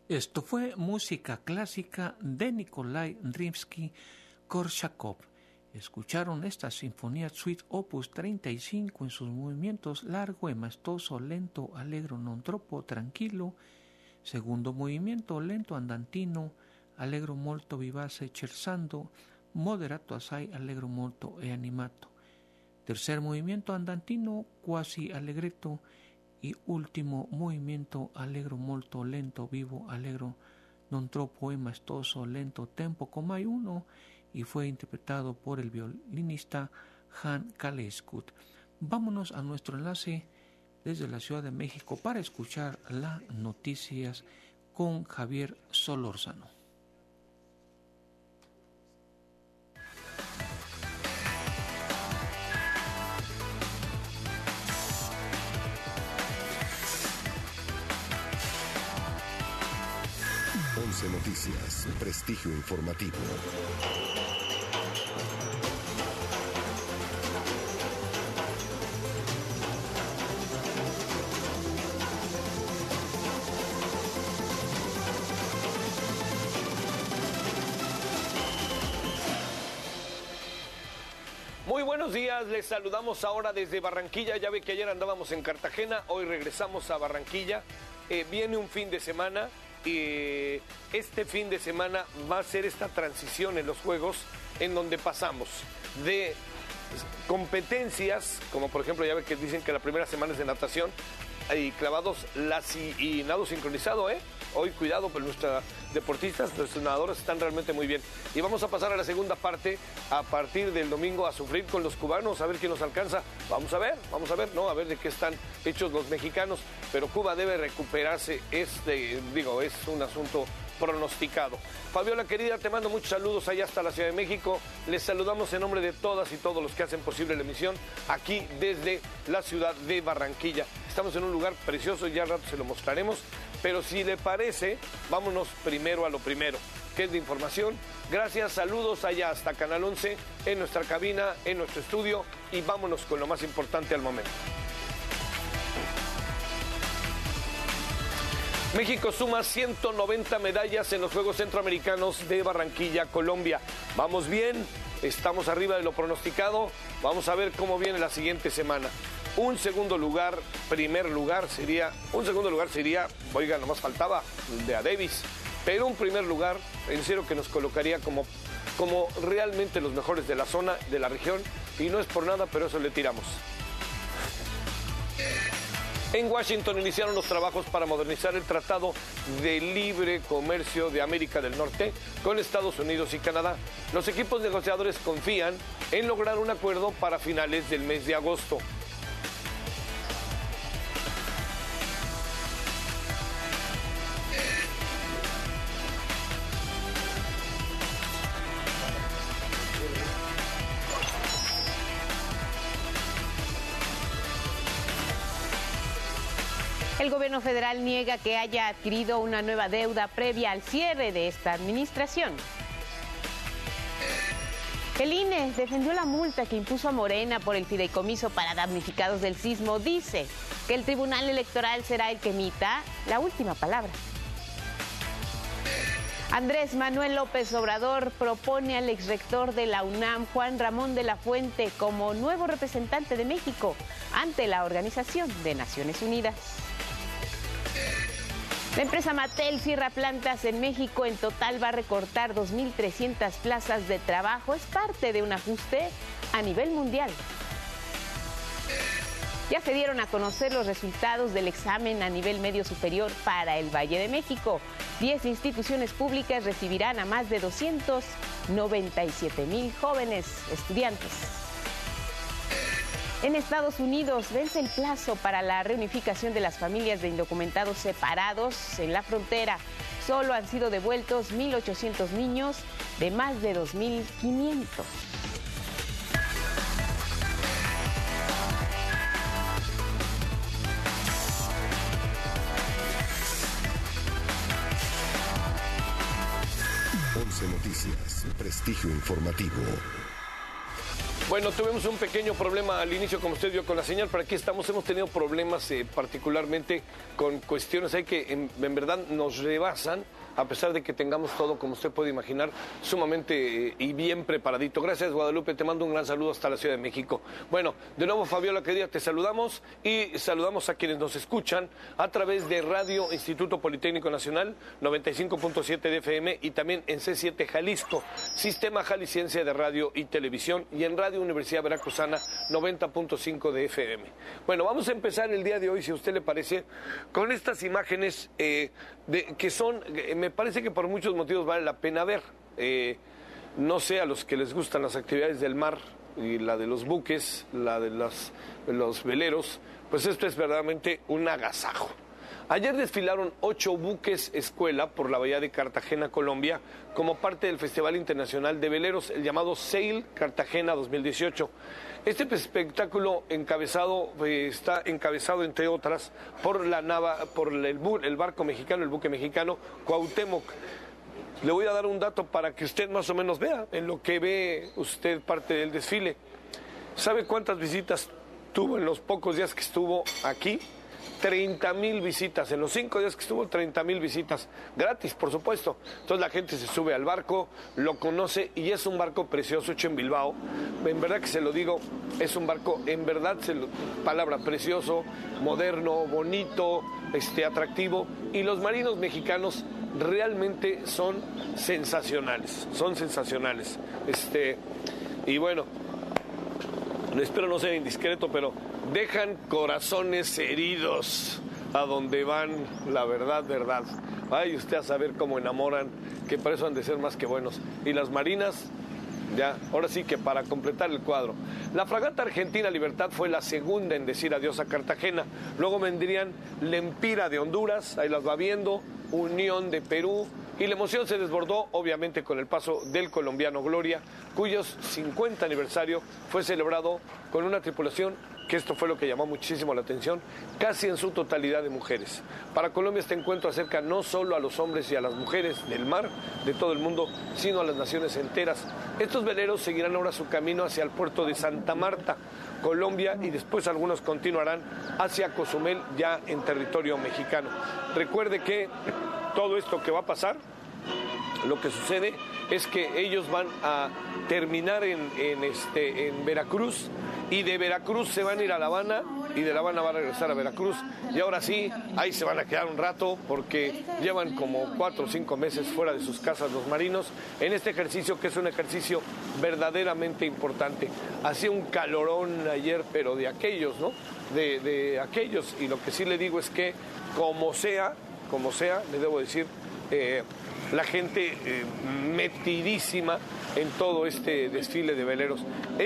Esto fue música clásica de Nikolai Rimsky-Korsakov. Escucharon esta sinfonía Suite Opus 35 en sus movimientos largo e maestoso, lento, allegro non troppo, tranquillo. Segundo movimiento lento andantino, allegro molto vivace, scherzando, moderato assai, allegro molto e animato. Tercer movimiento andantino, quasi allegretto. Y último movimiento allegro molto lento, vivo, allegro non troppo e maestoso, lento, tempo comai 1, y fue interpretado por el violinista Han Kaleskut. Vámonos a nuestro enlace desde la Ciudad de México para escuchar las noticias con Javier Solórzano. Noticias, prestigio informativo. Muy buenos días, les saludamos ahora desde Barranquilla. Ya ve que ayer andábamos en Cartagena, hoy regresamos a Barranquilla. Viene un fin de semana. Y este fin de semana va a ser esta transición en los Juegos en donde pasamos de competencias, como por ejemplo ya ve que dicen que la primera semana es de natación y clavados y nado sincronizado, Hoy cuidado, pues nuestros deportistas, nuestros nadadores están realmente muy bien. Y vamos a pasar a la segunda parte a partir del domingo a sufrir con los cubanos, a ver quién nos alcanza. Vamos a ver, ¿no? A ver de qué están hechos los mexicanos. Pero Cuba debe recuperarse, es un asunto pronosticado. Fabiola querida, te mando muchos saludos allá hasta la Ciudad de México. Les saludamos en nombre de todas y todos los que hacen posible la emisión aquí desde la ciudad de Barranquilla. Estamos en un lugar precioso, ya al rato se lo mostraremos, pero si le parece, vámonos primero a lo primero, que es de información. Gracias, saludos allá hasta Canal 11, en nuestra cabina, en nuestro estudio, y vámonos con lo más importante al momento. México suma 190 medallas en los Juegos Centroamericanos de Barranquilla, Colombia. Vamos bien, estamos arriba de lo pronosticado. Vamos a ver cómo viene la siguiente semana. Un segundo lugar sería, oiga, nomás faltaba de a Davis, pero un primer lugar, en serio, que nos colocaría como realmente los mejores de la zona, de la región, y no es por nada, pero eso le tiramos. En Washington iniciaron los trabajos para modernizar el Tratado de Libre Comercio de América del Norte con Estados Unidos y Canadá. Los equipos negociadores confían en lograr un acuerdo para finales del mes de agosto. El gobierno federal niega que haya adquirido una nueva deuda previa al cierre de esta administración. El INE defendió la multa que impuso a Morena por el fideicomiso para damnificados del sismo. Dice que el Tribunal Electoral será el que emita la última palabra. Andrés Manuel López Obrador propone al exrector de la UNAM, Juan Ramón de la Fuente, como nuevo representante de México ante la Organización de Naciones Unidas. La empresa Mattel cierra plantas en México. En total va a recortar 2.300 plazas de trabajo. Es parte de un ajuste a nivel mundial. Ya se dieron a conocer los resultados del examen a nivel medio superior para el Valle de México. 10 instituciones públicas recibirán a más de 297,000 jóvenes estudiantes. En Estados Unidos vence el plazo para la reunificación de las familias de indocumentados separados en la frontera. Solo han sido devueltos 1.800 niños de más de 2.500. Noticias, prestigio informativo. Bueno, tuvimos un pequeño problema al inicio, como usted vio, con la señal, pero aquí estamos. Hemos tenido problemas particularmente con cuestiones ahí que en verdad nos rebasan, a pesar de que tengamos todo, como usted puede imaginar, sumamente y bien preparadito. Gracias, Guadalupe, te mando un gran saludo hasta la Ciudad de México. Bueno, de nuevo, Fabiola, querida, te saludamos y saludamos a quienes nos escuchan a través de Radio Instituto Politécnico Nacional, 95.7 de FM, y también en C7 Jalisco, Sistema Jalisciense de Radio y Televisión, y en Radio Universidad Veracruzana, 90.5 de FM. Bueno, vamos a empezar el día de hoy, si a usted le parece, con estas imágenes que son... me parece que por muchos motivos vale la pena ver. No sé, a los que les gustan las actividades del mar y la de los buques, la de los veleros, pues esto es verdaderamente un agasajo. Ayer desfilaron 8 buques escuela por la bahía de Cartagena, Colombia, como parte del Festival Internacional de Veleros, el llamado Sail Cartagena 2018. Este espectáculo está encabezado, entre otras, por el barco mexicano, el buque mexicano Cuauhtémoc. Le voy a dar un dato para que usted más o menos vea en lo que ve usted parte del desfile. ¿Sabe cuántas visitas tuvo en los pocos días que estuvo aquí? 30,000 visitas, en los 5 días que estuvo, 30,000 visitas, gratis, por supuesto. Entonces la gente se sube al barco, lo conoce, y es un barco precioso hecho en Bilbao. En verdad que se lo digo, es un barco, en verdad, palabra precioso, moderno, bonito, atractivo, y los marinos mexicanos realmente son sensacionales, y bueno, espero no ser indiscreto, pero dejan corazones heridos a donde van, la verdad. Vaya usted a saber cómo enamoran, que para eso han de ser más que buenos. Y las marinas, ya, ahora sí que para completar el cuadro. La fragata argentina Libertad fue la segunda en decir adiós a Cartagena. Luego vendrían Lempira de Honduras, ahí las va viendo, Unión de Perú, y la emoción se desbordó obviamente con el paso del colombiano Gloria, cuyos 50 aniversario fue celebrado con una tripulación que esto fue lo que llamó muchísimo la atención, casi en su totalidad de mujeres. Para Colombia este encuentro acerca no solo a los hombres y a las mujeres del mar, de todo el mundo, sino a las naciones enteras. Estos veleros seguirán ahora su camino hacia el puerto de Santa Marta, Colombia, y después algunos continuarán hacia Cozumel, ya en territorio mexicano. Recuerde que todo esto que va a pasar, lo que sucede es que ellos van a terminar en Veracruz, y de Veracruz se van a ir a La Habana, y de La Habana van a regresar a Veracruz, y ahora sí, ahí se van a quedar un rato, porque llevan como 4 o 5 meses fuera de sus casas los marinos, en este ejercicio que es un ejercicio verdaderamente importante. Hacía un calorón ayer, pero de aquellos, ¿no? De aquellos, y lo que sí le digo es que, como sea, le debo decir, la gente metidísima en todo este desfile de veleros.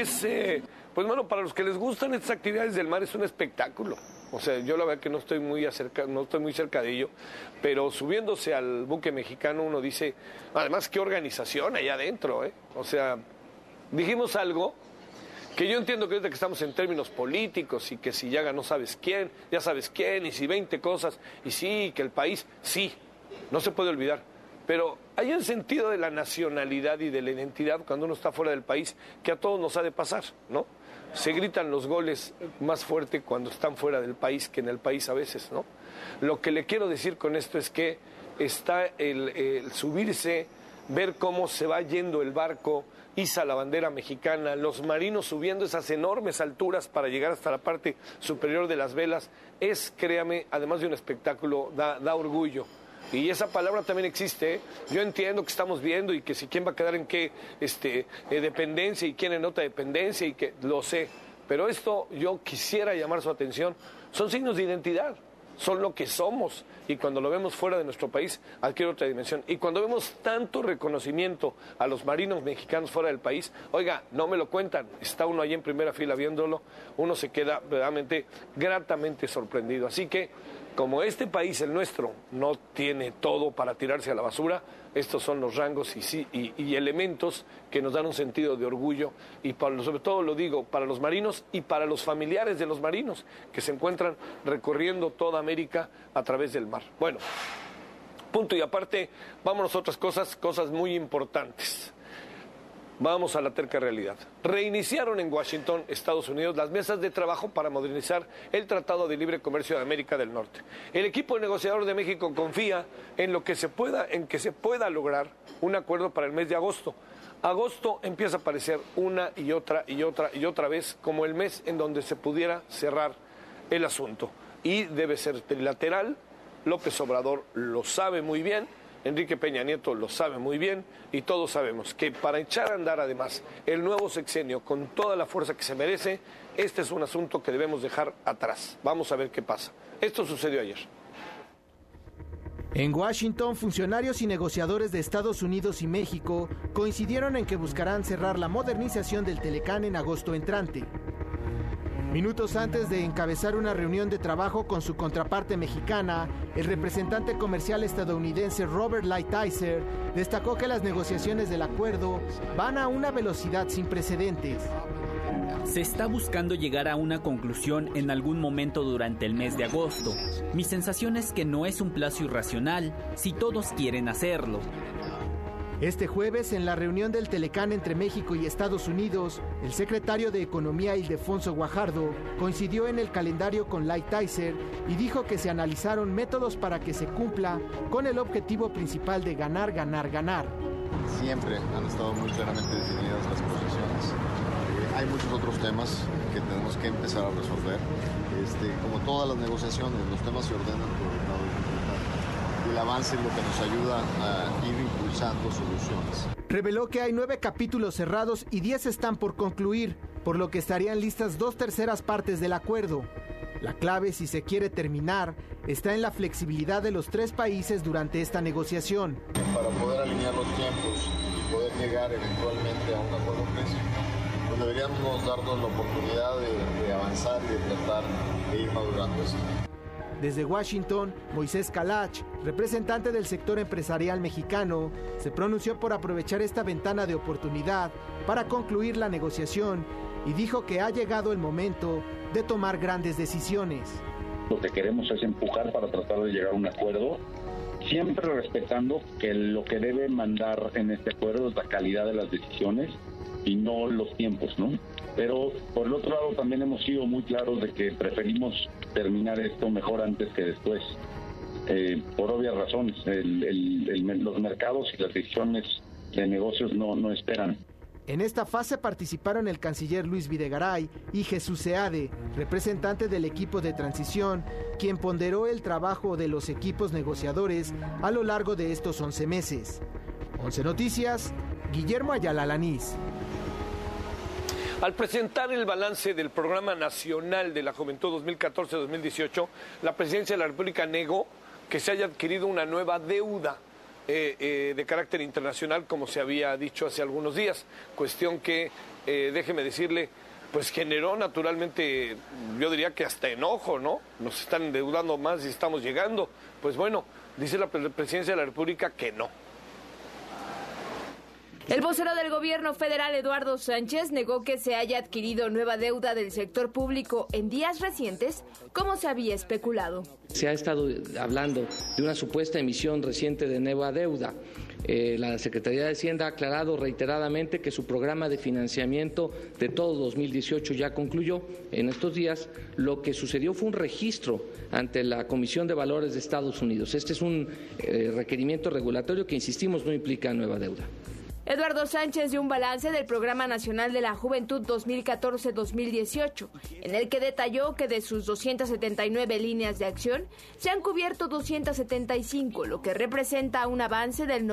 Pues bueno, para los que les gustan estas actividades del mar es un espectáculo. O sea, yo la verdad que no estoy muy cerca de ello, pero subiéndose al buque mexicano uno dice, además qué organización allá adentro, ¿eh? O sea, dijimos algo que yo entiendo que ahorita que estamos en términos políticos y que si ya ganó sabes quién, ya sabes quién, y si 20 cosas, y sí, que el país, sí, no se puede olvidar. Pero hay un sentido de la nacionalidad y de la identidad cuando uno está fuera del país que a todos nos ha de pasar, ¿no? Se gritan los goles más fuerte cuando están fuera del país que en el país a veces, ¿no? Lo que le quiero decir con esto es que está el subirse, ver cómo se va yendo el barco, iza la bandera mexicana, los marinos subiendo esas enormes alturas para llegar hasta la parte superior de las velas, es, créame, además de un espectáculo, da orgullo. Y esa palabra también existe, ¿eh? Yo entiendo que estamos viendo y que si quién va a quedar en qué dependencia y quién en otra dependencia, y que lo sé, pero esto yo quisiera llamar su atención, son signos de identidad, son lo que somos, y cuando lo vemos fuera de nuestro país adquiere otra dimensión. Y cuando vemos tanto reconocimiento a los marinos mexicanos fuera del país, oiga, no me lo cuentan, está uno ahí en primera fila viéndolo, uno se queda verdaderamente gratamente sorprendido. Así que, como este país, el nuestro, no tiene todo para tirarse a la basura, estos son los rangos y elementos que nos dan un sentido de orgullo, y sobre todo lo digo, para los marinos y para los familiares de los marinos que se encuentran recorriendo toda América a través del mar. Bueno, punto y aparte, vámonos a otras cosas muy importantes. Vamos a la terca realidad. Reiniciaron en Washington, Estados Unidos, las mesas de trabajo para modernizar el Tratado de Libre Comercio de América del Norte. El equipo negociador de México confía en que se pueda lograr un acuerdo para el mes de agosto. Agosto empieza a aparecer una y otra vez como el mes en donde se pudiera cerrar el asunto. Y debe ser trilateral. López Obrador lo sabe muy bien. Enrique Peña Nieto lo sabe muy bien y todos sabemos que para echar a andar además el nuevo sexenio con toda la fuerza que se merece, este es un asunto que debemos dejar atrás. Vamos a ver qué pasa. Esto sucedió ayer. En Washington, funcionarios y negociadores de Estados Unidos y México coincidieron en que buscarán cerrar la modernización del Telecán en agosto entrante. Minutos antes de encabezar una reunión de trabajo con su contraparte mexicana, el representante comercial estadounidense Robert Lighthizer destacó que las negociaciones del acuerdo van a una velocidad sin precedentes. Se está buscando llegar a una conclusión en algún momento durante el mes de agosto. Mi sensación es que no es un plazo irracional si todos quieren hacerlo. Este jueves, en la reunión del Telecán entre México y Estados Unidos, el secretario de Economía Ildefonso Guajardo coincidió en el calendario con Lighthizer y dijo que se analizaron métodos para que se cumpla con el objetivo principal de ganar, ganar, ganar. Siempre han estado muy claramente definidas las posiciones. Hay muchos otros temas que tenemos que empezar a resolver. Como todas las negociaciones, los temas se ordenan por grado de dificultad. El avance es lo que nos ayuda a ir impulsando soluciones. Reveló que hay 9 capítulos cerrados y 10 están por concluir, por lo que estarían listas 2/3 partes del acuerdo. La clave, si se quiere terminar, está en la flexibilidad de los 3 países durante esta negociación. Para poder alinear los tiempos y poder llegar eventualmente a un acuerdo precio, pues deberíamos darnos la oportunidad de avanzar y de tratar de ir madurando esto. Desde Washington, Moisés Kalach, representante del sector empresarial mexicano, se pronunció por aprovechar esta ventana de oportunidad para concluir la negociación y dijo que ha llegado el momento de tomar grandes decisiones. Lo que queremos es empujar para tratar de llegar a un acuerdo, siempre respetando que lo que debe mandar en este acuerdo es la calidad de las decisiones y no los tiempos, ¿no? Pero por el otro lado también hemos sido muy claros de que preferimos terminar esto mejor antes que después, por obvias razones. Los mercados y las decisiones de negocios no esperan. En esta fase participaron el canciller Luis Videgaray y Jesús Seade, representante del equipo de transición, quien ponderó el trabajo de los equipos negociadores a lo largo de estos 11 meses. 11 Noticias, Guillermo Ayala Lanís. Al presentar el balance del Programa Nacional de la Juventud 2014-2018, la Presidencia de la República negó que se haya adquirido una nueva deuda de carácter internacional, como se había dicho hace algunos días, cuestión que, déjeme decirle, pues generó naturalmente, yo diría que hasta enojo, ¿no? Nos están endeudando más y estamos llegando. Pues bueno, dice la Presidencia de la República que no. El vocero del gobierno federal, Eduardo Sánchez, negó que se haya adquirido nueva deuda del sector público en días recientes, como se había especulado. Se ha estado hablando de una supuesta emisión reciente de nueva deuda. La Secretaría de Hacienda ha aclarado reiteradamente que su programa de financiamiento de todo 2018 ya concluyó en estos días. Lo que sucedió fue un registro ante la Comisión de Valores de Estados Unidos. Este es un requerimiento regulatorio que, insistimos, no implica nueva deuda. Eduardo Sánchez dio un balance del Programa Nacional de la Juventud 2014-2018, en el que detalló que de sus 279 líneas de acción se han cubierto 275, lo que representa un avance del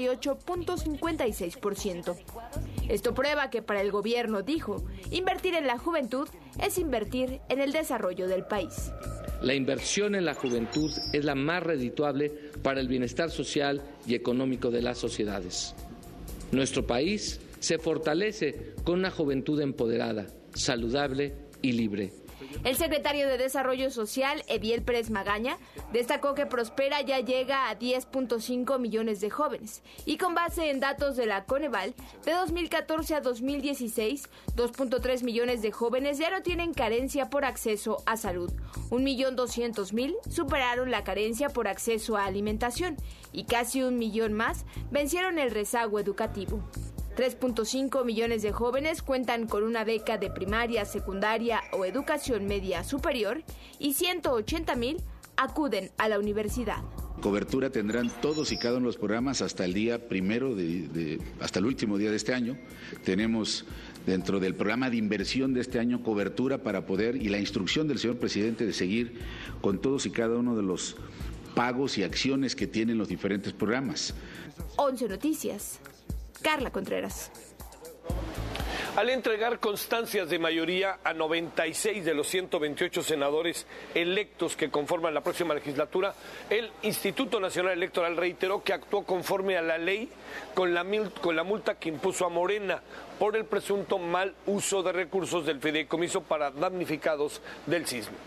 98.56%. Esto prueba que para el gobierno, dijo, invertir en la juventud es invertir en el desarrollo del país. La inversión en la juventud es la más redituable para el bienestar social y económico de las sociedades. Nuestro país se fortalece con una juventud empoderada, saludable y libre. El secretario de Desarrollo Social, Eviel Pérez Magaña, destacó que Prospera ya llega a 10.5 millones de jóvenes y con base en datos de la Coneval, de 2014 a 2016, 2.3 millones de jóvenes ya no tienen carencia por acceso a salud. 1.200.000 superaron la carencia por acceso a alimentación y casi 1 millón más vencieron el rezago educativo. 3.5 millones de jóvenes cuentan con una beca de primaria, secundaria o educación media superior y 180,000 acuden a la universidad. Cobertura tendrán todos y cada uno de los programas hasta el día primero, hasta el último día de este año. Tenemos dentro del programa de inversión de este año cobertura para poder, y la instrucción del señor presidente de seguir con todos y cada uno de los pagos y acciones que tienen los diferentes programas. 11 Noticias, Carla Contreras. Al entregar constancias de mayoría a 96 de los 128 senadores electos que conforman la próxima legislatura, el Instituto Nacional Electoral reiteró que actuó conforme a la ley con la multa que impuso a Morena por el presunto mal uso de recursos del fideicomiso para damnificados del sismo.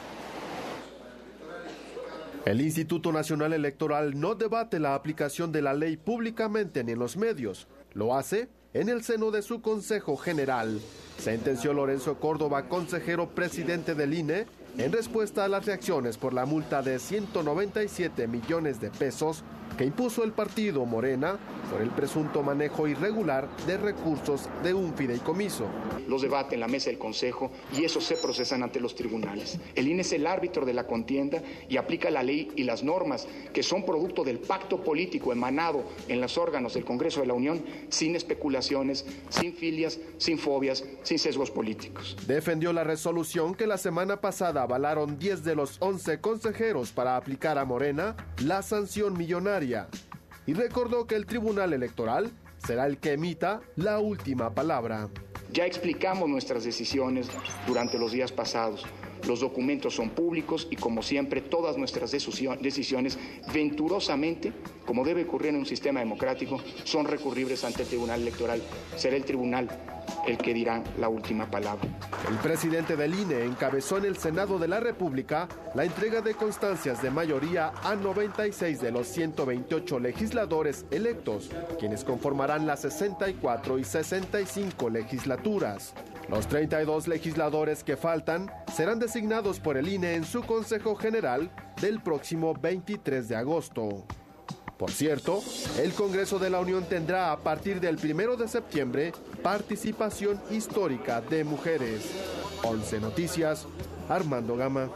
El Instituto Nacional Electoral no debate la aplicación de la ley públicamente ni en los medios. Lo hace en el seno de su Consejo General. Sentenció Lorenzo Córdoba, consejero presidente del INE, en respuesta a las reacciones por la multa de 197 millones de pesos que impuso el partido Morena por el presunto manejo irregular de recursos de un fideicomiso. Los debate en la mesa del Consejo y esos se procesan ante los tribunales. El INE es el árbitro de la contienda y aplica la ley y las normas que son producto del pacto político emanado en los órganos del Congreso de la Unión, sin especulaciones, sin filias, sin fobias, sin sesgos políticos. Defendió la resolución que la semana pasada avalaron 10 de los 11 consejeros para aplicar a Morena la sanción millonaria y recordó que el Tribunal Electoral será el que emita la última palabra. Ya explicamos nuestras decisiones durante los días pasados. Los documentos son públicos y, como siempre, todas nuestras decisiones, venturosamente, como debe ocurrir en un sistema democrático, son recurribles ante el Tribunal Electoral. Será el tribunal el que dirá la última palabra. El presidente del INE encabezó en el Senado de la República la entrega de constancias de mayoría a 96 de los 128 legisladores electos, quienes conformarán las 64 y 65 legislaturas. Los 32 legisladores que faltan serán designados por el INE en su Consejo General del próximo 23 de agosto. Por cierto, el Congreso de la Unión tendrá a partir del 1 de septiembre participación histórica de mujeres. 11 Noticias, Armando Gama.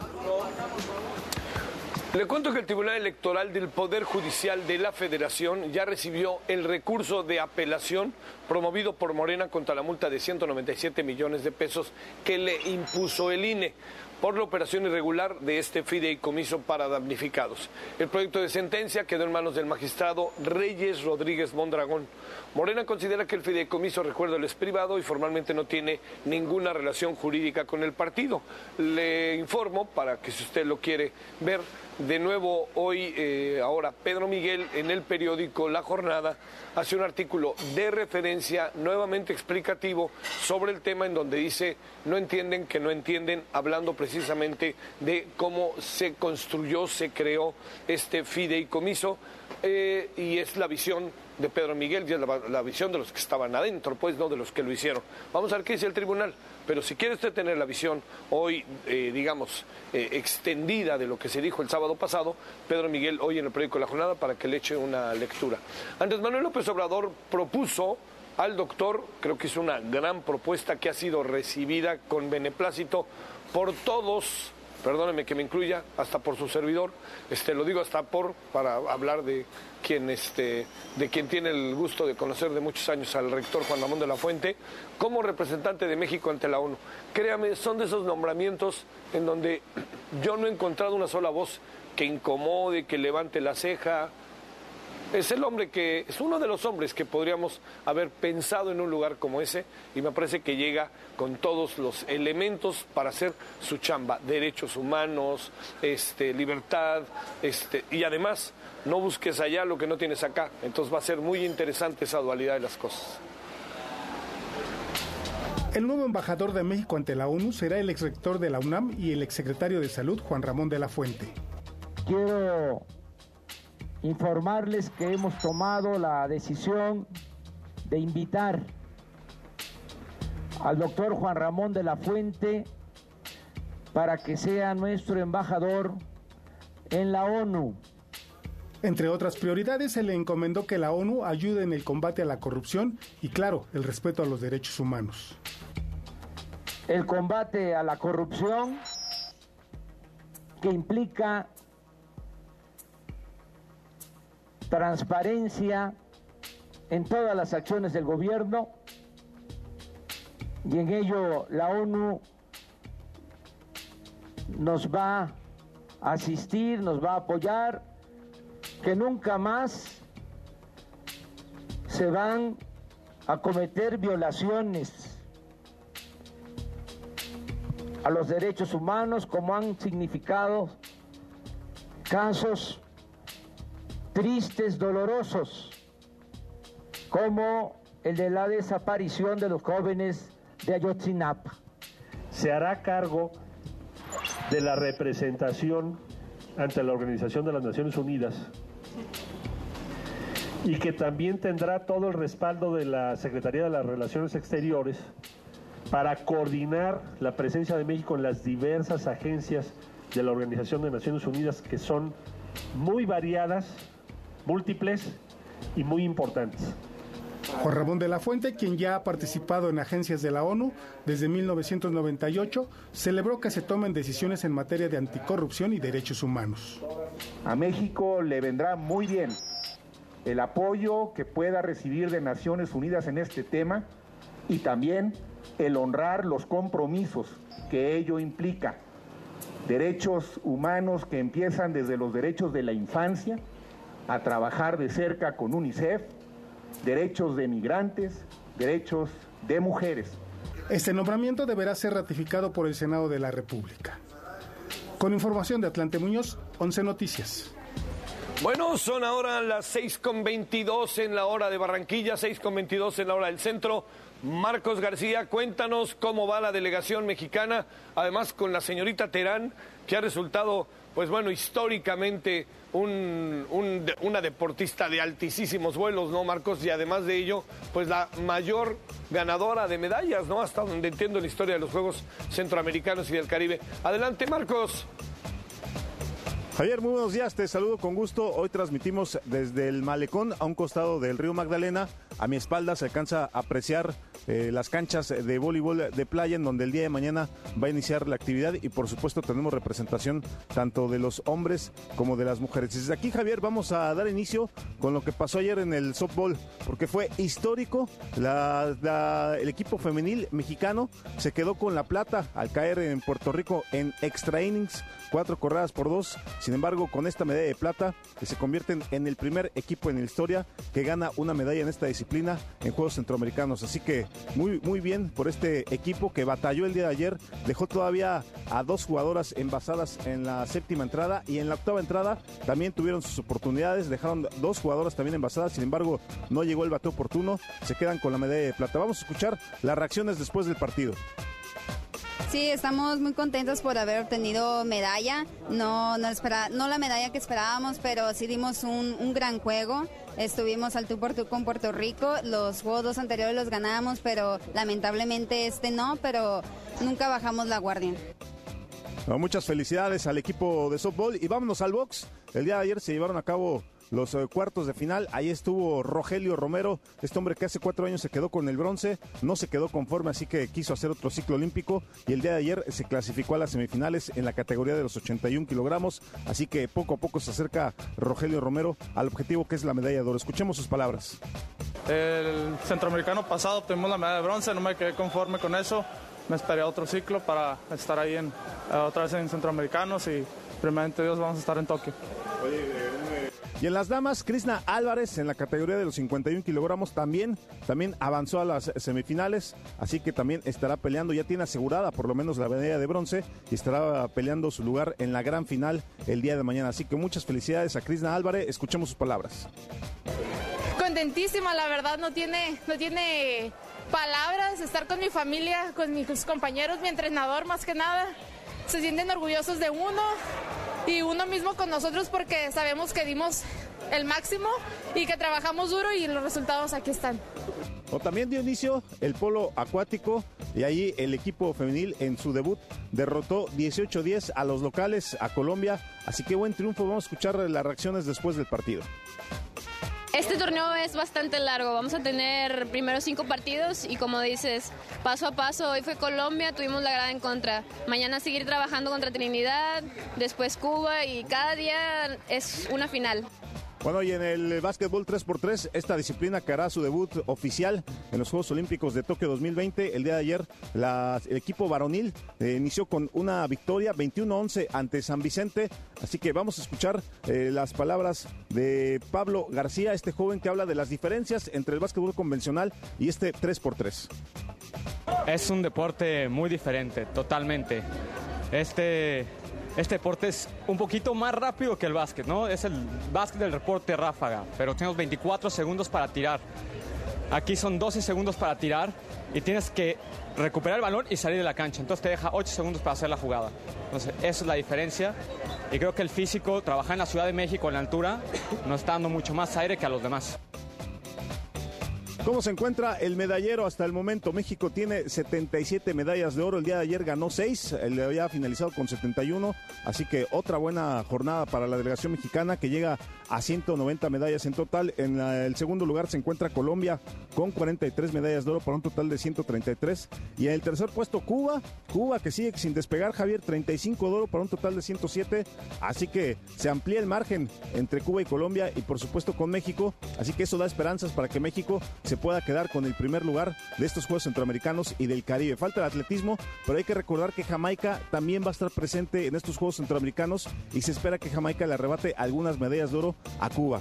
Le cuento que el Tribunal Electoral del Poder Judicial de la Federación ya recibió el recurso de apelación promovido por Morena contra la multa de 197 millones de pesos que le impuso el INE por la operación irregular de este fideicomiso para damnificados. El proyecto de sentencia quedó en manos del magistrado Reyes Rodríguez Mondragón. Morena considera que el fideicomiso, recuerdo, es privado y formalmente no tiene ninguna relación jurídica con el partido. Le informo, para que si usted lo quiere ver, de nuevo hoy, ahora Pedro Miguel en el periódico La Jornada hace un artículo de referencia nuevamente explicativo sobre el tema, en donde dice no entienden que no entienden, hablando precisamente de cómo se construyó, se creó este fideicomiso, y es la visión de Pedro Miguel y es la visión de los que estaban adentro, pues no de los que lo hicieron. Vamos a ver qué dice el tribunal, pero si quiere usted tener la visión hoy, extendida de lo que se dijo el sábado pasado, Pedro Miguel hoy en el periódico La Jornada, para que le eche una lectura. Andrés Manuel López Obrador propuso al doctor, creo que es una gran propuesta que ha sido recibida con beneplácito por todos, perdóneme que me incluya, hasta por su servidor, lo digo hasta para hablar de quien tiene el gusto de conocer de muchos años al rector Juan Ramón de la Fuente, como representante de México ante la ONU. Créame, son de esos nombramientos en donde yo no he encontrado una sola voz que incomode, que levante la ceja. Es uno de los hombres que podríamos haber pensado en un lugar como ese, y me parece que llega con todos los elementos para hacer su chamba: derechos humanos, libertad, y además no busques allá lo que no tienes acá. Entonces va a ser muy interesante esa dualidad de las cosas. El nuevo embajador de México ante la ONU será el exrector de la UNAM y el exsecretario de Salud, Juan Ramón de la Fuente. Quiero informarles que hemos tomado la decisión de invitar al doctor Juan Ramón de la Fuente para que sea nuestro embajador en la ONU. Entre otras prioridades, se le encomendó que la ONU ayude en el combate a la corrupción y, claro, el respeto a los derechos humanos. El combate a la corrupción, que implica transparencia en todas las acciones del gobierno, y en ello la ONU nos va a asistir, nos va a apoyar, que nunca más se van a cometer violaciones a los derechos humanos, como han significado casos tristes, dolorosos, como el de la desaparición de los jóvenes de Ayotzinapa. Se hará cargo de la representación ante la Organización de las Naciones Unidas y que también tendrá todo el respaldo de la Secretaría de las Relaciones Exteriores para coordinar la presencia de México en las diversas agencias de la Organización de Naciones Unidas, que son muy variadas, múltiples y muy importantes. Juan Ramón de la Fuente, quien ya ha participado en agencias de la ONU desde 1998, celebró que se tomen decisiones en materia de anticorrupción y derechos humanos. A México le vendrá muy bien el apoyo que pueda recibir de Naciones Unidas en este tema y también el honrar los compromisos que ello implica. Derechos humanos que empiezan desde los derechos de la infancia, a trabajar de cerca con UNICEF, derechos de migrantes, derechos de mujeres. Este nombramiento deberá ser ratificado por el Senado de la República. Con información de Atlante Muñoz, 11 Noticias. Bueno, son ahora las 6:22 en la hora de Barranquilla, 6:22 en la hora del centro. Marcos García, cuéntanos cómo va la delegación mexicana, además con la señorita Terán, que ha resultado, pues bueno, históricamente una deportista de altísimos vuelos, ¿no, Marcos? Y además de ello, pues la mayor ganadora de medallas, ¿no? Hasta donde entiendo la historia de los Juegos Centroamericanos y del Caribe. Adelante, Marcos. Javier, muy buenos días, te saludo con gusto. Hoy transmitimos desde el malecón a un costado del río Magdalena. A mi espalda se alcanza a apreciar las canchas de voleibol de playa, en donde el día de mañana va a iniciar la actividad, y por supuesto tenemos representación tanto de los hombres como de las mujeres. Desde aquí, Javier, vamos a dar inicio con lo que pasó ayer en el softball, porque fue histórico. El equipo femenil mexicano se quedó con la plata al caer en Puerto Rico en extra innings, 4-2. Sin embargo, con esta medalla de plata se convierten en el primer equipo en la historia que gana una medalla en esta disciplina en Juegos Centroamericanos. Así que muy bien por este equipo que batalló el día de ayer. Dejó todavía a 2 jugadoras envasadas en la 7ª entrada, y en la 8ª entrada también tuvieron sus oportunidades. Dejaron 2 jugadoras también envasadas, sin embargo no llegó el bateo oportuno. Se quedan con la medalla de plata. Vamos a escuchar las reacciones después del partido. Sí, estamos muy contentos por haber obtenido medalla, no la medalla que esperábamos, pero sí dimos un gran juego. Estuvimos al tú por tú con Puerto Rico, los juegos 2 anteriores los ganamos, pero lamentablemente no, pero nunca bajamos la guardia. Bueno, muchas felicidades al equipo de softball, y vámonos al box. El día de ayer se llevaron a cabo los cuartos de final. Ahí estuvo Rogelio Romero, este hombre que hace 4 años se quedó con el bronce, no se quedó conforme, así que quiso hacer otro ciclo olímpico, y el día de ayer se clasificó a las semifinales en la categoría de los 81 kilogramos, así que poco a poco se acerca Rogelio Romero al objetivo, que es la medalla de oro. Escuchemos sus palabras. El centroamericano pasado obtuvimos la medalla de bronce, no me quedé conforme con eso, me esperé a otro ciclo para estar ahí otra vez en centroamericanos, y primeramente Dios vamos a estar en Tokio. Y en las damas, Krishna Álvarez, en la categoría de los 51 kilogramos, también avanzó a las semifinales, así que también estará peleando, ya tiene asegurada por lo menos la medalla de bronce, y estará peleando su lugar en la gran final el día de mañana. Así que muchas felicidades a Krishna Álvarez. Escuchemos sus palabras. Contentísima, la verdad, no tiene palabras estar con mi familia, con mis compañeros, mi entrenador, más que nada. Se sienten orgullosos de uno y uno mismo con nosotros, porque sabemos que dimos el máximo y que trabajamos duro, y los resultados aquí están. También dio inicio el polo acuático, y ahí el equipo femenil en su debut derrotó 18-10 a los locales, a Colombia, así que buen triunfo. Vamos a escuchar las reacciones después del partido. Este torneo es bastante largo, vamos a tener primero 5 partidos y como dices, paso a paso. Hoy fue Colombia, tuvimos la grada en contra. Mañana seguir trabajando contra Trinidad, después Cuba y cada día es una final. Bueno, y en el básquetbol 3x3, esta disciplina que hará su debut oficial en los Juegos Olímpicos de Tokio 2020. El día de ayer, el equipo varonil inició con una victoria 21-11 ante San Vicente. Así que vamos a escuchar las palabras de Pablo García, este joven que habla de las diferencias entre el básquetbol convencional y este 3x3. Es un deporte muy diferente, totalmente. Este deporte es un poquito más rápido que el básquet, ¿no? Es el básquet del deporte ráfaga, pero tenemos 24 segundos para tirar. Aquí son 12 segundos para tirar y tienes que recuperar el balón y salir de la cancha. Entonces te deja 8 segundos para hacer la jugada. Entonces, esa es la diferencia. Y creo que el físico, trabajar en la Ciudad de México en la altura, nos está dando mucho más aire que a los demás. ¿Cómo se encuentra el medallero hasta el momento? México tiene 77 medallas de oro. El día de ayer ganó 6, le había finalizado con 71. Así que otra buena jornada para la delegación mexicana que llega a 190 medallas en total. En el segundo lugar se encuentra Colombia con 43 medallas de oro para un total de 133. Y en el tercer puesto Cuba que sigue sin despegar, Javier, 35 de oro para un total de 107. Así que se amplía el margen entre Cuba y Colombia y por supuesto con México. Así que eso da esperanzas para que México se pueda quedar con el primer lugar de estos Juegos Centroamericanos y del Caribe. Falta el atletismo, pero hay que recordar que Jamaica también va a estar presente en estos Juegos Centroamericanos y se espera que Jamaica le arrebate algunas medallas de oro a Cuba.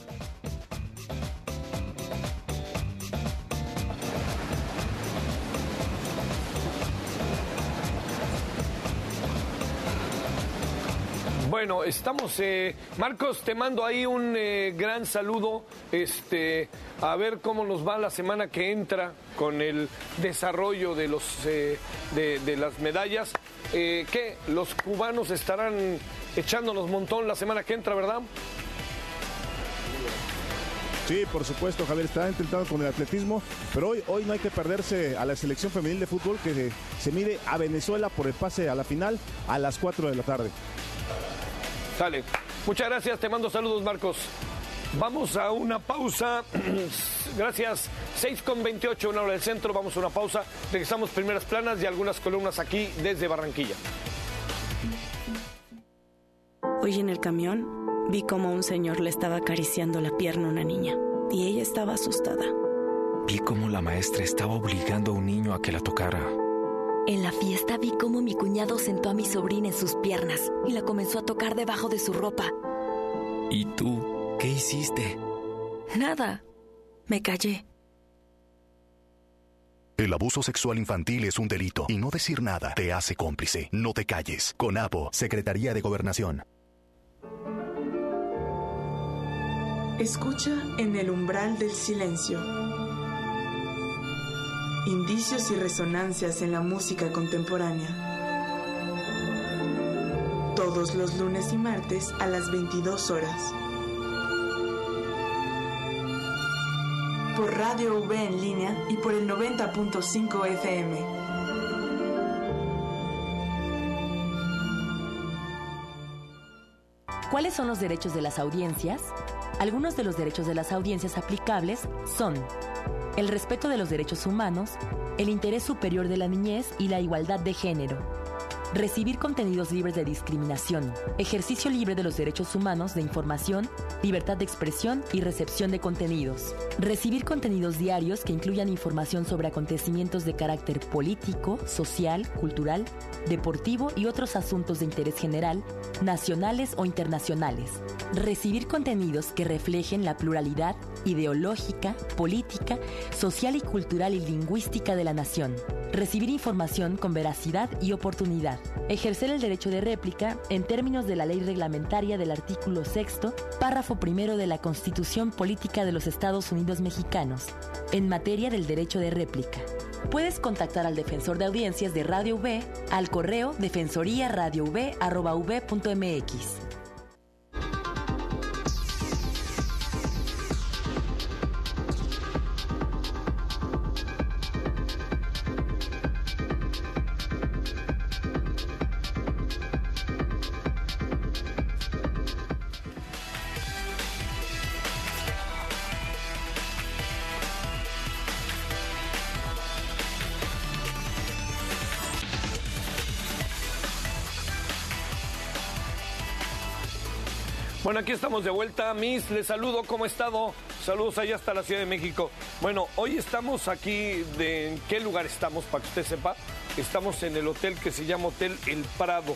Bueno, estamos, Marcos, te mando ahí un gran saludo, a ver cómo nos va la semana que entra con el desarrollo de de las medallas. ¿Qué? Los cubanos estarán echándonos montón la semana que entra, ¿verdad? Sí, por supuesto, Javier, está intentando con el atletismo, pero hoy no hay que perderse a la selección femenil de fútbol que se mide a Venezuela por el pase a la final a las 4 de la tarde. Sale. Muchas gracias, te mando saludos, Marcos. Vamos a una pausa. Gracias. 6:28, una hora del centro. Vamos a una pausa. Regresamos primeras planas y algunas columnas aquí desde Barranquilla. Hoy en el camión vi cómo un señor le estaba acariciando la pierna a una niña y ella estaba asustada. Vi cómo la maestra estaba obligando a un niño a que la tocara. En la fiesta vi cómo mi cuñado sentó a mi sobrina en sus piernas y la comenzó a tocar debajo de su ropa. ¿Y tú qué hiciste? Nada. Me callé. El abuso sexual infantil es un delito y no decir nada te hace cómplice. No te calles. CONAPO, Secretaría de Gobernación. Escucha en el umbral del silencio. Indicios y resonancias en la música contemporánea. Todos los lunes y martes a las 22 horas. Por Radio V en línea y por el 90.5 FM. ¿Cuáles son los derechos de las audiencias? Algunos de los derechos de las audiencias aplicables son el respeto de los derechos humanos, el interés superior de la niñez y la igualdad de género. Recibir contenidos libres de discriminación, ejercicio libre de los derechos humanos de información, libertad de expresión y recepción de contenidos. Recibir contenidos diarios que incluyan información sobre acontecimientos de carácter político, social, cultural, deportivo y otros asuntos de interés general, nacionales o internacionales. Recibir contenidos que reflejen la pluralidad ideológica, política, social y cultural y lingüística de la nación. Recibir información con veracidad y oportunidad. Ejercer el derecho de réplica en términos de la ley reglamentaria del artículo 6º, párrafo 1 de la Constitución Política de los Estados Unidos Mexicanos, en materia del derecho de réplica. Puedes contactar al defensor de audiencias de Radio V al correo defensoriaradiov@v.mx. Bueno, aquí estamos de vuelta. Miss, les saludo, ¿cómo ha estado? Saludos allá hasta la Ciudad de México. Bueno, hoy estamos aquí, ¿en qué lugar estamos? Para que usted sepa, estamos en el hotel que se llama Hotel El Prado.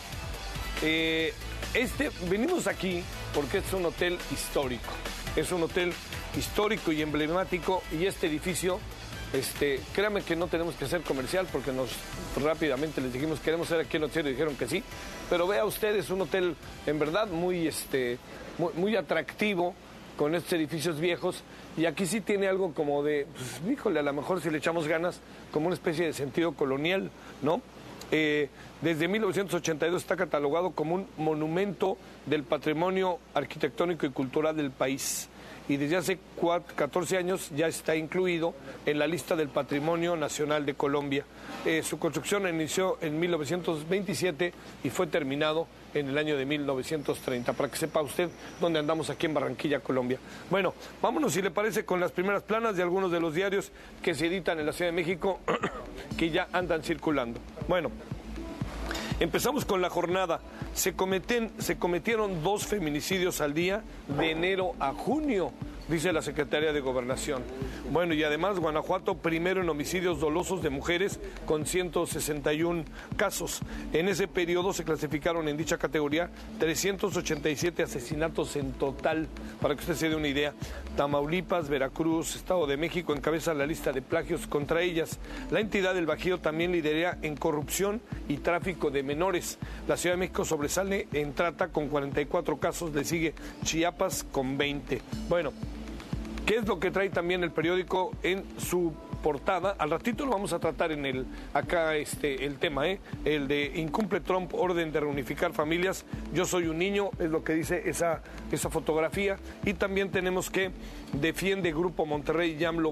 Venimos aquí porque es un hotel histórico. Es un hotel histórico y emblemático, y este edificio, créanme que no tenemos que hacer comercial porque rápidamente les dijimos queremos ser aquí en el noticiero y dijeron que sí, pero vea usted, es un hotel en verdad muy atractivo, con estos edificios viejos, y aquí sí tiene algo como de, pues, híjole, a lo mejor si le echamos ganas, como una especie de sentido colonial, ¿no? Desde 1982 está catalogado como un monumento del patrimonio arquitectónico y cultural del país, y desde hace 14 años ya está incluido en la lista del Patrimonio Nacional de Colombia. Su construcción inició en 1927 y fue terminado en el año de 1930, para que sepa usted dónde andamos aquí en Barranquilla, Colombia. Bueno, vámonos, si le parece, con las primeras planas de algunos de los diarios que se editan en la Ciudad de México que ya andan circulando. Bueno, empezamos con La Jornada. Se cometieron 2 feminicidios al día de enero a junio, dice la Secretaría de Gobernación. Bueno, y además Guanajuato primero en homicidios dolosos de mujeres con 161 casos. En ese periodo se clasificaron en dicha categoría 387 asesinatos en total, para que usted se dé una idea. Tamaulipas, Veracruz, Estado de México encabezan la lista de plagios contra ellas. La entidad del Bajío también lidera en corrupción y tráfico de menores. La Ciudad de México sobresale en trata con 44 casos, le sigue Chiapas con 20. Bueno, ¿qué es lo que trae también el periódico en su portada? Al ratito lo vamos a tratar en el tema, el de incumple Trump orden de reunificar familias. Yo soy un niño, es lo que dice esa fotografía. Y también tenemos que defienden Grupo Monterrey y AMLO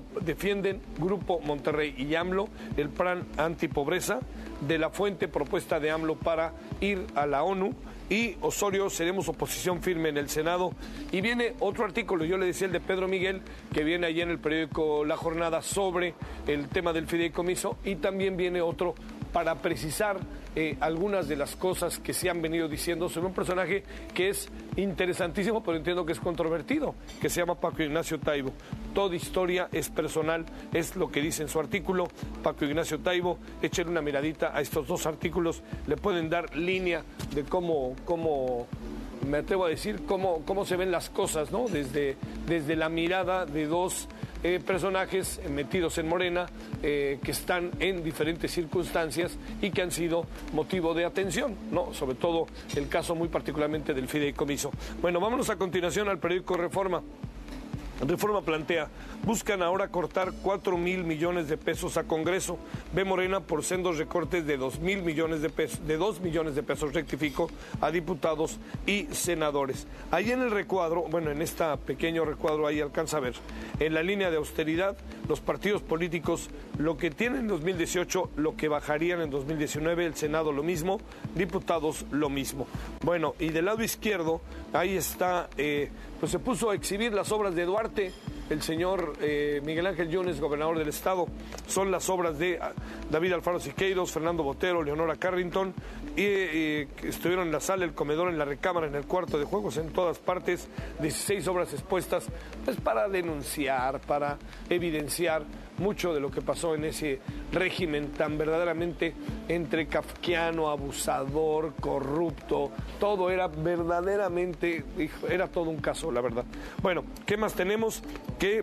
el plan antipobreza, de la fuente propuesta de AMLO para ir a la ONU. Y Osorio, seremos oposición firme en el Senado. Y viene otro artículo, yo le decía el de Pedro Miguel, que viene allí en el periódico La Jornada, sobre el tema del fideicomiso, y también viene otro para precisar algunas de las cosas que se han venido diciendo sobre un personaje que es interesantísimo, pero entiendo que es controvertido, que se llama Paco Ignacio Taibo. Toda historia es personal, es lo que dice en su artículo Paco Ignacio Taibo. Échenle una miradita a estos 2 artículos, le pueden dar línea de cómo me atrevo a decir, cómo se ven las cosas, ¿no? Desde la mirada de 2 personajes metidos en Morena, que están en diferentes circunstancias y que han sido motivo de atención, ¿no? Sobre todo el caso muy particularmente del fideicomiso. Bueno, vámonos a continuación al periódico Reforma. Reforma plantea, buscan ahora cortar 4,000 millones de pesos a Congreso. Ve Morena por sendos recortes de 2,000 millones de pesos, de 2 millones de pesos, rectifico, a diputados y senadores. Ahí en el recuadro, bueno, en este pequeño recuadro ahí alcanza a ver, en la línea de austeridad, los partidos políticos, lo que tienen en 2018, lo que bajarían en 2019, el Senado lo mismo, diputados lo mismo. Bueno, y del lado izquierdo, ahí está, pues se puso a exhibir las obras de Duarte, el señor Miguel Ángel Yunes, gobernador del estado. Son las obras de David Alfaro Siqueiros, Fernando Botero, Leonora Carrington, y estuvieron en la sala, el comedor, en la recámara, en el cuarto de juegos, en todas partes, 16 obras expuestas, pues para denunciar, para evidenciar mucho de lo que pasó en ese régimen tan verdaderamente entre kafkiano, abusador, corrupto. Todo era verdaderamente, era todo un caso, la verdad. Bueno, ¿qué más tenemos? Que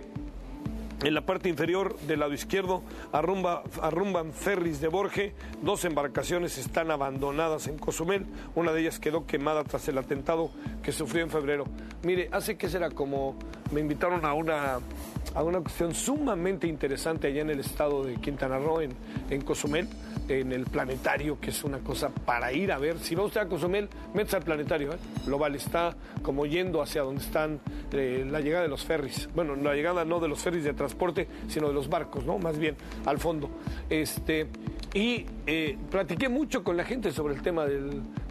en la parte inferior del lado izquierdo arrumban ferries de Borge, 2 embarcaciones están abandonadas en Cozumel, una de ellas quedó quemada tras el atentado que sufrió en febrero. Mire, hace que será como me invitaron a una cuestión sumamente interesante allá en el estado de Quintana Roo, en Cozumel, en el planetario, que es una cosa para ir a ver. Si va usted a Cozumel, métase al planetario, lo vale, está como yendo hacia donde están la llegada de los ferries. Bueno, la llegada no de los ferries de transporte, sino de los barcos, ¿no? Más bien, al fondo. Y platiqué mucho con la gente sobre el tema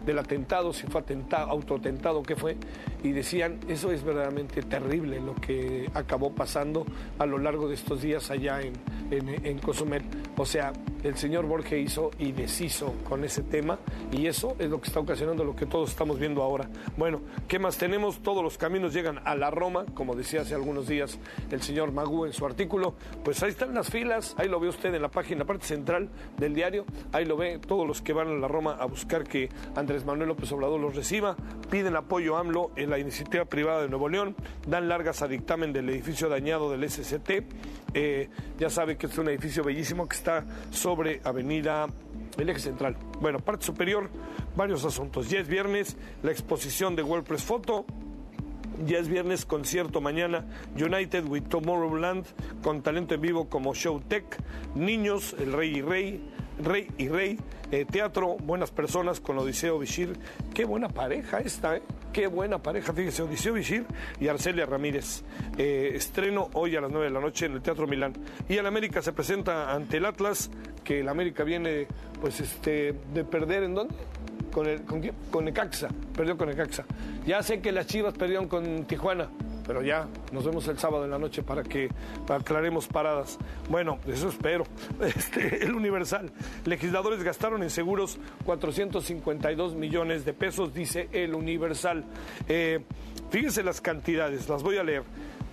del atentado, si fue autoatentado, qué fue, y decían, eso es verdaderamente terrible lo que acabó pasando a lo largo de estos días allá en Cozumel. O sea, el señor Borge hizo y deshizo con ese tema, y eso es lo que está ocasionando lo que todos estamos viendo ahora. Bueno, ¿qué más tenemos? Todos los caminos llegan a la Roma, como decía hace algunos días el señor Magú en su artículo. Pues ahí están las filas, ahí lo ve usted en la página, parte central del diario, ahí lo ve, todos los que van a la Roma a buscar que Andrés Manuel López Obrador los reciba, piden apoyo a AMLO en la iniciativa privada de Nuevo León, dan largas a dictamen del edificio dañado del SCT. Ya sabe que es un edificio bellísimo que está sobre Avenida El Eje Central. Bueno, parte superior, varios asuntos. Ya es viernes, la exposición de WordPress Photo. Ya es viernes, concierto mañana, United with Tomorrowland, con talento en vivo como Showtech, niños, el Rey y Rey, teatro, buenas personas con Odiseo Bichir. Qué buena pareja esta, qué buena pareja, fíjese, Odiseo Bichir y Arcelia Ramírez. Estreno hoy a las 9 de la noche en el Teatro Milán. Y el América se presenta ante el Atlas, que el América viene pues de perder, ¿en dónde? ¿Con quién? Con Necaxa, perdió con Necaxa. Ya sé que las Chivas perdieron con Tijuana, pero ya nos vemos el sábado en la noche para que aclaremos paradas. Bueno, eso espero. El Universal. Legisladores gastaron en seguros 452 millones de pesos, dice el Universal. Fíjense las cantidades, las voy a leer.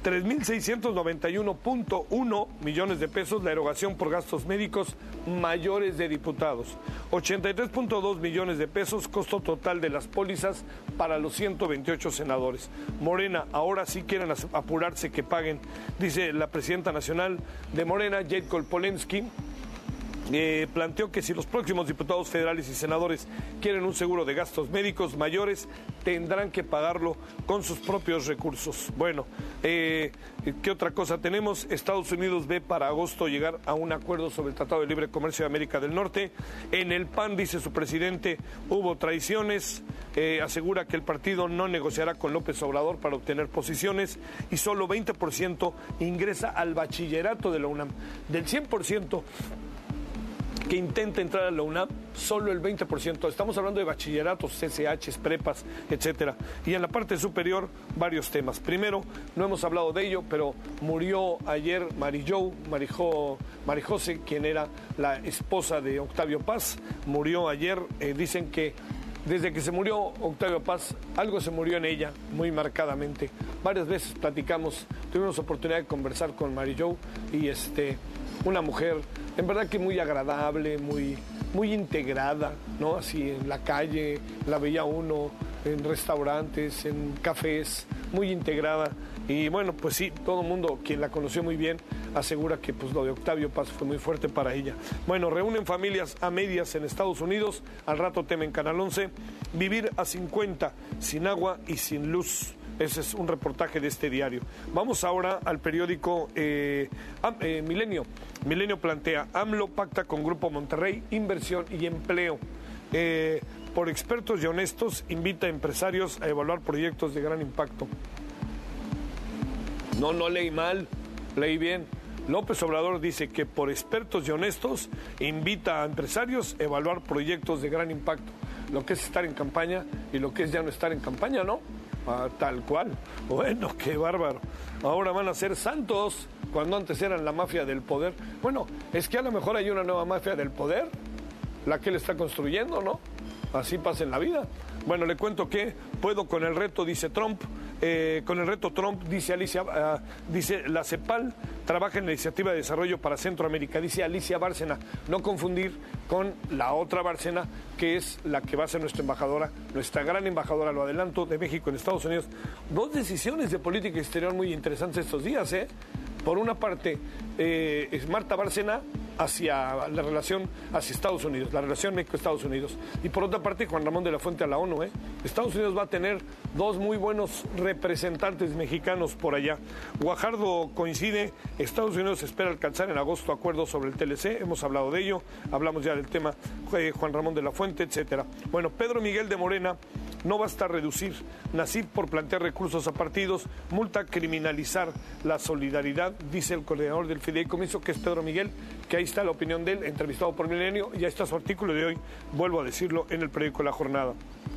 3.691.1 millones de pesos la erogación por gastos médicos mayores de diputados. 83.2 millones de pesos costo total de las pólizas para los 128 senadores. Morena, ahora sí quieren apurarse que paguen, dice la presidenta nacional de Morena, Jade Kolpolensky. Planteó que si los próximos diputados federales y senadores quieren un seguro de gastos médicos mayores, tendrán que pagarlo con sus propios recursos. Bueno, ¿qué otra cosa tenemos? Estados Unidos ve para agosto llegar a un acuerdo sobre el Tratado de Libre Comercio de América del Norte. En el PAN, dice su presidente, hubo traiciones. Asegura que el partido no negociará con López Obrador para obtener posiciones y solo 20% ingresa al bachillerato de la UNAM. Del 100% que intenta entrar a la UNAM, solo el 20%. Estamos hablando de bachilleratos, CCHs, prepas, etcétera. Y en la parte superior, varios temas. Primero, no hemos hablado de ello, pero murió ayer Marijose, quien era la esposa de Octavio Paz. Murió ayer, dicen que desde que se murió Octavio Paz, algo se murió en ella, muy marcadamente. Varias veces platicamos, tuvimos oportunidad de conversar con Marijó y una mujer en verdad que muy agradable, muy integrada, ¿no? Así en la calle, la veía uno en restaurantes, en cafés, muy integrada. Y bueno, pues sí, todo el mundo, quien la conoció muy bien, asegura que pues lo de Octavio Paz fue muy fuerte para ella. Bueno, reúnen familias a medias en Estados Unidos, al rato temen Canal 11, vivir a 50, sin agua y sin luz. Ese es un reportaje de este diario. Vamos ahora al periódico Milenio. Milenio plantea, AMLO pacta con Grupo Monterrey, inversión y empleo. Por expertos y honestos, invita a empresarios a evaluar proyectos de gran impacto. No leí mal, leí bien. López Obrador dice que por expertos y honestos invita a empresarios a evaluar proyectos de gran impacto. Lo que es estar en campaña y lo que es ya no estar en campaña, ¿no? Tal cual. Bueno, qué bárbaro. Ahora van a ser santos cuando antes eran la mafia del poder. Bueno, es que a lo mejor hay una nueva mafia del poder, la que él está construyendo, ¿no? Así pasa en la vida. Bueno, le cuento que puedo con el reto, dice Trump. Con el reto Trump, dice dice la CEPAL trabaja en la iniciativa de desarrollo para Centroamérica, dice Alicia Bárcena, no confundir con la otra Bárcena, que es la que va a ser nuestra embajadora, nuestra gran embajadora, lo adelanto, de México en Estados Unidos. Dos decisiones de política exterior muy interesantes estos días, ¿eh? Por una parte, es Marta Bárcena hacia la relación hacia Estados Unidos, la relación México-Estados Unidos. Y por otra parte, Juan Ramón de la Fuente a la ONU. Estados Unidos va a tener dos muy buenos representantes mexicanos por allá. Guajardo coincide, Estados Unidos espera alcanzar en agosto acuerdos sobre el TLC, hemos hablado de ello, hablamos ya del tema Juan Ramón de la Fuente, etcétera. Bueno, Pedro Miguel de Morena no basta reducir, Nasib por plantear recursos a partidos, multa criminalizar la solidaridad, dice el coordinador del fideicomiso, que es Pedro Miguel, que ahí está la opinión de él, entrevistado por Milenio, y ahí está su artículo de hoy, vuelvo a decirlo, en el periódico La Jornada.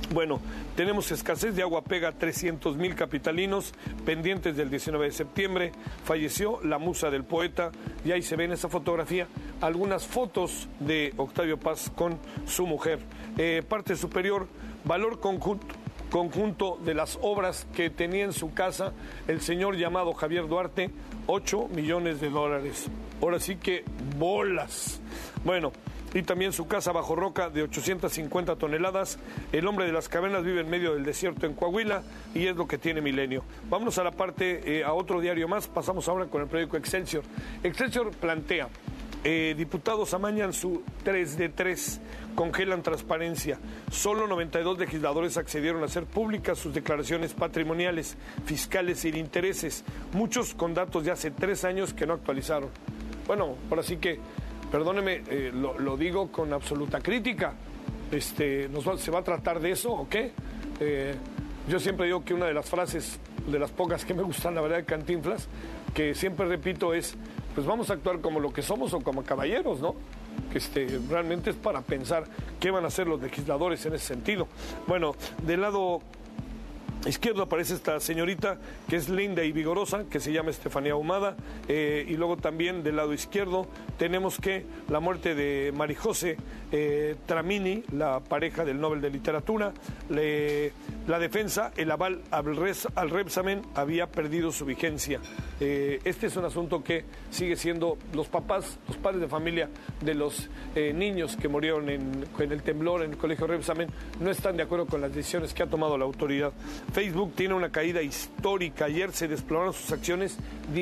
Bueno, tenemos escasez de agua, pega 300,000 capitalinos pendientes del 19 de septiembre. Falleció la musa del poeta y ahí se ve en esa fotografía algunas fotos de Octavio Paz con su mujer. Parte superior, valor conjunto de las obras que tenía en su casa el señor llamado Javier Duarte, $8 millones. Ahora sí que bolas. Bueno, y también su casa bajo roca de 850 toneladas. El hombre de las cavernas vive en medio del desierto en Coahuila y es lo que tiene Milenio. Vámonos a la parte, a otro diario más. Pasamos ahora con el periódico Excelsior. Excelsior plantea, diputados amañan su 3 de 3, congelan transparencia. Solo 92 legisladores accedieron a hacer públicas sus declaraciones patrimoniales, fiscales y de intereses, muchos con datos de hace 3 años que no actualizaron. Bueno, ahora sí que, perdóneme, lo digo con absoluta crítica. ¿Se va a tratar de eso o qué? Yo siempre digo que una de las frases, de las pocas que me gustan, la verdad, de Cantinflas, que siempre repito es, pues vamos a actuar como lo que somos o como caballeros, ¿no? Que realmente es para pensar qué van a hacer los legisladores en ese sentido. Bueno, del lado izquierdo aparece esta señorita que es linda y vigorosa, que se llama Estefanía Ahumada, y luego también del lado izquierdo tenemos que la muerte de Marijose Tramini, la pareja del Nobel de Literatura. La defensa, el aval al Repsamen había perdido su vigencia. Este es un asunto que sigue siendo los padres de familia de los niños que murieron en el temblor en el colegio Repsamen no están de acuerdo con las decisiones que ha tomado la autoridad. Facebook tiene una caída histórica. Ayer se desplomaron sus acciones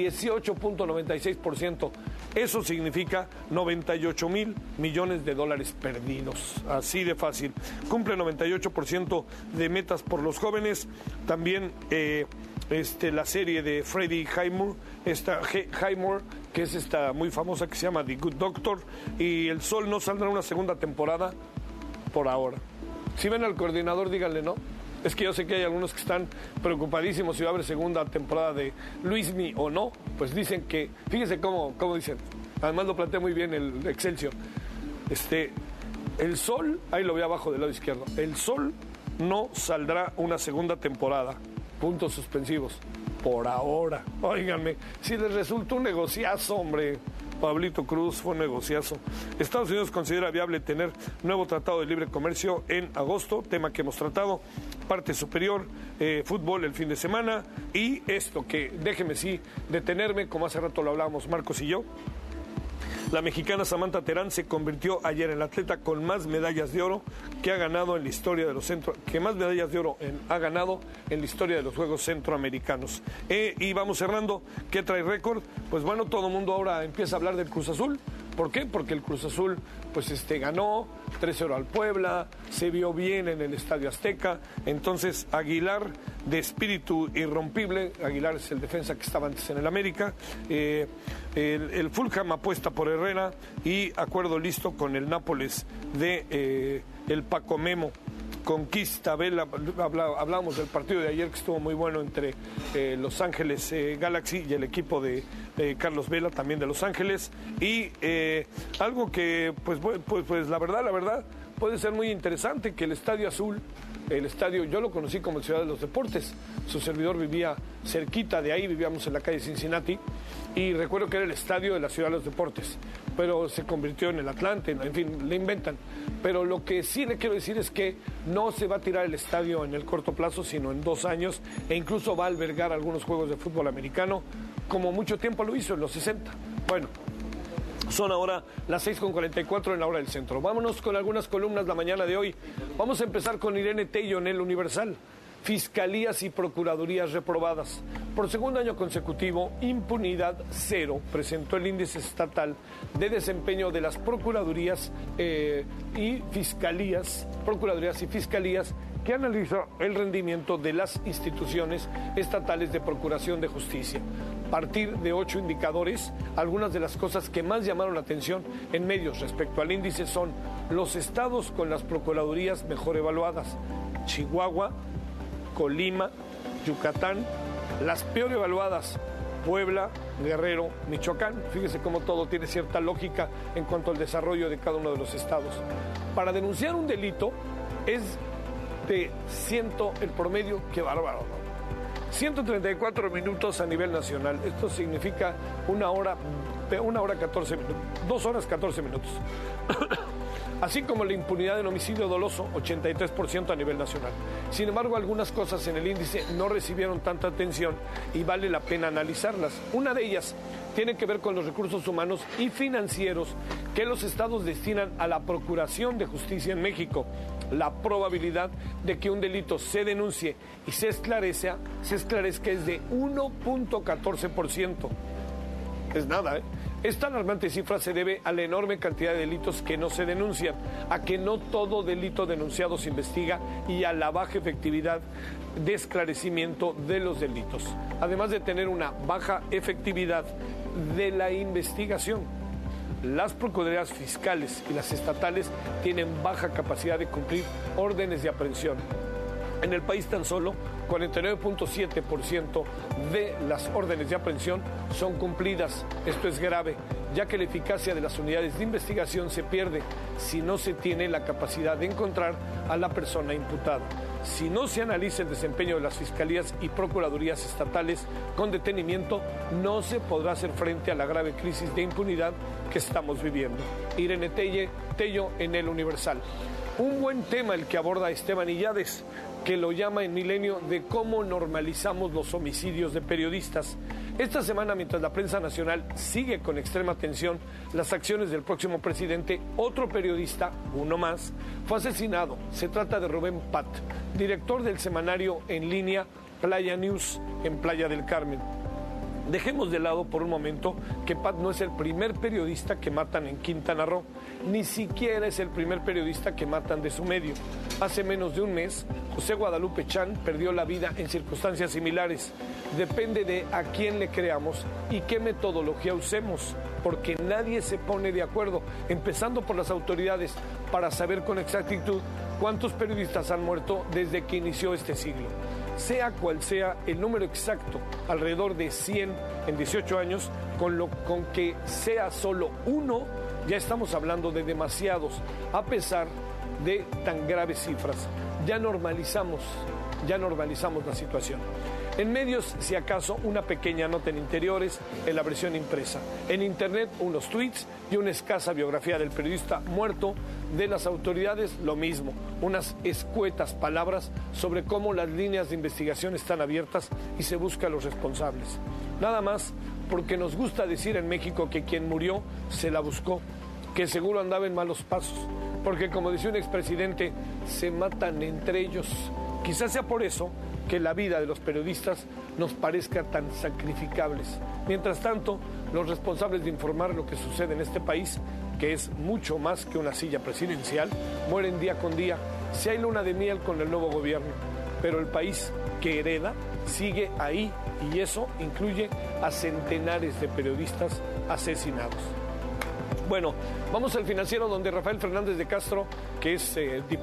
18.96%. Eso significa $98,000 millones perdidos. Así de fácil. Cumple 98% de metas por los jóvenes. También la serie de Freddie Highmore, que es esta muy famosa que se llama The Good Doctor. Y El Sol no saldrá una segunda temporada por ahora. Si ven al coordinador, díganle, ¿no? Es que yo sé que hay algunos que están preocupadísimos si va a haber segunda temporada de Luismi o no. Pues dicen que, fíjense cómo dicen. Además lo plantea muy bien el Excelsior. El Sol, ahí lo veo abajo del lado izquierdo. El Sol no saldrá una segunda temporada. Puntos suspensivos. Por ahora. Óiganme, si les resulta un negociazo, hombre. Pablito Cruz, fue un negociazo. Estados Unidos considera viable tener nuevo tratado de libre comercio en agosto, tema que hemos tratado. Parte superior, fútbol el fin de semana. Y esto que, déjeme detenerme, como hace rato lo hablábamos Marcos y yo. La mexicana Samantha Terán se convirtió ayer en la atleta con más medallas de oro que ha ganado en la historia de los ha ganado en la historia de los Juegos Centroamericanos. Y vamos cerrando. ¿Qué trae récord? Pues bueno, todo el mundo ahora empieza a hablar del Cruz Azul. ¿Por qué? Porque el Cruz Azul ganó 3-0 al Puebla, se vio bien en el Estadio Azteca. Entonces Aguilar, de espíritu irrompible, Aguilar es el defensa que estaba antes en el América, el Fulham apuesta por Herrera y acuerdo listo con el Nápoles de el Paco Memo. Conquista, hablábamos del partido de ayer que estuvo muy bueno entre Los Ángeles Galaxy y el equipo de Carlos Vela, también de Los Ángeles, y algo que pues la verdad puede ser muy interesante, que el Estadio Azul, yo lo conocí como Ciudad de los Deportes, su servidor vivía cerquita de ahí, vivíamos en la calle Cincinnati, y recuerdo que era el estadio de la Ciudad de los Deportes, pero se convirtió en el Atlante, en fin, le inventan. Pero lo que sí le quiero decir es que no se va a tirar el estadio en el corto plazo, sino en 2 años, e incluso va a albergar algunos juegos de fútbol americano, como mucho tiempo lo hizo en los 60. Bueno, son ahora las 6:44 en la hora del centro. Vámonos con algunas columnas la mañana de hoy. Vamos a empezar con Irene Tello en El Universal. Fiscalías y procuradurías reprobadas. Por segundo año consecutivo, impunidad cero, presentó el índice estatal de desempeño de las procuradurías y fiscalías que analiza el rendimiento de las instituciones estatales de procuración de justicia. A partir de 8 indicadores, algunas de las cosas que más llamaron la atención en medios respecto al índice son los estados con las procuradurías mejor evaluadas: Chihuahua, Colima, Yucatán. Las peor evaluadas: Puebla, Guerrero, Michoacán. Fíjese cómo todo tiene cierta lógica en cuanto al desarrollo de cada uno de los estados. Para denunciar un delito es de el promedio, qué bárbaro, ¿no? 134 minutos a nivel nacional. Esto significa 1 hora 14 minutos, 2 horas 14 minutos. Así como la impunidad en homicidio doloso, 83% a nivel nacional. Sin embargo, algunas cosas en el índice no recibieron tanta atención y vale la pena analizarlas. Una de ellas tiene que ver con los recursos humanos y financieros que los estados destinan a la procuración de justicia en México. La probabilidad de que un delito se denuncie y se esclarezca es de 1.14%. Es nada, ¿eh? Esta alarmante cifra se debe a la enorme cantidad de delitos que no se denuncian, a que no todo delito denunciado se investiga y a la baja efectividad de esclarecimiento de los delitos, además de tener una baja efectividad de la investigación. Las procuradurías fiscales y las estatales tienen baja capacidad de cumplir órdenes de aprehensión. En el país tan solo 49.7% de las órdenes de aprehensión son cumplidas. Esto es grave, ya que la eficacia de las unidades de investigación se pierde si no se tiene la capacidad de encontrar a la persona imputada. Si no se analiza el desempeño de las fiscalías y procuradurías estatales con detenimiento, no se podrá hacer frente a la grave crisis de impunidad que estamos viviendo. Irene Tello en El Universal. Un buen tema el que aborda Esteban Illades, que lo llama en Milenio de cómo normalizamos los homicidios de periodistas. Esta semana, mientras la prensa nacional sigue con extrema atención las acciones del próximo presidente, otro periodista, uno más, fue asesinado. Se trata de Rubén Pat, director del semanario en línea Playa News en Playa del Carmen. Dejemos de lado por un momento que Pat no es el primer periodista que matan en Quintana Roo, ni siquiera es el primer periodista que matan de su medio. Hace menos de un mes, José Guadalupe Chan perdió la vida en circunstancias similares. Depende de a quién le creamos y qué metodología usemos, porque nadie se pone de acuerdo, empezando por las autoridades, para saber con exactitud cuántos periodistas han muerto desde que inició este siglo. Sea cual sea el número exacto, alrededor de 100 en 18 años, con que sea solo uno, ya estamos hablando de demasiados, a pesar de tan graves cifras. Ya normalizamos la situación. En medios, si acaso, una pequeña nota en interiores en la versión impresa. En internet, unos tweets y una escasa biografía del periodista muerto. De las autoridades, lo mismo. Unas escuetas palabras sobre cómo las líneas de investigación están abiertas y se busca a los responsables. Nada más porque nos gusta decir en México que quien murió se la buscó, que seguro andaba en malos pasos. Porque, como decía un expresidente, se matan entre ellos. Quizás sea por eso que la vida de los periodistas nos parezca tan sacrificables. Mientras tanto, los responsables de informar lo que sucede en este país, que es mucho más que una silla presidencial, mueren día con día. Si hay luna de miel con el nuevo gobierno, pero el país que hereda sigue ahí, y eso incluye a centenares de periodistas asesinados. Bueno, vamos al Financiero, donde Rafael Fernández de Castro, que es,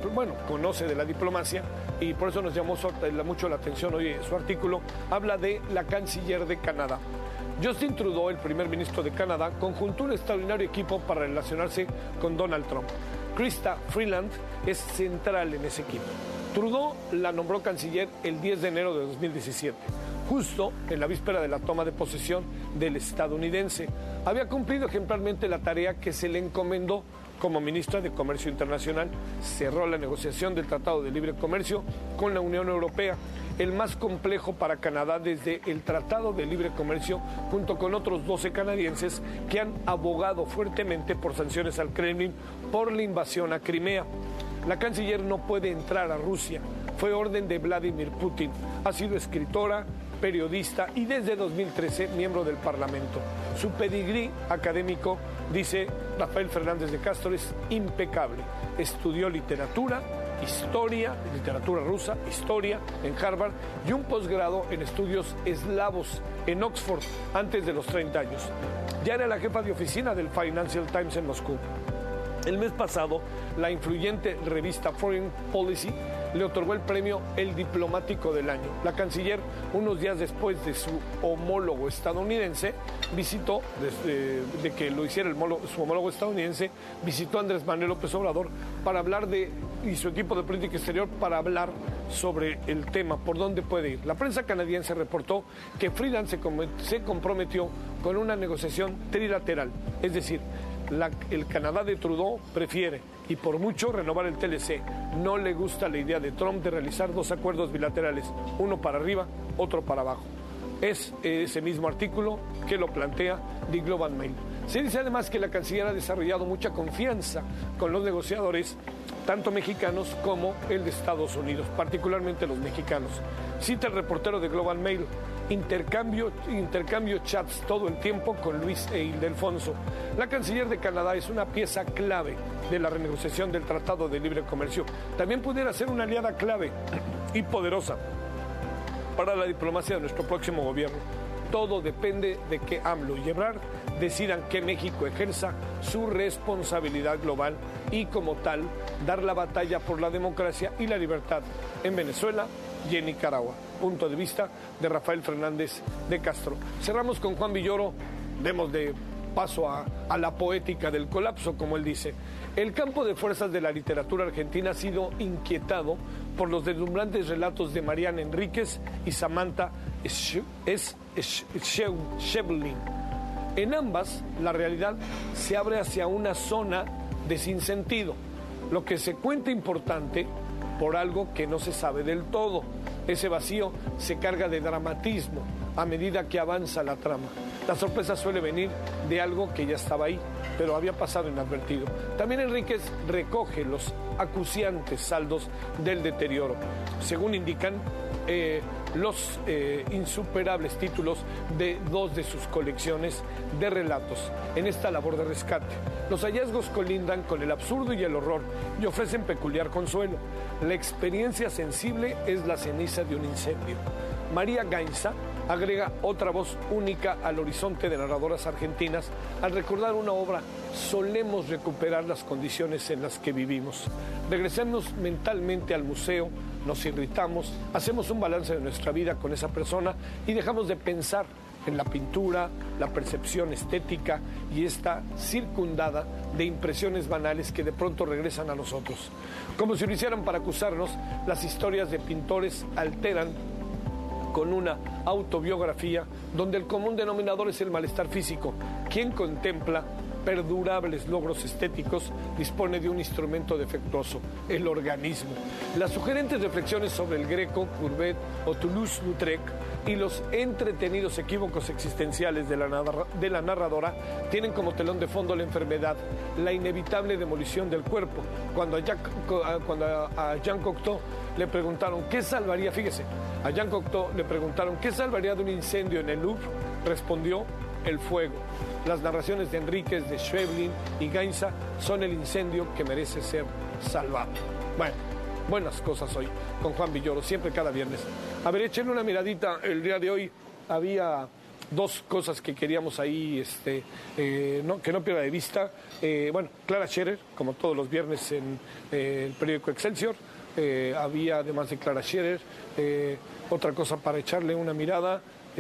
conoce de la diplomacia y por eso nos llamó mucho la atención hoy su artículo, habla de la canciller de Canadá. Justin Trudeau, el primer ministro de Canadá, conjuntó un extraordinario equipo para relacionarse con Donald Trump. Chrystia Freeland es central en ese equipo. Trudeau la nombró canciller el 10 de enero de 2017. Justo en la víspera de la toma de posesión del estadounidense. Había cumplido ejemplarmente la tarea que se le encomendó como ministra de Comercio Internacional. Cerró la negociación del Tratado de Libre Comercio con la Unión Europea, el más complejo para Canadá desde el Tratado de Libre Comercio, junto con otros 12 canadienses que han abogado fuertemente por sanciones al Kremlin por la invasión a Crimea. La canciller no puede entrar a Rusia. Fue orden de Vladimir Putin. Ha sido escritora, periodista y desde 2013 miembro del Parlamento. Su pedigrí académico, dice Rafael Fernández de Castro, es impecable. Estudió literatura, historia, literatura rusa, historia en Harvard y un posgrado en estudios eslavos en Oxford antes de los 30 años. Ya era la jefa de oficina del Financial Times en Moscú. El mes pasado, la influyente revista Foreign Policy le otorgó el premio El Diplomático del Año. La canciller, unos días después de su homólogo estadounidense, visitó, de que lo hiciera su homólogo estadounidense, visitó a Andrés Manuel López Obrador para hablar y su equipo de política exterior para hablar sobre el tema, por dónde puede ir. La prensa canadiense reportó que Freeland se comprometió con una negociación trilateral, es decir, el Canadá de Trudeau prefiere, y por mucho, renovar el TLC. No le gusta la idea de Trump de realizar 2 acuerdos bilaterales, uno para arriba, otro para abajo. Es ese mismo artículo que lo plantea The Globe and Mail. Se dice además que la canciller ha desarrollado mucha confianza con los negociadores, tanto mexicanos como el de Estados Unidos, particularmente los mexicanos. Cita el reportero de Globe and Mail: intercambio chats todo el tiempo con Luis e Ildefonso. La canciller de Canadá es una pieza clave de la renegociación del Tratado de Libre Comercio. También pudiera ser una aliada clave y poderosa para la diplomacia de nuestro próximo gobierno. Todo depende de que AMLO y Ebrard decidan que México ejerza su responsabilidad global y, como tal, dar la batalla por la democracia y la libertad en Venezuela y en Nicaragua. Punto de vista de Rafael Fernández de Castro. Cerramos con Juan Villoro. Demos de paso a la poética del colapso, como él dice. El campo de fuerzas de la literatura argentina ha sido inquietado por los deslumbrantes relatos de Mariana Enríquez y Samantha Schweblin. En ambas, la realidad se abre hacia una zona de sinsentido. Lo que se cuenta importante por algo que no se sabe del todo. Ese vacío se carga de dramatismo a medida que avanza la trama. La sorpresa suele venir de algo que ya estaba ahí, pero había pasado inadvertido. También Enríquez recoge los acuciantes saldos del deterioro, según indican los insuperables títulos de 2 de sus colecciones de relatos en esta labor de rescate. Los hallazgos colindan con el absurdo y el horror y ofrecen peculiar consuelo. La experiencia sensible es la ceniza de un incendio. María Gainza agrega otra voz única al horizonte de narradoras argentinas. Al recordar una obra, solemos recuperar las condiciones en las que vivimos. Regresemos mentalmente al museo, nos irritamos, hacemos un balance de nuestra vida con esa persona y dejamos de pensar en la pintura, la percepción estética, y está circundada de impresiones banales que de pronto regresan a nosotros. Como si lo hicieran para acusarnos, las historias de pintores alteran con una autobiografía donde el común denominador es el malestar físico. Quien contempla perdurables logros estéticos dispone de un instrumento defectuoso, el organismo. Las sugerentes reflexiones sobre el Greco, Courbet o Toulouse-Lautrec y los entretenidos equívocos existenciales de la narradora tienen como telón de fondo la enfermedad, la inevitable demolición del cuerpo. Cuando a Jean Cocteau le preguntaron qué salvaría, fíjese, a Jean Cocteau le preguntaron qué salvaría de un incendio en el Louvre, respondió: el fuego. Las narraciones de Enríquez, de Schweblin y Gainza son el incendio que merece ser salvado. Bueno, buenas cosas hoy con Juan Villoro, siempre cada viernes. A ver, échenle una miradita. El día de hoy había 2 cosas que queríamos ahí que no pierda de vista. Bueno, Clara Scherer, como todos los viernes en el periódico Excelsior. Había, además de Clara Scherer, otra cosa para echarle una mirada.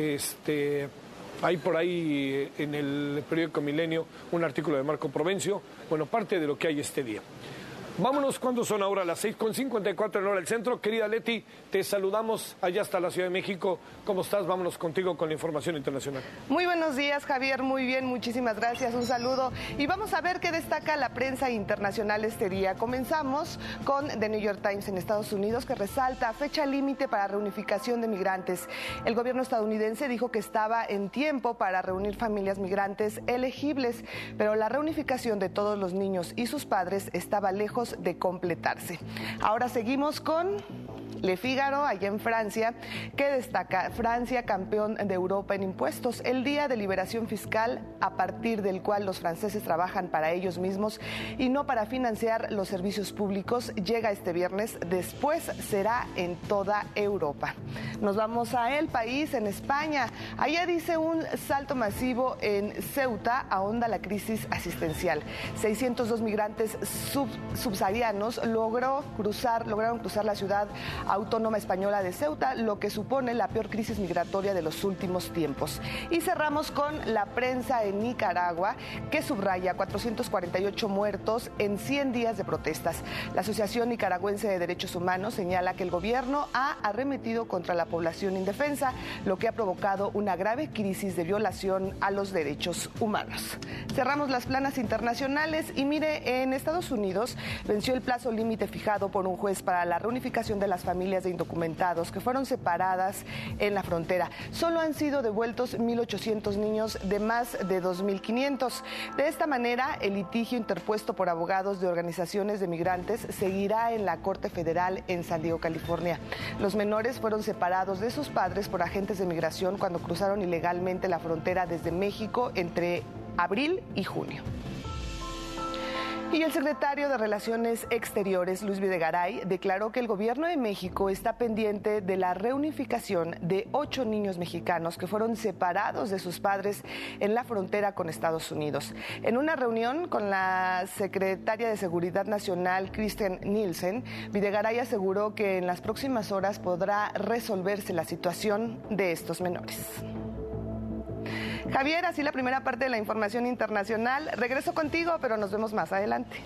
Hay por ahí en el periódico Milenio un artículo de Marco Provencio. Bueno, parte de lo que hay este día. Vámonos cuando son ahora las 6:54 en hora del centro. Querida Leti, te saludamos allá hasta la Ciudad de México. ¿Cómo estás? Vámonos contigo con la información internacional. Muy buenos días, Javier. Muy bien, muchísimas gracias. Un saludo. Y vamos a ver qué destaca la prensa internacional este día. Comenzamos con The New York Times en Estados Unidos, que resalta fecha límite para reunificación de migrantes. El gobierno estadounidense dijo que estaba en tiempo para reunir familias migrantes elegibles, pero la reunificación de todos los niños y sus padres estaba lejos de completarse. Ahora seguimos con Le Figaro, allá en Francia, que destaca: Francia campeón de Europa en impuestos. El día de liberación fiscal, a partir del cual los franceses trabajan para ellos mismos y no para financiar los servicios públicos, llega este viernes. Después será en toda Europa. Nos vamos a El País, en España. Allá dice: un salto masivo en Ceuta ahonda la crisis asistencial. 602 migrantes subsaharianos subsaharianos lograron cruzar la ciudad autónoma española de Ceuta, lo que supone la peor crisis migratoria de los últimos tiempos. Y cerramos con la prensa en Nicaragua, que subraya 448 muertos en 100 días de protestas. La Asociación Nicaragüense de Derechos Humanos señala que el gobierno ha arremetido contra la población indefensa, lo que ha provocado una grave crisis de violación a los derechos humanos. Cerramos las planas internacionales y mire, en Estados Unidos venció el plazo límite fijado por un juez para la reunificación de las familias de indocumentados que fueron separadas en la frontera. Solo han sido devueltos 1.800 niños de más de 2.500. De esta manera, el litigio interpuesto por abogados de organizaciones de migrantes seguirá en la Corte Federal en San Diego, California. Los menores fueron separados de sus padres por agentes de migración cuando cruzaron ilegalmente la frontera desde México entre abril y junio. Y el secretario de Relaciones Exteriores, Luis Videgaray, declaró que el gobierno de México está pendiente de la reunificación de 8 niños mexicanos que fueron separados de sus padres en la frontera con Estados Unidos. En una reunión con la secretaria de Seguridad Nacional, Kristen Nielsen, Videgaray aseguró que en las próximas horas podrá resolverse la situación de estos menores. Javier, así la primera parte de la información internacional. Regreso contigo, pero nos vemos más adelante.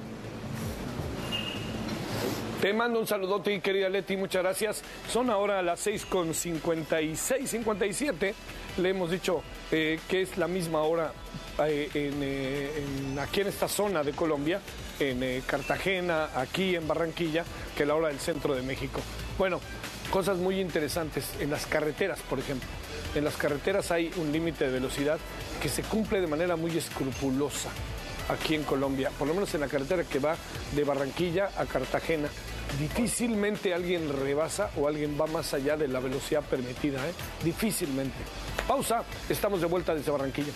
Te mando un saludote, querida Leti, muchas gracias. Son ahora las 6:56, 57. Le hemos dicho que es la misma hora aquí en esta zona de Colombia, en Cartagena, aquí en Barranquilla, que la hora del centro de México. Bueno, cosas muy interesantes en las carreteras, por ejemplo. En las carreteras hay un límite de velocidad que se cumple de manera muy escrupulosa aquí en Colombia, por lo menos en la carretera que va de Barranquilla a Cartagena. Difícilmente alguien rebasa o alguien va más allá de la velocidad permitida, ¿eh? Difícilmente. Pausa, estamos de vuelta desde Barranquilla.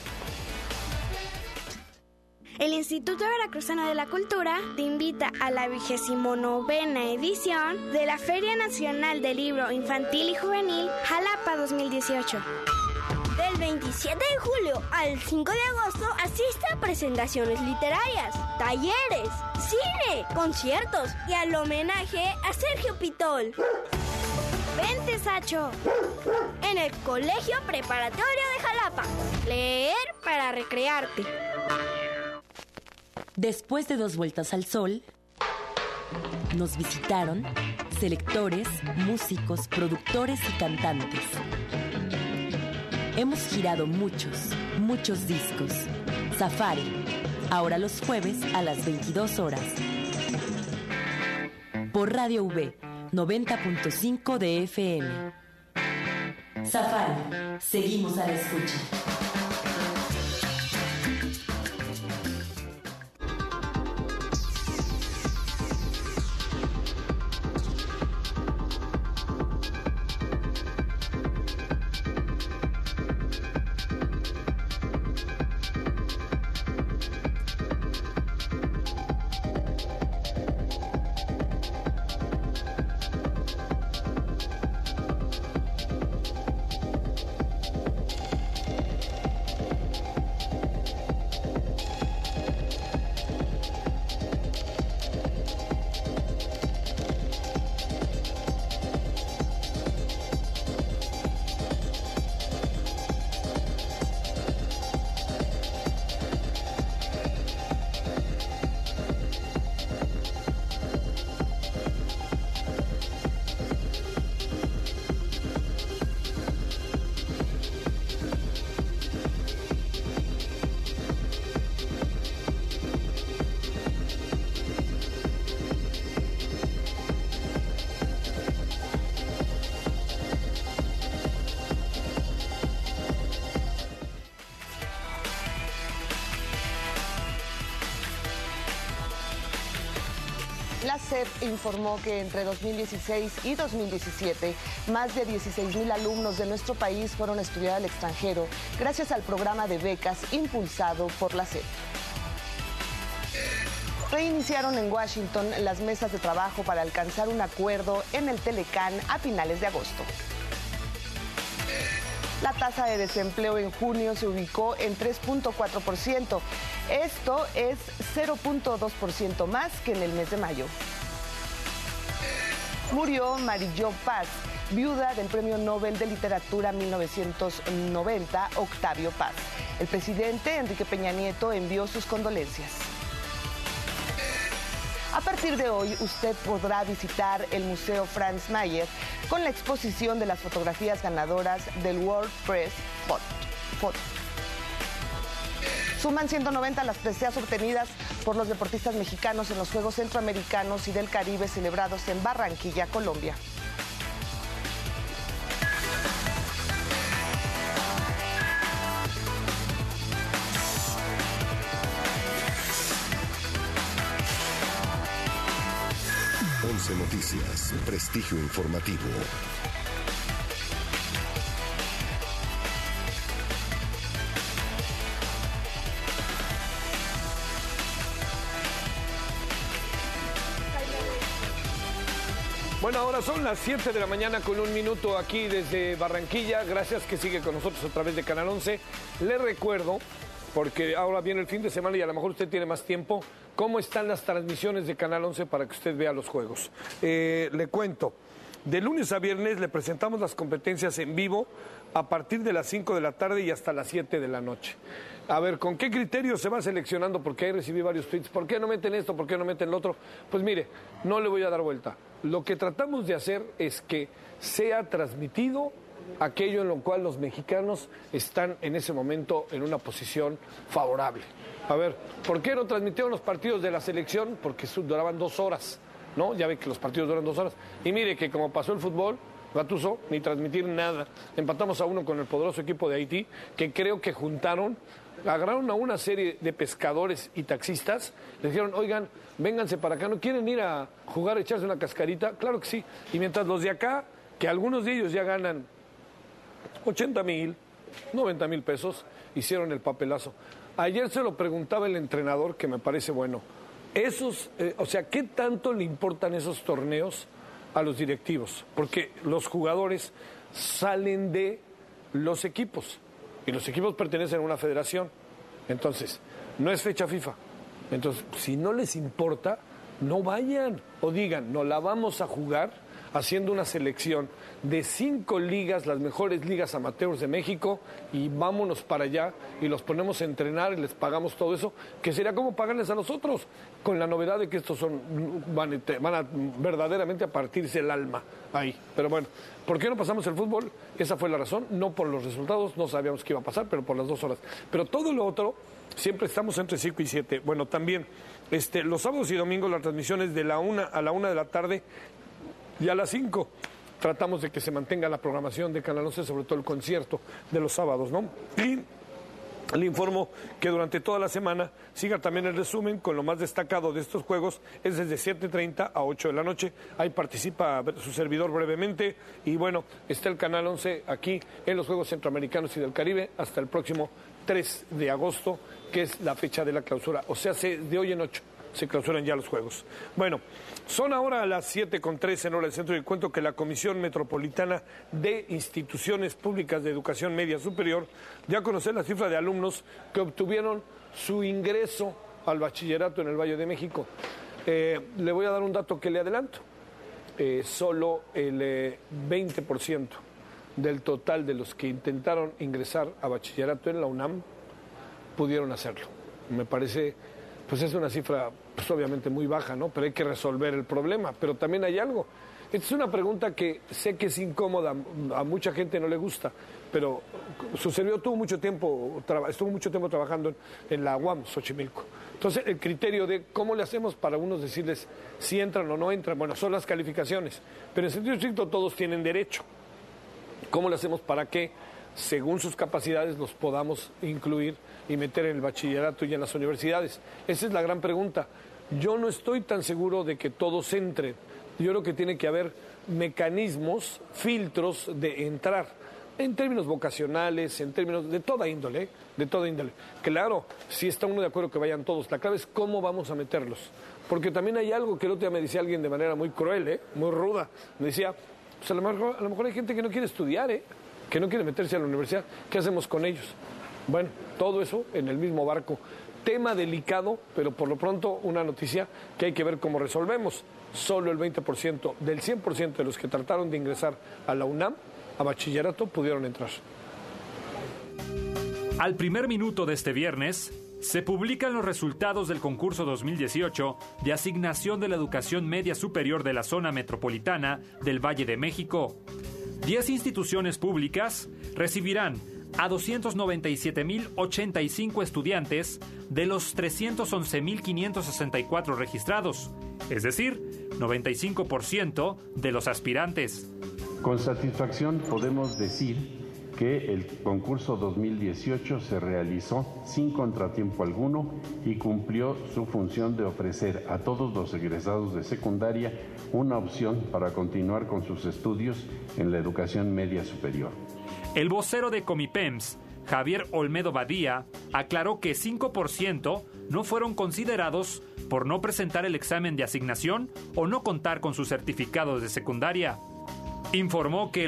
El Instituto Veracruzano de la Cultura te invita a la 29ª edición de la Feria Nacional del Libro Infantil y Juvenil Jalapa 2018. Del 27 de julio al 5 de agosto asiste a presentaciones literarias, talleres, cine, conciertos y al homenaje a Sergio Pitol. Vente, Sacho, en el Colegio Preparatorio de Jalapa. Leer para recrearte. Después de 2 vueltas al sol, nos visitaron selectores, músicos, productores y cantantes. Hemos girado muchos discos. Safari, ahora los jueves a las 22 horas. Por Radio V, 90.5 de FM. Safari, seguimos a la escucha. La SEP informó que entre 2016 y 2017, más de 16,000 alumnos de nuestro país fueron a estudiar al extranjero gracias al programa de becas impulsado por la SEP. Reiniciaron en Washington las mesas de trabajo para alcanzar un acuerdo en el Telecán a finales de agosto. La tasa de desempleo en junio se ubicó en 3.4%. Esto es 0.2% más que en el mes de mayo. Murió Marie-Jo Paz, viuda del Premio Nobel de Literatura 1990, Octavio Paz. El presidente Enrique Peña Nieto envió sus condolencias. A partir de hoy, usted podrá visitar el Museo Franz Mayer con la exposición de las fotografías ganadoras del World Press Photo. Suman 190 las preseas obtenidas por los deportistas mexicanos en los Juegos Centroamericanos y del Caribe celebrados en Barranquilla, Colombia. Once Noticias, prestigio informativo. Bueno, ahora son las 7 de la mañana con 1 minuto aquí desde Barranquilla. Gracias que sigue con nosotros a través de Canal 11. Le recuerdo, porque ahora viene el fin de semana y a lo mejor usted tiene más tiempo, cómo están las transmisiones de Canal 11 para que usted vea los juegos. Le cuento, de lunes a viernes le presentamos las competencias en vivo a partir de las 5 de la tarde y hasta las 7 de la noche. A ver, ¿con qué criterio se va seleccionando? Porque ahí recibí varios tweets. ¿Por qué no meten esto? ¿Por qué no meten lo otro? Pues mire, no le voy a dar vuelta. Lo que tratamos de hacer es que sea transmitido aquello en lo cual los mexicanos están en ese momento en una posición favorable. A ver, ¿por qué no transmitieron los partidos de la selección? Porque duraban 2 horas, ¿no? Ya ve que los partidos duran 2 horas. Y mire que como pasó el fútbol, Gattuso, ni transmitir nada. Empatamos a 1 con el poderoso equipo de Haití, que creo que agarraron a una serie de pescadores y taxistas, les dijeron, oigan, vénganse para acá, ¿no quieren ir a jugar, a echarse una cascarita? Claro que sí. Y mientras los de acá, que algunos de ellos ya ganan 80,000, 90,000 pesos, hicieron el papelazo. Ayer se lo preguntaba el entrenador, que me parece bueno. ¿Qué tanto le importan esos torneos a los directivos? Porque los jugadores salen de los equipos y los equipos pertenecen a una federación. Entonces, no es fecha FIFA. Entonces, si no les importa, no vayan o digan, no la vamos a jugar haciendo una selección de 5 ligas, las mejores ligas amateurs de México, y vámonos para allá y los ponemos a entrenar y les pagamos todo eso, que sería como pagarles a nosotros, con la novedad de que estos van a verdaderamente a partirse el alma ahí. Pero bueno, ¿por qué no pasamos el fútbol? Esa fue la razón, no por los resultados, no sabíamos qué iba a pasar, pero por las 2 horas. Pero todo lo otro, siempre estamos entre 5 y 7. Bueno, también los sábados y domingos las transmisiones de la 1 a la 1 de la tarde y a las 5 tratamos de que se mantenga la programación de Canal 11, sobre todo el concierto de los sábados, ¿no? Y le informo que durante toda la semana siga también el resumen con lo más destacado de estos juegos. Es desde 7:30 a 8 de la noche. Ahí participa su servidor brevemente. Y bueno, está el Canal 11 aquí en los Juegos Centroamericanos y del Caribe hasta el próximo 3 de agosto, que es la fecha de la clausura. O sea, de hoy en 8 se clausuran ya los juegos. Bueno, son ahora las 7:03 en hora del centro, y cuento que la Comisión Metropolitana de Instituciones Públicas de Educación Media Superior dio a conocer la cifra de alumnos que obtuvieron su ingreso al bachillerato en el Valle de México. Le voy a dar un dato que le adelanto. Solo el 20% del total de los que intentaron ingresar a bachillerato en la UNAM pudieron hacerlo. Me parece, pues es una cifra pues obviamente muy baja, ¿no? Pero hay que resolver el problema. Pero también hay algo. Esta es una pregunta que sé que es incómoda, a mucha gente no le gusta, pero su servidor estuvo mucho tiempo trabajando en la UAM, Xochimilco. Entonces, el criterio de cómo le hacemos para unos decirles si entran o no entran, bueno, son las calificaciones, pero en sentido estricto todos tienen derecho. ¿Cómo le hacemos para que, según sus capacidades, los podamos incluir y meter en el bachillerato y en las universidades? Esa es la gran pregunta. Yo no estoy tan seguro de que todos entren. Yo creo que tiene que haber mecanismos, filtros de entrar, en términos vocacionales, en términos de toda índole, Claro, si está uno de acuerdo que vayan todos, la clave es cómo vamos a meterlos. Porque también hay algo que el otro día me decía alguien de manera muy cruel, muy ruda. Me decía, pues a lo mejor hay gente que no quiere estudiar, que no quiere meterse a la universidad. ¿Qué hacemos con ellos? Bueno, todo eso en el mismo barco. Tema delicado, pero por lo pronto una noticia que hay que ver cómo resolvemos. Solo el 20% del 100% de los que trataron de ingresar a la UNAM, a bachillerato, pudieron entrar. Al primer minuto de este viernes, se publican los resultados del concurso 2018 de asignación de la educación media superior de la zona metropolitana del Valle de México. 10 instituciones públicas recibirán a 297,085 estudiantes de los 311,564 registrados, es decir, 95% de los aspirantes. Con satisfacción podemos decir que el concurso 2018 se realizó sin contratiempo alguno y cumplió su función de ofrecer a todos los egresados de secundaria una opción para continuar con sus estudios en la educación media superior. El vocero de Comipems, Javier Olmedo Badía, aclaró que 5% no fueron considerados por no presentar el examen de asignación o no contar con sus certificados de secundaria. Informó que el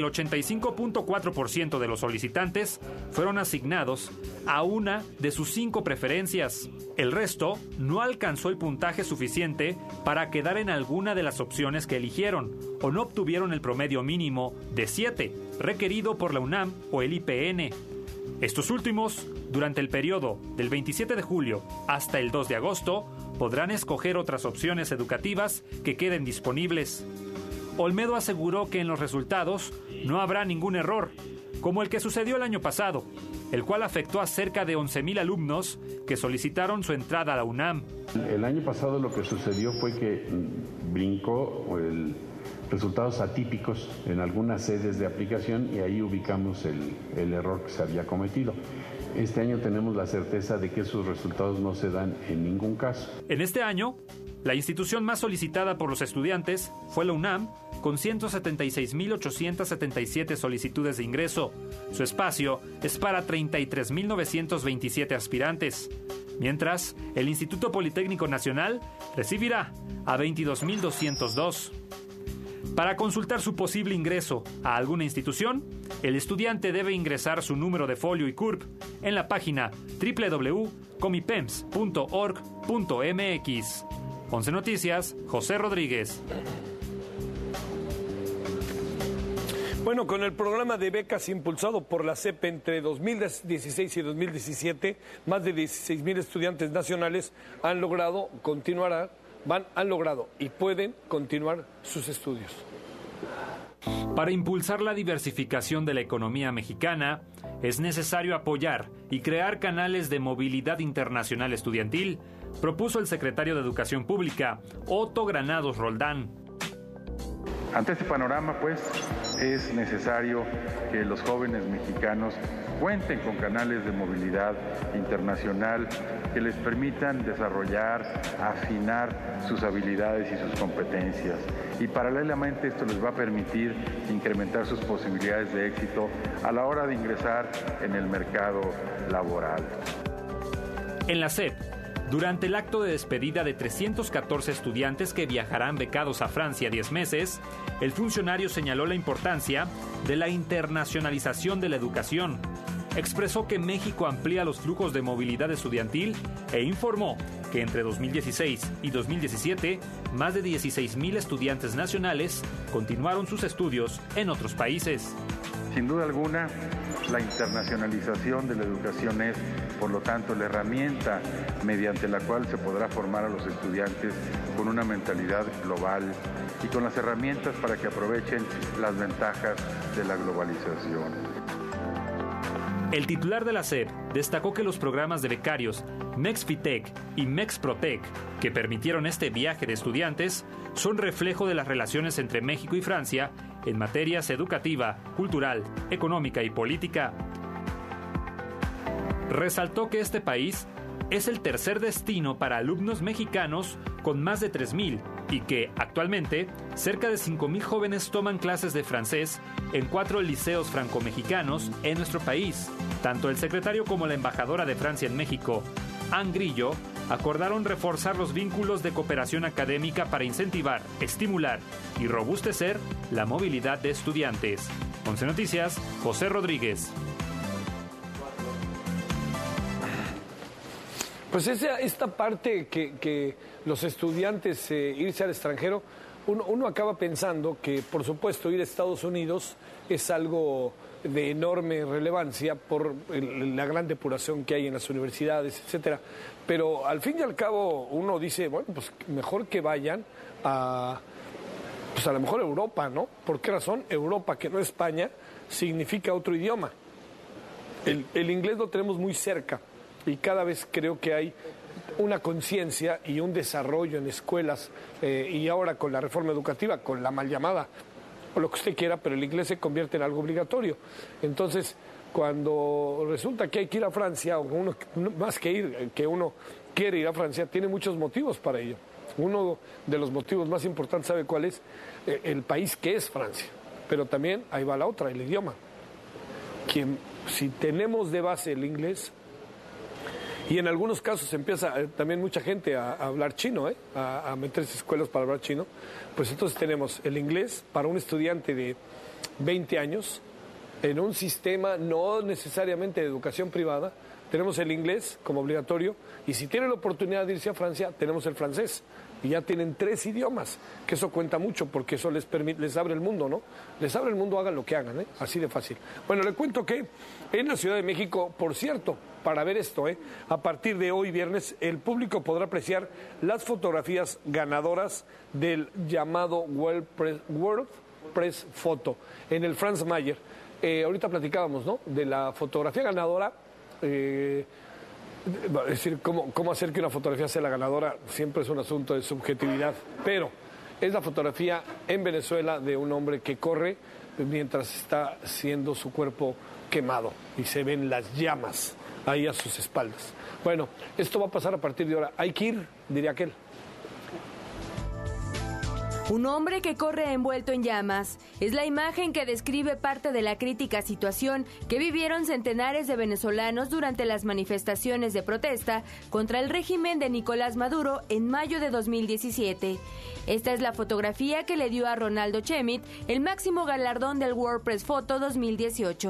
85.4% de los solicitantes fueron asignados a una de sus 5 preferencias. El resto no alcanzó el puntaje suficiente para quedar en alguna de las opciones que eligieron o no obtuvieron el promedio mínimo de 7 requerido por la UNAM o el IPN. Estos últimos, durante el periodo del 27 de julio hasta el 2 de agosto, podrán escoger otras opciones educativas que queden disponibles. Olmedo aseguró que en los resultados no habrá ningún error, como el que sucedió el año pasado, el cual afectó a cerca de 11,000 alumnos que solicitaron su entrada a la UNAM. El año pasado lo que sucedió fue que brincó resultados atípicos en algunas sedes de aplicación y ahí ubicamos el error que se había cometido. Este año tenemos la certeza de que esos resultados no se dan en ningún caso. En este año, la institución más solicitada por los estudiantes fue la UNAM, con 176,877 solicitudes de ingreso. Su espacio es para 33,927 aspirantes, mientras el Instituto Politécnico Nacional recibirá a 22,202. Para consultar su posible ingreso a alguna institución, el estudiante debe ingresar su número de folio y CURP en la página www.comipems.org.mx. 11 Noticias, José Rodríguez. Bueno, con el programa de becas impulsado por la SEP entre 2016 y 2017, más de 16,000 estudiantes nacionales han logrado y pueden continuar sus estudios. Para impulsar la diversificación de la economía mexicana, es necesario apoyar y crear canales de movilidad internacional estudiantil, propuso el secretario de Educación Pública, Otto Granados Roldán. Ante este panorama, pues, es necesario que los jóvenes mexicanos cuenten con canales de movilidad internacional que les permitan desarrollar, afinar sus habilidades y sus competencias. Y paralelamente esto les va a permitir incrementar sus posibilidades de éxito a la hora de ingresar en el mercado laboral. En la SEP, durante el acto de despedida de 314 estudiantes que viajarán becados a Francia 10 meses, el funcionario señaló la importancia de la internacionalización de la educación. Expresó que México amplía los flujos de movilidad estudiantil e informó que entre 2016 y 2017, más de 16,000 estudiantes nacionales continuaron sus estudios en otros países. Sin duda alguna, la internacionalización de la educación es, por lo tanto, la herramienta mediante la cual se podrá formar a los estudiantes con una mentalidad global y con las herramientas para que aprovechen las ventajas de la globalización. El titular de la SEP destacó que los programas de becarios MEXFITEC y MEXPROTEC, que permitieron este viaje de estudiantes, son reflejo de las relaciones entre México y Francia en materias educativa, cultural, económica y política. Resaltó que este país es el tercer destino para alumnos mexicanos con más de 3,000 y que, actualmente, cerca de 5,000 jóvenes toman clases de francés en 4 liceos franco-mexicanos en nuestro país. Tanto el secretario como la embajadora de Francia en México, Anne Grillo, acordaron reforzar los vínculos de cooperación académica para incentivar, estimular y robustecer la movilidad de estudiantes. 11 Noticias, José Rodríguez. Pues esta parte que los estudiantes irse al extranjero, uno acaba pensando que, por supuesto, ir a Estados Unidos es algo de enorme relevancia por la gran depuración que hay en las universidades, etcétera. Pero al fin y al cabo uno dice, bueno, pues mejor que vayan a lo mejor Europa, ¿no? ¿Por qué razón? Europa, que no es España, significa otro idioma. El inglés lo tenemos muy cerca y cada vez creo que hay una conciencia y un desarrollo en escuelas y ahora con la reforma educativa, con la mal llamada, o lo que usted quiera, pero el inglés se convierte en algo obligatorio. Entonces, cuando resulta que hay que ir a Francia, o uno, más que ir, que uno quiere ir a Francia, tiene muchos motivos para ello. Uno de los motivos más importantes, ¿sabe cuál es? El país que es Francia. Pero también, ahí va la otra, el idioma. Si tenemos de base el inglés, y en algunos casos empieza también mucha gente a hablar chino, a meterse en escuelas para hablar chino, pues entonces tenemos el inglés para un estudiante de 20 años, en un sistema no necesariamente de educación privada, tenemos el inglés como obligatorio, y si tienen la oportunidad de irse a Francia, tenemos el francés, y ya tienen 3 idiomas, que eso cuenta mucho, porque eso les abre el mundo, ¿no? Les abre el mundo, hagan lo que hagan, así de fácil. Bueno, le cuento que en la Ciudad de México, por cierto, para ver esto, a partir de hoy viernes, el público podrá apreciar las fotografías ganadoras del llamado World Press Photo en el Franz Mayer. Ahorita platicábamos, ¿no?, de la fotografía ganadora. Es decir, cómo hacer que una fotografía sea la ganadora siempre es un asunto de subjetividad, pero es la fotografía en Venezuela de un hombre que corre mientras está siendo su cuerpo quemado y se ven las llamas ahí a sus espaldas. Bueno, esto va a pasar a partir de ahora. Hay que ir, diría aquel. Un hombre que corre envuelto en llamas es la imagen que describe parte de la crítica situación que vivieron centenares de venezolanos durante las manifestaciones de protesta contra el régimen de Nicolás Maduro en mayo de 2017. Esta es la fotografía que le dio a Ronaldo Chemit el máximo galardón del World Press Photo 2018.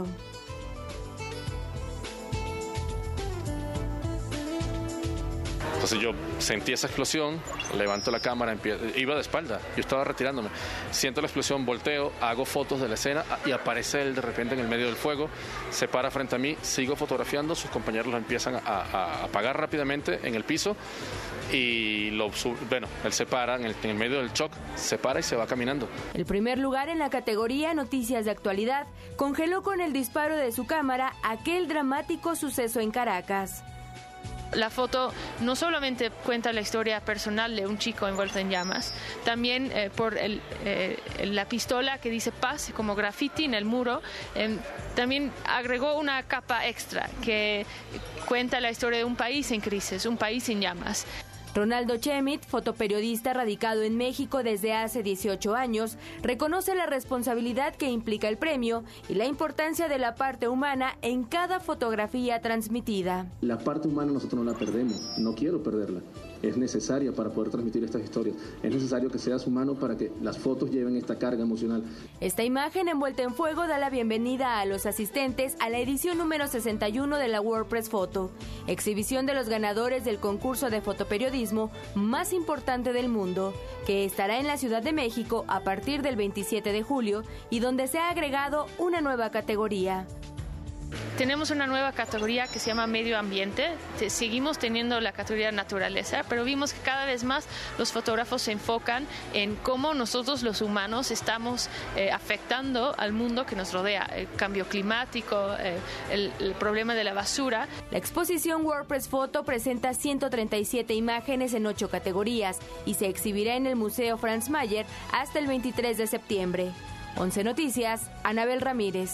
Entonces yo sentí esa explosión, levanto la cámara, iba de espalda, yo estaba retirándome, siento la explosión, volteo, hago fotos de la escena y aparece él de repente en el medio del fuego, se para frente a mí, sigo fotografiando, sus compañeros lo empiezan a apagar rápidamente en el piso y él se para en el medio del shock, se para y se va caminando. El primer lugar en la categoría Noticias de Actualidad congeló con el disparo de su cámara aquel dramático suceso en Caracas. La foto no solamente cuenta la historia personal de un chico envuelto en llamas, también por la pistola que dice paz como graffiti en el muro, también agregó una capa extra que cuenta la historia de un país en crisis, un país en llamas. Ronaldo Chemit, fotoperiodista radicado en México desde hace 18 años, reconoce la responsabilidad que implica el premio y la importancia de la parte humana en cada fotografía transmitida. La parte humana nosotros no la perdemos, no quiero perderla. Es necesaria para poder transmitir estas historias. Es necesario que seas humano para que las fotos lleven esta carga emocional. Esta imagen envuelta en fuego da la bienvenida a los asistentes a la edición número 61 de la World Press Photo, exhibición de los ganadores del concurso de fotoperiodismo más importante del mundo, que estará en la Ciudad de México a partir del 27 de julio y donde se ha agregado una nueva categoría. Tenemos una nueva categoría que se llama medio ambiente, seguimos teniendo la categoría naturaleza, pero vimos que cada vez más los fotógrafos se enfocan en cómo nosotros los humanos estamos afectando al mundo que nos rodea, el cambio climático, el problema de la basura. La exposición World Press Photo presenta 137 imágenes en 8 categorías y se exhibirá en el Museo Franz Mayer hasta el 23 de septiembre. 11 Noticias, Anabel Ramírez.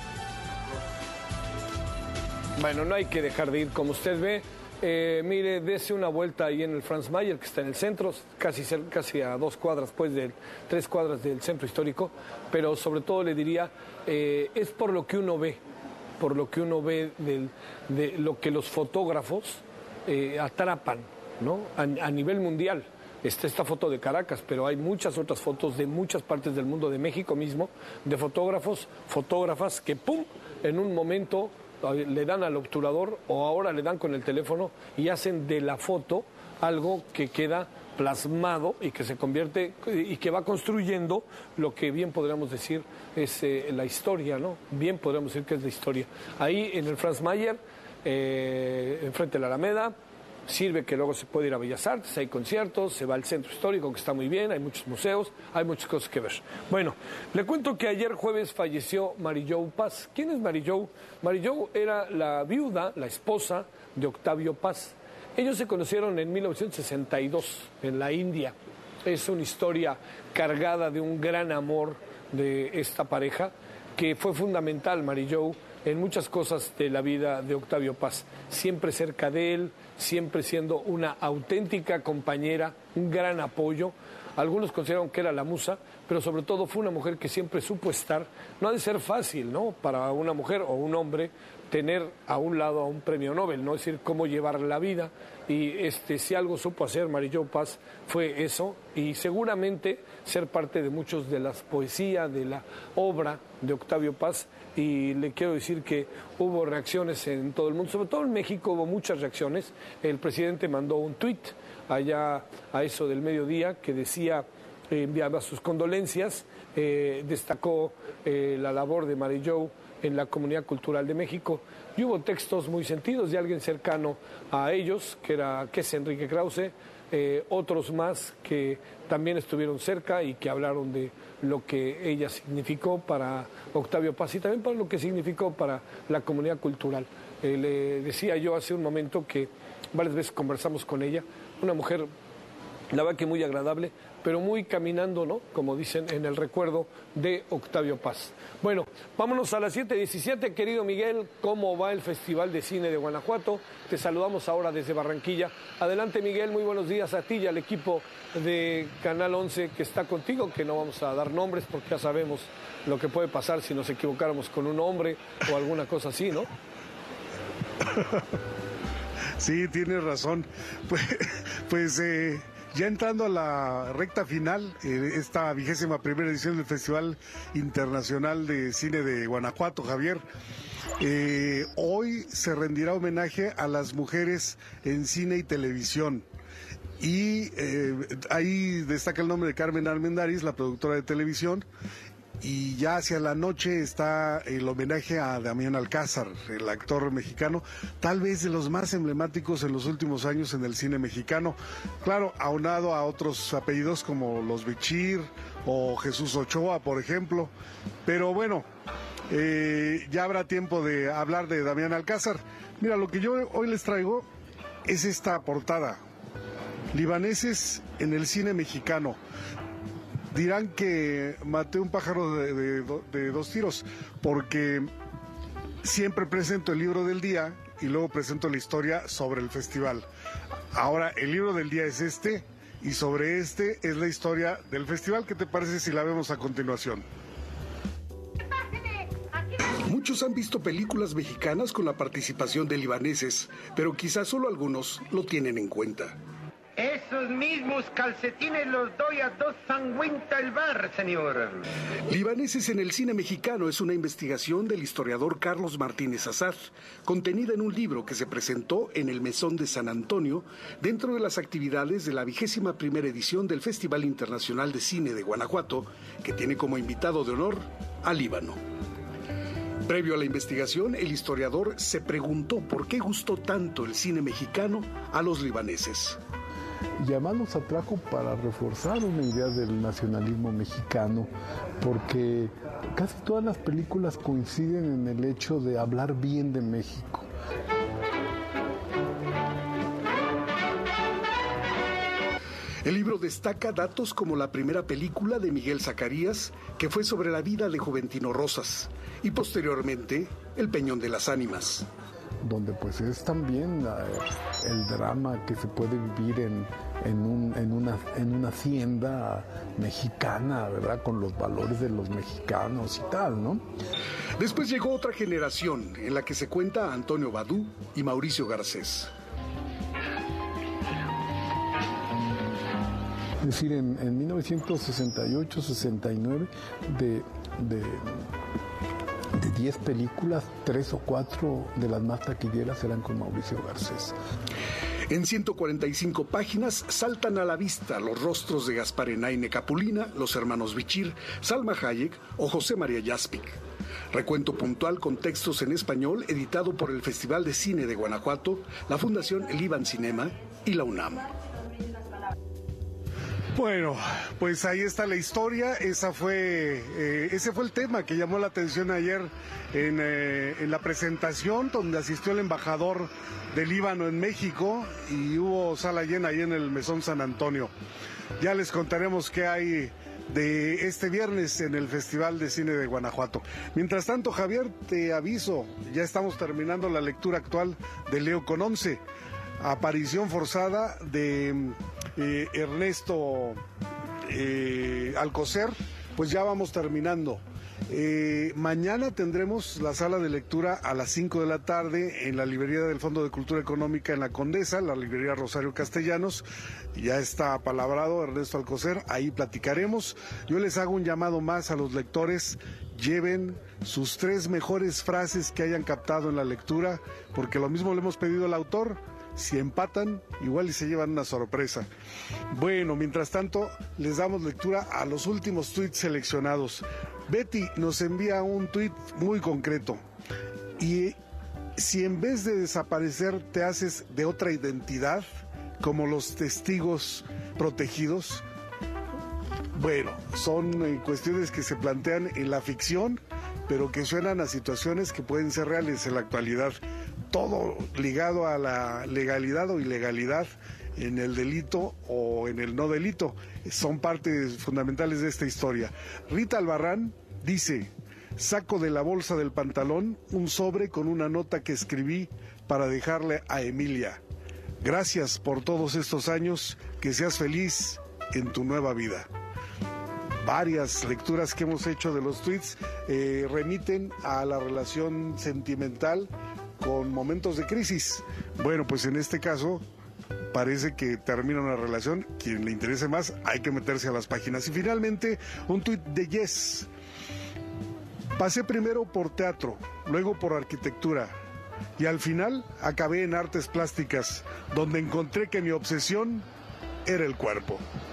Bueno, no hay que dejar de ir, como usted ve. Mire, dése una vuelta ahí en el Franz Mayer, que está en el centro, casi a 2 cuadras, 3 cuadras del centro histórico, pero sobre todo le diría, es por lo que uno ve de lo que los fotógrafos atrapan, ¿no? A nivel mundial. está esta foto de Caracas, pero hay muchas otras fotos de muchas partes del mundo, de México mismo, de fotógrafos, fotógrafas que ¡pum!, en un momento le dan al obturador o ahora le dan con el teléfono y hacen de la foto algo que queda plasmado y que se convierte y que va construyendo lo que bien podríamos decir es la historia, ¿no? Bien podríamos decir que es la historia. Ahí en el Franz Mayer, enfrente de la Alameda, sirve que luego se puede ir a Bellas Artes, hay conciertos, se va al centro histórico que está muy bien, hay muchos museos, hay muchas cosas que ver. Bueno, le cuento que ayer jueves falleció Mary Jo Paz. ¿Quién es Mary Jo? Mary Jo era la viuda, la esposa de Octavio Paz. Ellos se conocieron en 1962 en la India. Es una historia cargada de un gran amor de esta pareja que fue fundamental, Mary Jo, en muchas cosas de la vida de Octavio Paz. Siempre cerca de él, siempre siendo una auténtica compañera, un gran apoyo. Algunos consideraron que era la musa, pero sobre todo fue una mujer que siempre supo estar. No ha de ser fácil, ¿no?, para una mujer o un hombre tener a un lado a un premio Nobel, ¿no? Es decir, cómo llevar la vida. Y si algo supo hacer Mary Jo Paz fue eso, y seguramente ser parte de muchos de las poesías, de la obra de Octavio Paz. Y le quiero decir que hubo reacciones en todo el mundo, sobre todo en México hubo muchas reacciones. El presidente mandó un tuit allá a eso del mediodía que decía, enviaba sus condolencias, destacó la labor de Mary Jo en la comunidad cultural de México, y hubo textos muy sentidos de alguien cercano a ellos, que es Enrique Krause, otros más que también estuvieron cerca y que hablaron de lo que ella significó para Octavio Paz y también para lo que significó para la comunidad cultural. Le decía yo hace un momento que varias veces conversamos con ella, una mujer, la verdad que muy agradable, pero muy caminando, ¿no?, como dicen, en el recuerdo de Octavio Paz. Bueno, vámonos a las 7:17, querido Miguel, ¿cómo va el Festival de Cine de Guanajuato? Te saludamos ahora desde Barranquilla. Adelante, Miguel, muy buenos días a ti y al equipo de Canal 11 que está contigo, que no vamos a dar nombres porque ya sabemos lo que puede pasar si nos equivocáramos con un nombre o alguna cosa así, ¿no? Sí, tienes razón. Pues ya entrando a la recta final, esta 21ª edición del Festival Internacional de Cine de Guanajuato, Javier, hoy se rendirá homenaje a las mujeres en cine y televisión. Y ahí destaca el nombre de Carmen Armendáriz, la productora de televisión. Y ya hacia la noche está el homenaje a Damián Alcázar, el actor mexicano, tal vez de los más emblemáticos en los últimos años en el cine mexicano. Claro, aunado a otros apellidos como Los Bichir o Jesús Ochoa, por ejemplo. Pero bueno, ya habrá tiempo de hablar de Damián Alcázar. Mira, lo que yo hoy les traigo es esta portada. Libaneses en el cine mexicano. Dirán que maté un pájaro de dos tiros, porque siempre presento el libro del día y luego presento la historia sobre el festival. Ahora, el libro del día es este, y sobre este es la historia del festival. ¿Qué te parece si la vemos a continuación? Muchos han visto películas mexicanas con la participación de libaneses, pero quizás solo algunos lo tienen en cuenta. Esos mismos calcetines los doy a 2.50 el bar, señor. Libaneses en el cine mexicano es una investigación del historiador Carlos Martínez Azar, contenida en un libro que se presentó en el Mesón de San Antonio dentro de las actividades de la 21ª edición del Festival Internacional de Cine de Guanajuato, que tiene como invitado de honor al Líbano. Previo a la investigación, el historiador se preguntó por qué gustó tanto el cine mexicano a los libaneses. Y además nos atrajo para reforzar una idea del nacionalismo mexicano, porque casi todas las películas coinciden en el hecho de hablar bien de México. El libro destaca datos como la primera película de Miguel Zacarías, que fue sobre la vida de Juventino Rosas, y posteriormente El Peñón de las Ánimas, donde pues es también el drama que se puede vivir en una hacienda mexicana, ¿verdad?, con los valores de los mexicanos y tal, ¿no? Después llegó otra generación en la que se cuenta a Antonio Badú y Mauricio Garcés. decir, en 1968, 69, de 10 películas, 3 o 4 de las más taquilleras eran con Mauricio Garcés. En 145 páginas saltan a la vista los rostros de Gaspar Enaine Capulina, los hermanos Bichir, Salma Hayek o José María Jaspic. Recuento puntual con textos en español editado por el Festival de Cine de Guanajuato, la Fundación Liban Cinema y la UNAM. Bueno, pues ahí está la historia. Ese fue el tema que llamó la atención ayer en la presentación donde asistió el embajador del Líbano en México y hubo sala llena ahí en el Mesón San Antonio. Ya les contaremos qué hay de este viernes en el Festival de Cine de Guanajuato. Mientras tanto, Javier, te aviso, ya estamos terminando la lectura actual de Leo con 11, aparición forzada de Ernesto Alcocer, pues ya vamos terminando. Mañana tendremos la sala de lectura a las 5 de la tarde en la librería del Fondo de Cultura Económica en La Condesa, la librería Rosario Castellanos. Ya está apalabrado Ernesto Alcocer, ahí platicaremos. Yo les hago un llamado más a los lectores: lleven sus 3 mejores frases que hayan captado en la lectura, porque lo mismo le hemos pedido al autor. Si empatan, igual y se llevan una sorpresa. Bueno, mientras tanto, les damos lectura a los últimos tweets seleccionados. Betty nos envía un tweet muy concreto. Y si en vez de desaparecer te haces de otra identidad, como los testigos protegidos, bueno, son cuestiones que se plantean en la ficción, pero que suenan a situaciones que pueden ser reales en la actualidad. Todo ligado a la legalidad o ilegalidad en el delito o en el no delito. Son partes fundamentales de esta historia. Rita Albarrán dice: saco de la bolsa del pantalón un sobre con una nota que escribí para dejarle a Emilia. Gracias por todos estos años, que seas feliz en tu nueva vida. Varias lecturas que hemos hecho de los tweets remiten a la relación sentimental con momentos de crisis. Bueno, pues en este caso parece que termina una relación. Quien le interese más, hay que meterse a las páginas. Y finalmente, un tuit de Yes. Pasé primero por teatro, luego por arquitectura, y al final acabé en artes plásticas, donde encontré que mi obsesión era el cuerpo.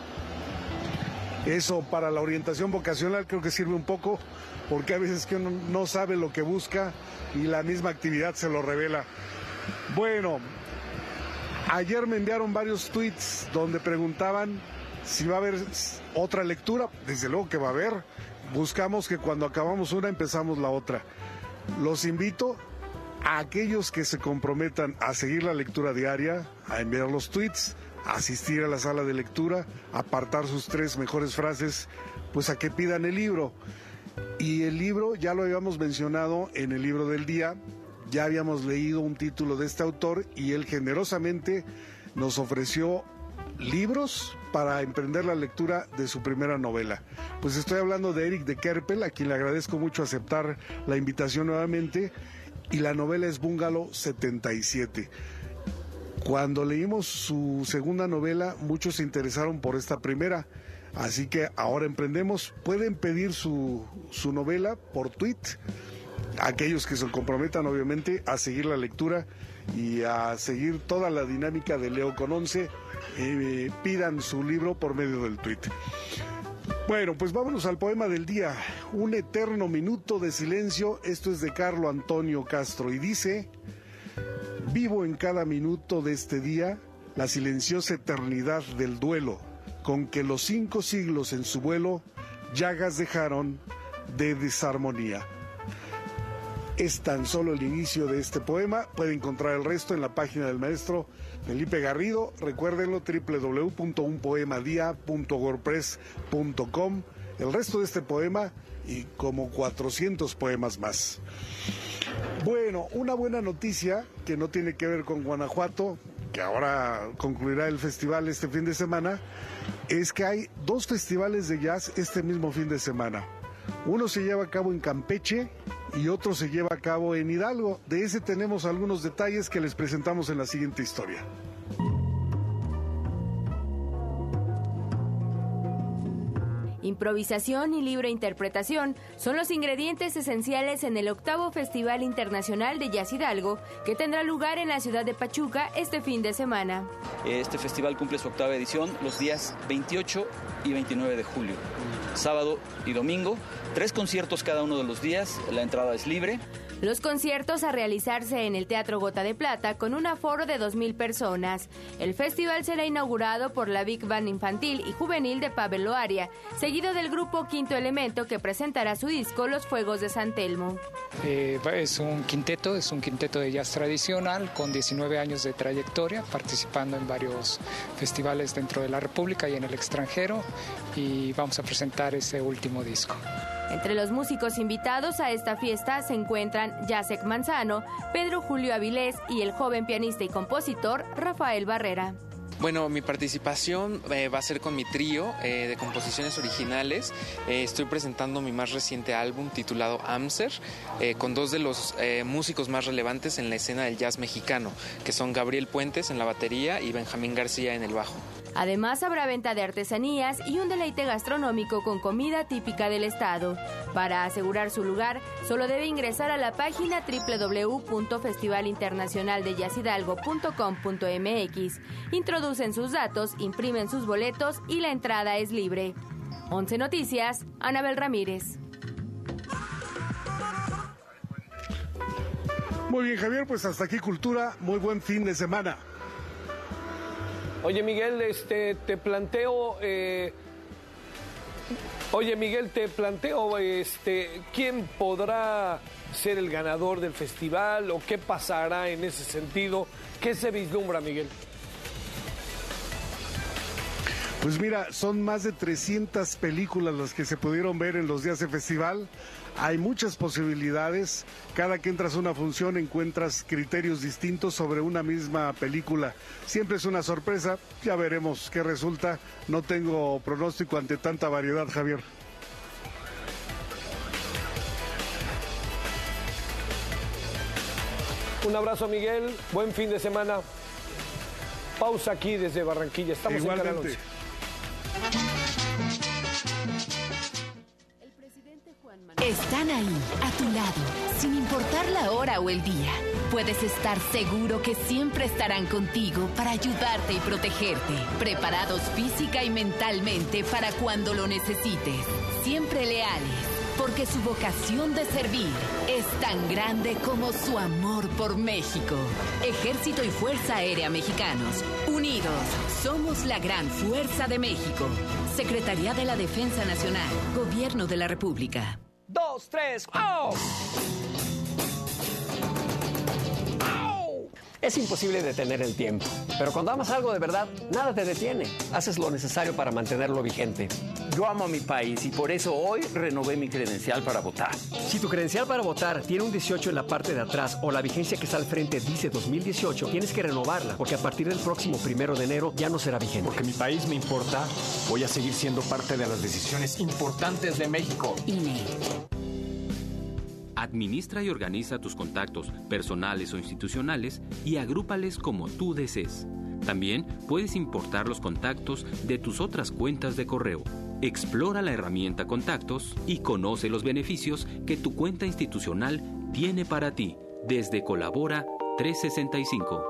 Eso para la orientación vocacional creo que sirve un poco, porque a veces que uno no sabe lo que busca y la misma actividad se lo revela. Bueno, ayer me enviaron varios tweets donde preguntaban si va a haber otra lectura. Desde luego que va a haber. Buscamos que cuando acabamos una empezamos la otra. Los invito a aquellos que se comprometan a seguir la lectura diaria, a enviar los tweets, a asistir a la sala de lectura, a apartar sus 3 mejores frases, pues a que pidan el libro. Y el libro ya lo habíamos mencionado en el libro del día, ya habíamos leído un título de este autor y él generosamente nos ofreció libros para emprender la lectura de su primera novela. Pues estoy hablando de Eric de Kerpel, a quien le agradezco mucho aceptar la invitación nuevamente, y la novela es Bungalow 77. Cuando leímos su segunda novela, muchos se interesaron por esta primera. Así que ahora emprendemos. Pueden pedir su novela por tweet. Aquellos que se comprometan, obviamente, a seguir la lectura y a seguir toda la dinámica de Leo con 11, pidan su libro por medio del tweet. Bueno, pues vámonos al poema del día. Un eterno minuto de silencio. Esto es de Carlo Antonio Castro y dice: vivo en cada minuto de este día la silenciosa eternidad del duelo, con que los 5 siglos en su vuelo llagas dejaron de desarmonía. Es tan solo el inicio de este poema. Puede encontrar el resto en la página del maestro Felipe Garrido. Recuérdenlo, www.unpoemadia.wordpress.com. El resto de este poema y como 400 poemas más. Bueno, una buena noticia que no tiene que ver con Guanajuato, que ahora concluirá el festival este fin de semana, es que hay 2 festivales de jazz este mismo fin de semana. Uno se lleva a cabo en Campeche y otro se lleva a cabo en Hidalgo. De ese tenemos algunos detalles que les presentamos en la siguiente historia. Improvisación y libre interpretación son los ingredientes esenciales en el 8º Festival Internacional de Jazz Hidalgo, que tendrá lugar en la ciudad de Pachuca este fin de semana. Este festival cumple su 8ª edición los días 28 y 29 de julio, sábado y domingo, 3 conciertos cada uno de los días, la entrada es libre. Los conciertos a realizarse en el Teatro Gota de Plata con un aforo de 2,000 personas. El festival será inaugurado por la Big Band Infantil y Juvenil de Pavel Loaria, seguido del grupo Quinto Elemento, que presentará su disco Los Fuegos de San Telmo. Es un quinteto de jazz tradicional con 19 años de trayectoria, participando en varios festivales dentro de la República y en el extranjero, y vamos a presentar ese último disco. Entre los músicos invitados a esta fiesta se encuentran Jacek Manzano, Pedro Julio Avilés y el joven pianista y compositor Rafael Barrera. Bueno, mi participación va a ser con mi trío de composiciones originales. Estoy presentando mi más reciente álbum titulado Amser, con 2 de los músicos más relevantes en la escena del jazz mexicano, que son Gabriel Puentes en la batería y Benjamín García en el bajo. Además, habrá venta de artesanías y un deleite gastronómico con comida típica del estado. Para asegurar su lugar, solo debe ingresar a la página www.festivalinternacionaldejazzhidalgo.com.mx. Introducen sus datos, imprimen sus boletos y la entrada es libre. 11 Noticias, Anabel Ramírez. Muy bien, Javier, pues hasta aquí Cultura. Muy buen fin de semana. Oye, Miguel, te planteo, ¿quién podrá ser el ganador del festival o qué pasará en ese sentido? ¿Qué se vislumbra, Miguel? Pues mira, son más de 300 películas las que se pudieron ver en los días de festival. Hay muchas posibilidades. Cada que entras a una función encuentras criterios distintos sobre una misma película. Siempre es una sorpresa. Ya veremos qué resulta. No tengo pronóstico ante tanta variedad, Javier. Un abrazo, Miguel. Buen fin de semana. Pausa aquí desde Barranquilla. Estamos Igualmente. En Canal 11. Están ahí, a tu lado, sin importar la hora o el día. Puedes estar seguro que siempre estarán contigo para ayudarte y protegerte, preparados física y mentalmente para cuando lo necesites. Siempre leales, porque su vocación de servir es tan grande como su amor por México. Ejército y Fuerza Aérea Mexicanos, unidos, somos la gran fuerza de México. Secretaría de la Defensa Nacional, Gobierno de la República. 2, 3, ¡oh! Es imposible detener el tiempo, pero cuando amas algo de verdad, nada te detiene. Haces lo necesario para mantenerlo vigente. Yo amo a mi país y por eso hoy renové mi credencial para votar. Si tu credencial para votar tiene un 18 en la parte de atrás o la vigencia que está al frente dice 2018, tienes que renovarla, porque a partir del próximo 1 de enero ya no será vigente. Porque mi país me importa, voy a seguir siendo parte de las decisiones importantes de México. INE. Administra y organiza tus contactos personales o institucionales y agrúpales como tú desees. También puedes importar los contactos de tus otras cuentas de correo. Explora la herramienta Contactos y conoce los beneficios que tu cuenta institucional tiene para ti desde Colabora 365.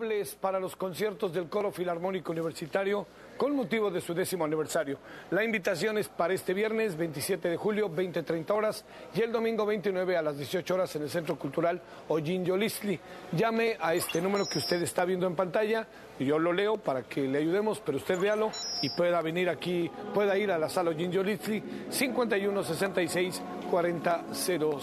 dobles para los conciertos del Coro Filarmónico Universitario con motivo de su 10º aniversario. La invitación es para este viernes 27 de julio, 20-30 horas, y el domingo 29 a las 18 horas en el Centro Cultural Ollin Yolistli. Llame a este número que usted está viendo en pantalla, y yo lo leo para que le ayudemos, pero usted véalo y pueda venir aquí, pueda ir a la sala Ollin Yolistli, 51 66 40 00.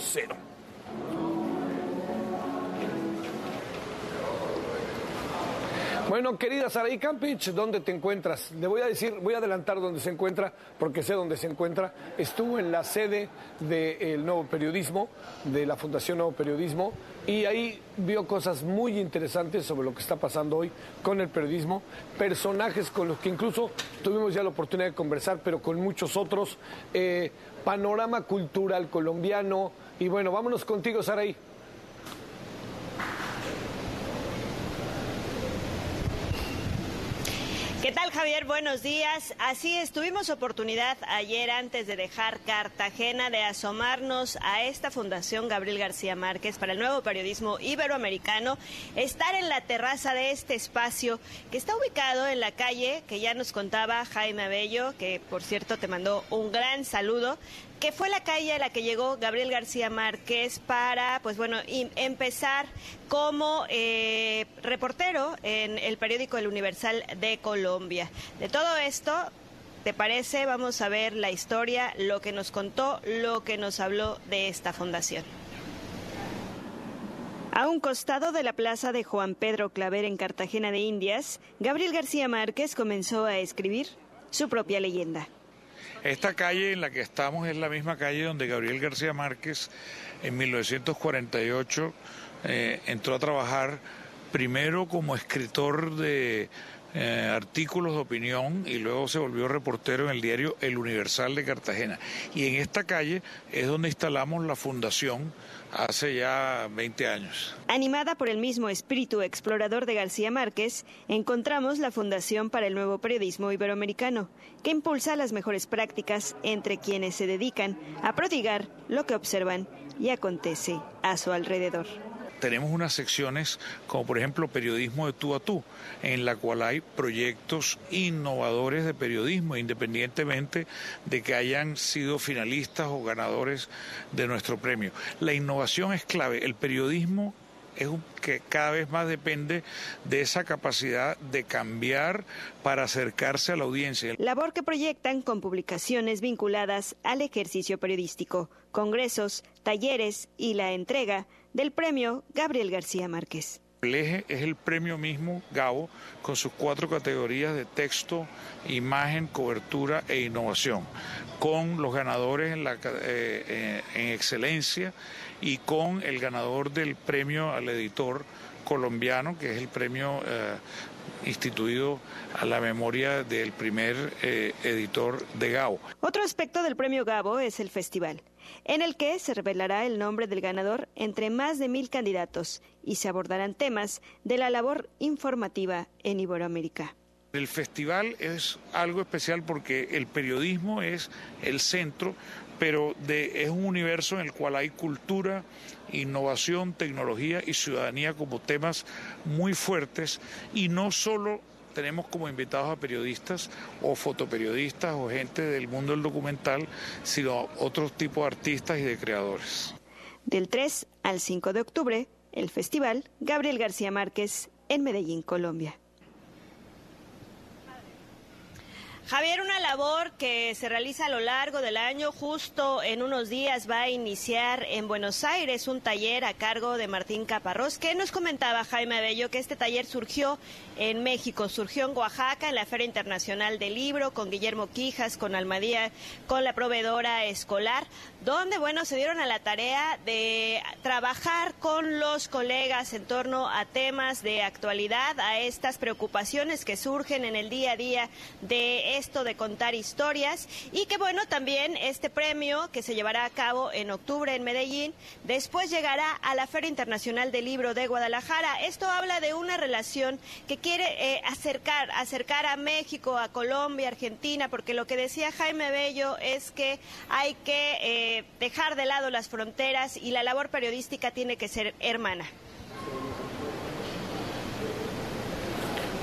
Bueno, querida Saraí Campich, ¿dónde te encuentras? Le voy a decir, voy a adelantar dónde se encuentra, porque sé dónde se encuentra. Estuvo en la sede del Nuevo Periodismo, de la Fundación Nuevo Periodismo, y ahí vio cosas muy interesantes sobre lo que está pasando hoy con el periodismo, personajes con los que incluso tuvimos ya la oportunidad de conversar, pero con muchos otros, panorama cultural colombiano, y bueno, vámonos contigo, Saraí. ¿Qué tal, Javier? Buenos días. Así es, tuvimos oportunidad ayer, antes de dejar Cartagena, de asomarnos a esta Fundación Gabriel García Márquez para el Nuevo Periodismo Iberoamericano, estar en la terraza de este espacio que está ubicado en la calle que ya nos contaba Jaime Abello, que por cierto te mandó un gran saludo, que fue la calle a la que llegó Gabriel García Márquez para, pues bueno, empezar como reportero en el periódico El Universal de Colombia. De todo esto, ¿te parece? Vamos a ver la historia, lo que nos contó, lo que nos habló de esta fundación. A un costado de la plaza de Juan Pedro Claver en Cartagena de Indias, Gabriel García Márquez comenzó a escribir su propia leyenda. Esta calle en la que estamos es la misma calle donde Gabriel García Márquez en 1948 entró a trabajar primero como escritor de artículos de opinión y luego se volvió reportero en el diario El Universal de Cartagena. Y en esta calle es donde instalamos la fundación hace ya 20 años. Animada por el mismo espíritu explorador de García Márquez, encontramos la Fundación para el Nuevo Periodismo Iberoamericano, que impulsa las mejores prácticas entre quienes se dedican a prodigar lo que observan y acontece a su alrededor. Tenemos unas secciones como por ejemplo periodismo de tú a tú, en la cual hay proyectos innovadores de periodismo, independientemente de que hayan sido finalistas o ganadores de nuestro premio. La innovación es clave, el periodismo es que cada vez más depende de esa capacidad de cambiar para acercarse a la audiencia. Labor que proyectan con publicaciones vinculadas al ejercicio periodístico, congresos, talleres y la entrega del premio Gabriel García Márquez. El eje es el premio mismo, Gabo, con sus 4 categorías de texto, imagen, cobertura e innovación, con los ganadores en excelencia y con el ganador del premio al editor colombiano, que es el premio instituido a la memoria del primer editor de Gabo. Otro aspecto del premio Gabo es el festival, en el que se revelará el nombre del ganador entre más de 1000 candidatos y se abordarán temas de la labor informativa en Iberoamérica. El festival es algo especial porque el periodismo es el centro, pero es un universo en el cual hay cultura, innovación, tecnología y ciudadanía como temas muy fuertes, y no solo tenemos como invitados a periodistas o fotoperiodistas o gente del mundo del documental, sino otros tipos de artistas y de creadores. Del 3 al 5 de octubre, el festival Gabriel García Márquez en Medellín, Colombia. Javier, una labor que se realiza a lo largo del año. Justo en unos días va a iniciar en Buenos Aires un taller a cargo de Martín Caparrós, que nos comentaba Jaime Abello que este taller surgió en México, surgió en Oaxaca, en la Feria Internacional del Libro, con Guillermo Quijas, con Almadía, con la proveedora escolar, donde, bueno, se dieron a la tarea de trabajar con los colegas en torno a temas de actualidad, a estas preocupaciones que surgen en el día a día de esto de contar historias, y que bueno, también este premio que se llevará a cabo en octubre en Medellín, después llegará a la Feria Internacional del Libro de Guadalajara. Esto habla de una relación que quiere acercar a México, a Colombia, Argentina, porque lo que decía Jaime Bello es que hay que dejar de lado las fronteras y la labor periodística tiene que ser hermana.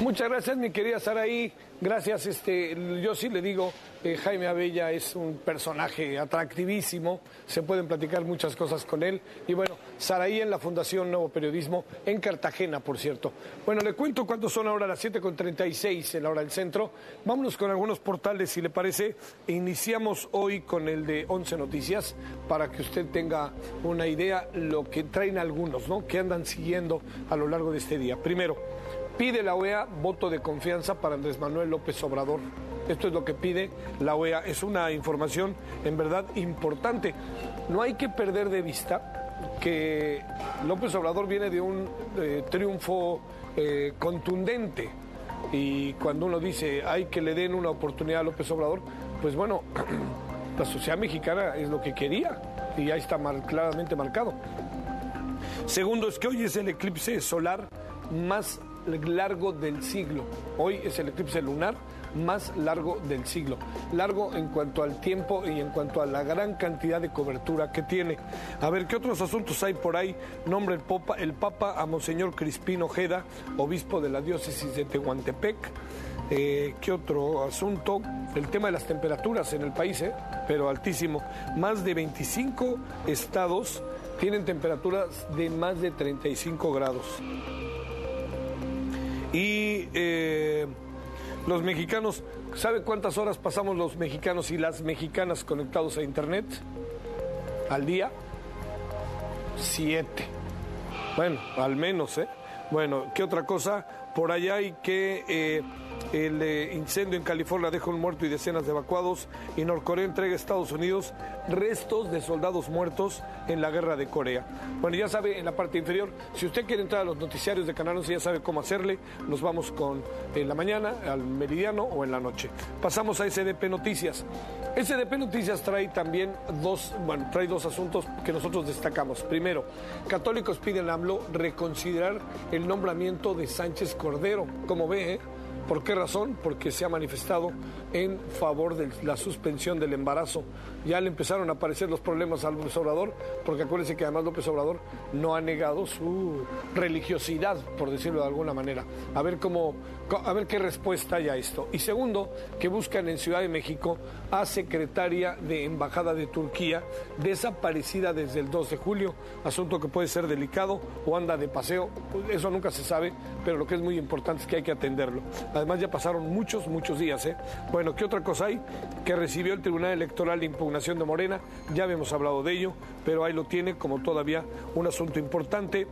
Muchas gracias, mi querida Saraí. Gracias. Yo sí le digo, Jaime Abella es un personaje atractivísimo. Se pueden platicar muchas cosas con él. Y bueno, Saraí en la Fundación Nuevo Periodismo, en Cartagena, por cierto. Bueno, le cuento cuánto son ahora las 7:36 en la hora del centro. Vámonos con algunos portales, si le parece. Iniciamos hoy con el de 11 Noticias, para que usted tenga una idea lo que traen algunos, ¿no?, que andan siguiendo a lo largo de este día. Primero, pide la OEA voto de confianza para Andrés Manuel López Obrador. Esto es lo que pide la OEA. Es una información en verdad importante. No hay que perder de vista que López Obrador viene de un triunfo contundente. Y cuando uno dice hay que le den una oportunidad a López Obrador, pues bueno, la sociedad mexicana es lo que quería y ahí está claramente marcado. Segundo, es que hoy es el eclipse solar más largo del siglo. Hoy es el eclipse lunar más largo del siglo. Largo en cuanto al tiempo y en cuanto a la gran cantidad de cobertura que tiene. A ver, ¿qué otros asuntos hay por ahí? Nombra el Papa a Monseñor Crispín Ojeda, obispo de la diócesis de Tehuantepec. ¿Qué otro asunto? El tema de las temperaturas en el país, pero altísimo. Más de 25 estados tienen temperaturas de más de 35 grados. Y los mexicanos, ¿sabe cuántas horas pasamos los mexicanos y las mexicanas conectados a internet al día? 7. Bueno, al menos, Bueno, ¿qué otra cosa? Por allá hay que el incendio en California deja un muerto y decenas de evacuados, y Norcorea entrega a Estados Unidos restos de soldados muertos en la guerra de Corea. Bueno, ya sabe, en la parte inferior, si usted quiere entrar a los noticiarios de Canal 11, ya sabe cómo hacerle. Nos vamos en la mañana, al meridiano o en la noche. Pasamos a SDP Noticias. SDP Noticias trae también dos asuntos que nosotros destacamos. Primero, católicos piden a AMLO reconsiderar el nombramiento de Sánchez Cordero. Como ve, ¿por qué razón? Porque se ha manifestado en favor de la suspensión del embarazo. Ya le empezaron a aparecer los problemas a López Obrador, porque acuérdense que además López Obrador no ha negado su religiosidad, por decirlo de alguna manera. A ver qué respuesta hay a esto. Y segundo, que buscan en Ciudad de México a secretaria de Embajada de Turquía, desaparecida desde el 2 de julio, asunto que puede ser delicado o anda de paseo, eso nunca se sabe, pero lo que es muy importante es que hay que atenderlo. Además ya pasaron muchos días, Bueno, ¿qué otra cosa hay? Que recibió el Tribunal Electoral de impugnación de Morena, ya habíamos hablado de ello, pero ahí lo tiene como todavía un asunto importante.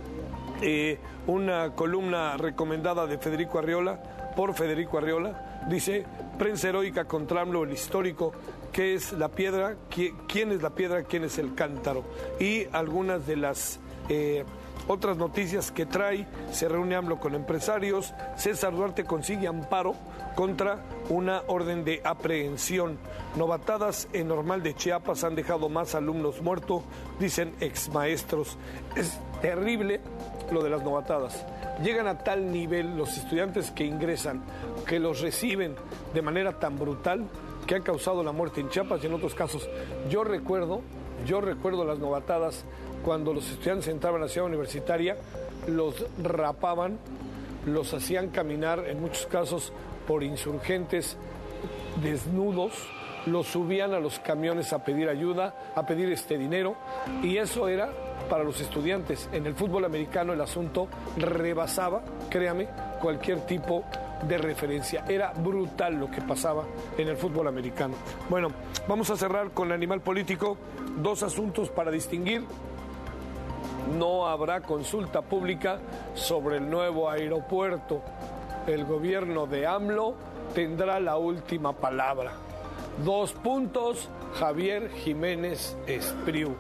Una columna recomendada de Federico Arriola, por Federico Arriola, dice: prensa heroica contra AMLO, el histórico, ¿qué es la piedra? ¿Quién es la piedra? ¿Quién es el cántaro? Y algunas de las otras noticias que trae: se reúne AMLO con empresarios, César Duarte consigue amparo contra una orden de aprehensión, novatadas en Normal de Chiapas han dejado más alumnos muertos, dicen exmaestros. Es terrible lo de las novatadas. Llegan a tal nivel los estudiantes que ingresan, que los reciben de manera tan brutal, que ha causado la muerte en Chiapas y en otros casos. Yo recuerdo las novatadas cuando los estudiantes entraban a la ciudad universitaria, los rapaban, los hacían caminar en muchos casos por insurgentes desnudos, los subían a los camiones a pedir ayuda, a pedir dinero, y eso era para los estudiantes. En el fútbol americano el asunto rebasaba, créame, cualquier tipo de referencia. Era brutal lo que pasaba en el fútbol americano. Bueno, vamos a cerrar con Animal Político. Dos asuntos para distinguir. No habrá consulta pública sobre el nuevo aeropuerto. El gobierno de AMLO tendrá la última palabra. 2 puntos, Javier Jiménez Espriu.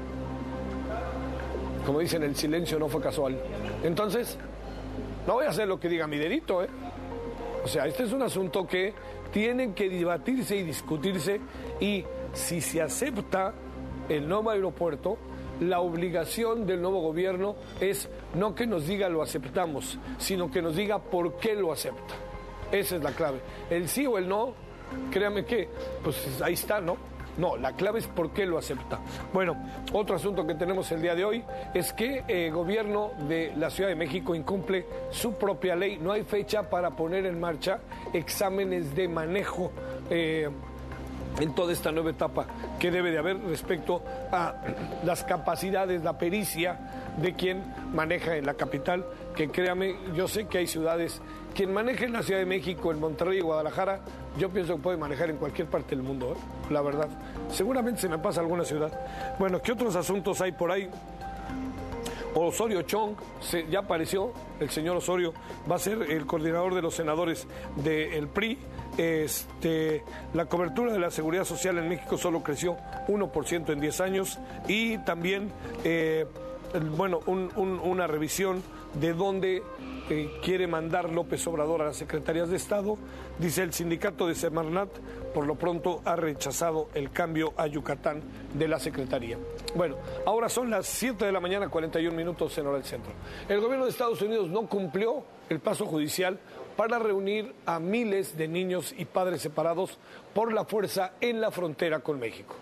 Como dicen, el silencio no fue casual. Entonces, no voy a hacer lo que diga mi dedito, O sea, este es un asunto que tiene que debatirse y discutirse, y si se acepta el nuevo aeropuerto, la obligación del nuevo gobierno es no que nos diga lo aceptamos, sino que nos diga por qué lo acepta. Esa es la clave. El sí o el no, créame que, pues ahí está, ¿no? No, la clave es por qué lo acepta. Bueno, otro asunto que tenemos el día de hoy es que el gobierno de la Ciudad de México incumple su propia ley. No hay fecha para poner en marcha exámenes de manejo en toda esta nueva etapa que debe de haber respecto a las capacidades, la pericia de quien maneja en la capital, que créame, yo sé que hay ciudades, quien maneja en la Ciudad de México, en Monterrey y Guadalajara, yo pienso que puede manejar en cualquier parte del mundo, la verdad. Seguramente se me pasa alguna ciudad. Bueno, ¿qué otros asuntos hay por ahí? Osorio Chong, ya apareció, el señor Osorio va a ser el coordinador de los senadores del PRI. La cobertura de la seguridad social en México solo creció 1% en 10 años y también, una revisión de dónde quiere mandar López Obrador a las secretarías de Estado. Dice el sindicato de Semarnat, por lo pronto ha rechazado el cambio a Yucatán de la secretaría. Bueno, ahora son las 7 de la mañana, 41 minutos en hora del centro. El gobierno de Estados Unidos no cumplió el paso judicial para reunir a miles de niños y padres separados por la fuerza en la frontera con México.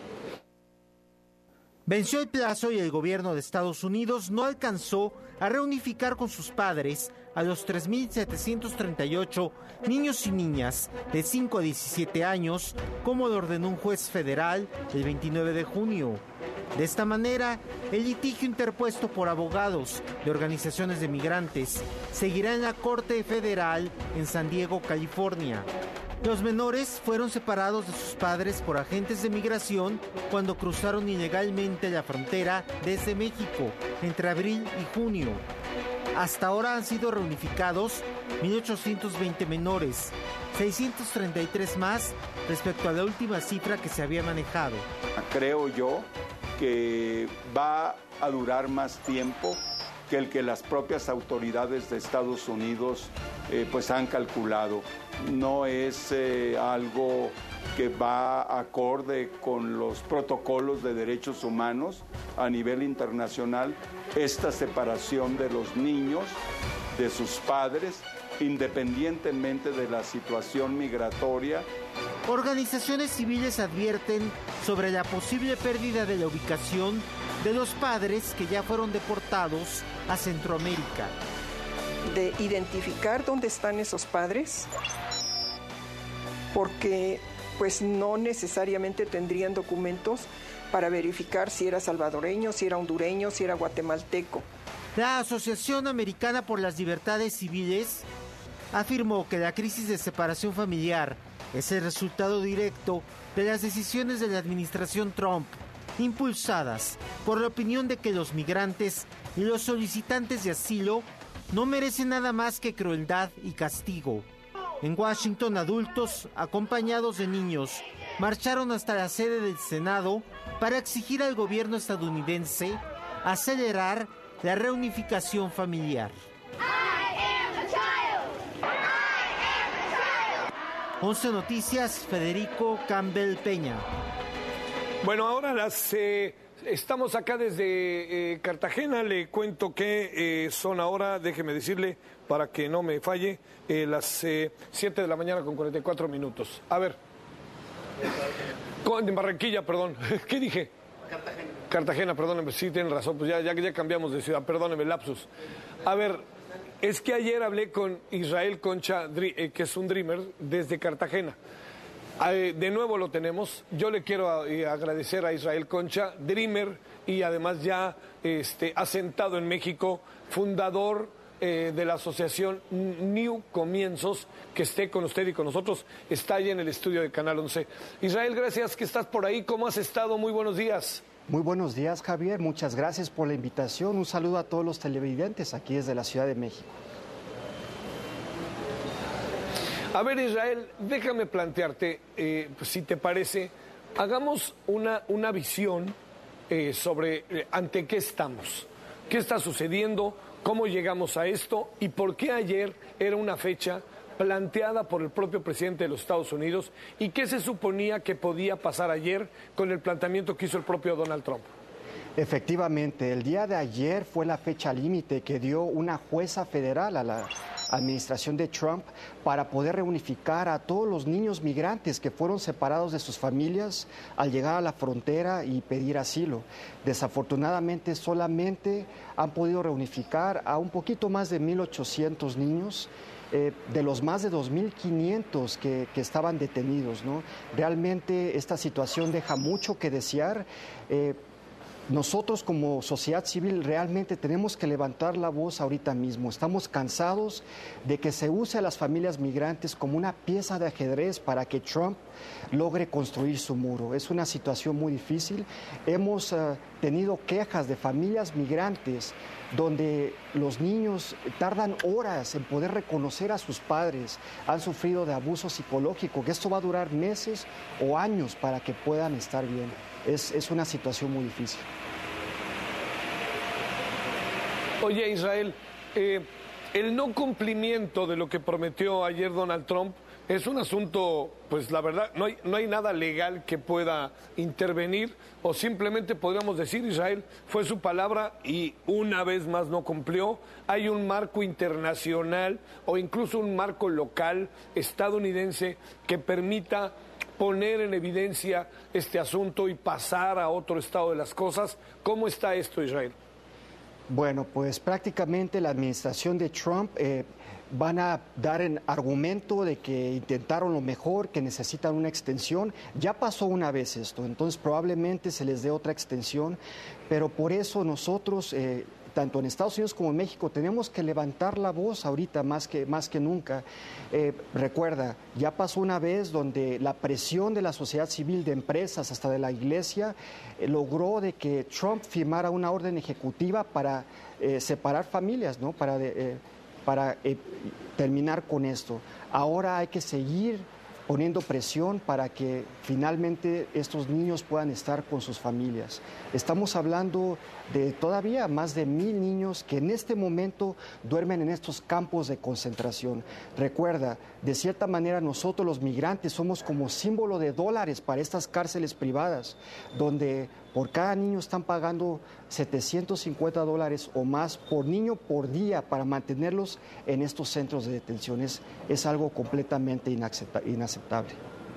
Venció el plazo y el gobierno de Estados Unidos no alcanzó a reunificar con sus padres a los 3.738 niños y niñas de 5 a 17 años, como lo ordenó un juez federal el 29 de junio. De esta manera, el litigio interpuesto por abogados de organizaciones de migrantes seguirá en la Corte Federal en San Diego, California. Los menores fueron separados de sus padres por agentes de migración cuando cruzaron ilegalmente la frontera desde México entre abril y junio. Hasta ahora han sido reunificados 1.820 menores, 633 más respecto a la última cifra que se había manejado. Creo yo que va a durar más tiempo que el que las propias autoridades de Estados Unidos pues han calculado. No es algo que va acorde con los protocolos de derechos humanos a nivel internacional, esta separación de los niños de sus padres, independientemente de la situación migratoria. Organizaciones civiles advierten sobre la posible pérdida de la ubicación de los padres que ya fueron deportados a Centroamérica. De identificar dónde están esos padres, porque pues no necesariamente tendrían documentos para verificar si era salvadoreño, si era hondureño, si era guatemalteco. La Asociación Americana por las Libertades Civiles afirmó que la crisis de separación familiar es el resultado directo de las decisiones de la administración Trump, impulsadas por la opinión de que los migrantes y los solicitantes de asilo no merecen nada más que crueldad y castigo. En Washington, adultos, acompañados de niños, marcharon hasta la sede del Senado para exigir al gobierno estadounidense acelerar la reunificación familiar. 11 Noticias, Federico Campbell Peña. Bueno, ahora estamos acá desde Cartagena. Le cuento que son ahora, déjeme decirle, para que no me falle, las 7 de la mañana con 44 minutos. A ver, en Barranquilla, perdón. ¿Qué dije? Cartagena, perdóneme, sí tienen razón, pues ya cambiamos de ciudad, perdóneme, lapsus. A ver, es que ayer hablé con Israel Concha, que es un Dreamer, desde Cartagena. De nuevo lo tenemos. Yo le quiero agradecer a Israel Concha, Dreamer, y además ya asentado en México, fundador de la asociación New Comienzos, que esté con usted y con nosotros. Está ahí en el estudio de Canal 11. Israel, gracias que estás por ahí. ¿Cómo has estado? Muy buenos días. Muy buenos días, Javier. Muchas gracias por la invitación. Un saludo a todos los televidentes aquí desde la Ciudad de México. A ver, Israel, déjame plantearte, si te parece, hagamos una visión sobre ante qué estamos, qué está sucediendo, cómo llegamos a esto y por qué ayer era una fecha planteada por el propio presidente de los Estados Unidos y qué se suponía que podía pasar ayer con el planteamiento que hizo el propio Donald Trump. Efectivamente, el día de ayer fue la fecha límite que dio una jueza federal a la administración de Trump para poder reunificar a todos los niños migrantes que fueron separados de sus familias al llegar a la frontera y pedir asilo. Desafortunadamente solamente han podido reunificar a un poquito más de 1,800 niños. De los más de 2.500 que estaban detenidos, ¿no? Realmente esta situación deja mucho que desear. Nosotros como sociedad civil realmente tenemos que levantar la voz ahorita mismo. Estamos cansados de que se use a las familias migrantes como una pieza de ajedrez para que Trump logre construir su muro. Es una situación muy difícil. Hemos tenido quejas de familias migrantes donde los niños tardan horas en poder reconocer a sus padres, han sufrido de abuso psicológico, que esto va a durar meses o años para que puedan estar bien. Es una situación muy difícil. Oye, Israel, el no cumplimiento de lo que prometió ayer Donald Trump es un asunto, pues la verdad, no hay nada legal que pueda intervenir, o simplemente podríamos decir, Israel, fue su palabra y una vez más no cumplió. Hay un marco internacional o incluso un marco local estadounidense que permita poner en evidencia este asunto y pasar a otro estado de las cosas. ¿Cómo está esto, Israel? Bueno, pues prácticamente la administración de Trump van a dar en argumento de que intentaron lo mejor, que necesitan una extensión. Ya pasó una vez esto, entonces probablemente se les dé otra extensión, pero por eso nosotros, tanto en Estados Unidos como en México, tenemos que levantar la voz ahorita más que nunca. Recuerda, ya pasó una vez donde la presión de la sociedad civil, de empresas, hasta de la iglesia, logró de que Trump firmara una orden ejecutiva para separar familias, ¿no? Para terminar con esto. Ahora hay que seguir poniendo presión para que finalmente estos niños puedan estar con sus familias. Estamos hablando de todavía más de 1,000 niños que en este momento duermen en estos campos de concentración. Recuerda, de cierta manera nosotros los migrantes somos como símbolo de dólares para estas cárceles privadas, donde por cada niño están pagando $750 o más por niño por día para mantenerlos en estos centros de detención. Es algo completamente inaceptable.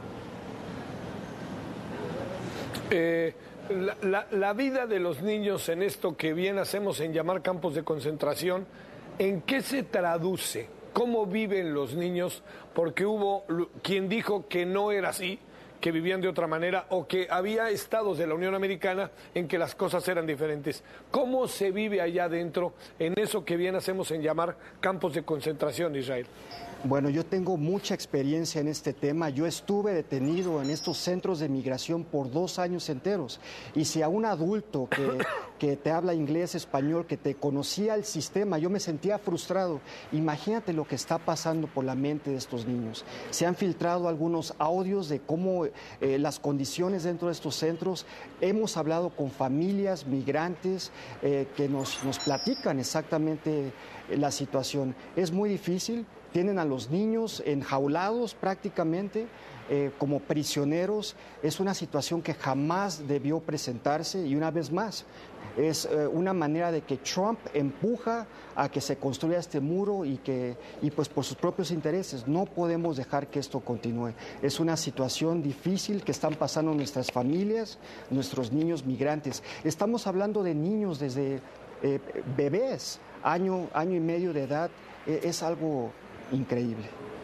La vida de los niños en esto que bien hacemos en llamar campos de concentración, ¿en qué se traduce? ¿Cómo viven los niños? Porque hubo quien dijo que no era así, que vivían de otra manera, o que había estados de la Unión Americana en que las cosas eran diferentes. ¿Cómo se vive allá adentro en eso que bien hacemos en llamar campos de concentración, Israel? Bueno, yo tengo mucha experiencia en este tema. Yo estuve detenido en estos centros de migración por 2 años enteros. Y si a un adulto que te habla inglés, español, que te conocía el sistema, yo me sentía frustrado. Imagínate lo que está pasando por la mente de estos niños. Se han filtrado algunos audios de cómo las condiciones dentro de estos centros. Hemos hablado con familias migrantes que nos platican exactamente la situación. Es muy difícil. Tienen a los niños enjaulados prácticamente como prisioneros. Es una situación que jamás debió presentarse y una vez más es una manera de que Trump empuja a que se construya este muro y pues por sus propios intereses. No podemos dejar que esto continúe. Es una situación difícil que están pasando nuestras familias, nuestros niños migrantes. Estamos hablando de niños desde bebés, año y medio de edad. Es algo increíble.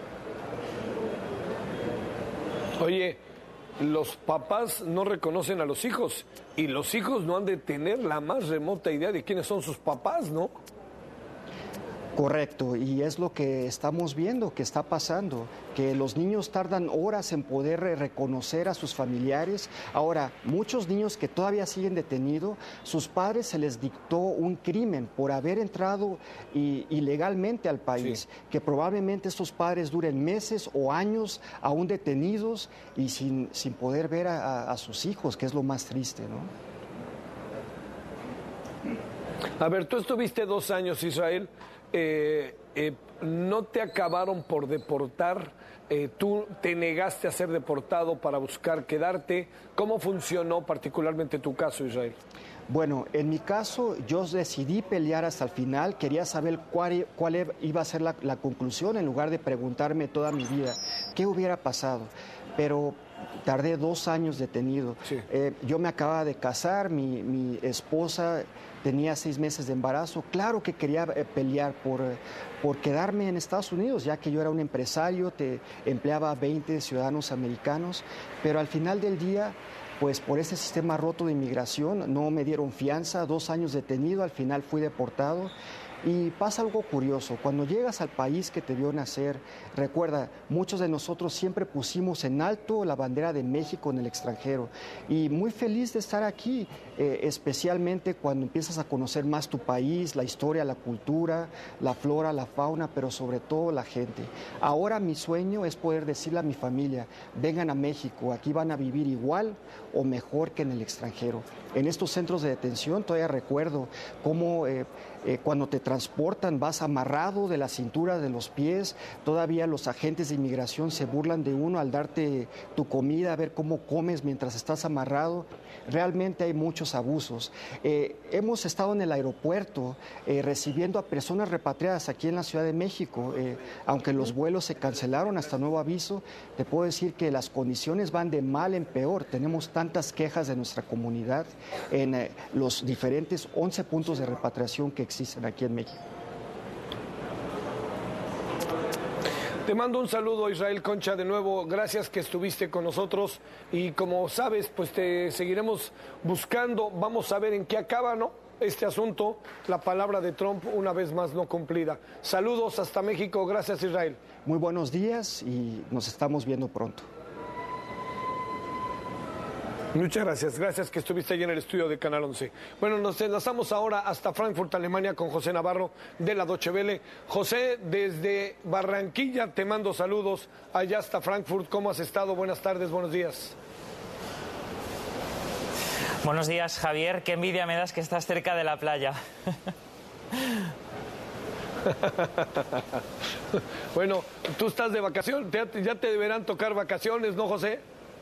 Oye, los papás no reconocen a los hijos y los hijos no han de tener la más remota idea de quiénes son sus papás, ¿no? Correcto, y es lo que estamos viendo que está pasando, que los niños tardan horas en poder reconocer a sus familiares. Ahora, muchos niños que todavía siguen detenidos, sus padres se les dictó un crimen por haber entrado ilegalmente al país, sí, que probablemente estos padres duren meses o años aún detenidos y sin poder ver a sus hijos, que es lo más triste, ¿no? A ver, tú estuviste 2 años, Israel. ¿no te acabaron por deportar? ¿Tú te negaste a ser deportado para buscar quedarte? ¿Cómo funcionó particularmente tu caso, Israel? Bueno, en mi caso yo decidí pelear hasta el final, quería saber cuál iba a ser la conclusión en lugar de preguntarme toda mi vida qué hubiera pasado, pero tardé 2 años detenido. Sí. Yo me acababa de casar, mi esposa tenía 6 meses de embarazo, claro que quería pelear por quedarme en Estados Unidos, ya que yo era un empresario, empleaba a 20 ciudadanos americanos, pero al final del día, pues por ese sistema roto de inmigración no me dieron fianza, 2 años detenido, al final fui deportado. Y pasa algo curioso, cuando llegas al país que te vio nacer, recuerda, muchos de nosotros siempre pusimos en alto la bandera de México en el extranjero y muy feliz de estar aquí, especialmente cuando empiezas a conocer más tu país, la historia, la cultura, la flora, la fauna, pero sobre todo la gente. Ahora mi sueño es poder decirle a mi familia, vengan a México, aquí van a vivir igual o mejor que en el extranjero. En estos centros de detención todavía recuerdo cómo cuando te transportan vas amarrado de la cintura, de los pies, todavía los agentes de inmigración se burlan de uno al darte tu comida, a ver cómo comes mientras estás amarrado. Realmente hay muchos abusos. Hemos estado en el aeropuerto recibiendo a personas repatriadas aquí en la Ciudad de México. Aunque los vuelos se cancelaron hasta nuevo aviso, te puedo decir que las condiciones van de mal en peor. Tenemos tantas quejas de nuestra comunidad en los diferentes 11 puntos de repatriación que existen aquí en México. Te mando un saludo, Israel Concha, de nuevo, gracias que estuviste con nosotros y como sabes, pues te seguiremos buscando, vamos a ver en qué acaba, ¿no? Este asunto, la palabra de Trump una vez más no cumplida. Saludos hasta México, gracias Israel. Muy buenos días y nos estamos viendo pronto. Muchas gracias, gracias que estuviste allí en el estudio de Canal 11. Bueno, nos enlazamos ahora hasta Frankfurt, Alemania, con José Navarro de la Deutsche Welle. José, desde Barranquilla te mando saludos allá hasta Frankfurt. ¿Cómo has estado? Buenas tardes, buenos días. Buenos días, Javier. Qué envidia me das que estás cerca de la playa. Bueno, tú estás de vacaciones, ya te deberán tocar vacaciones, ¿no, José?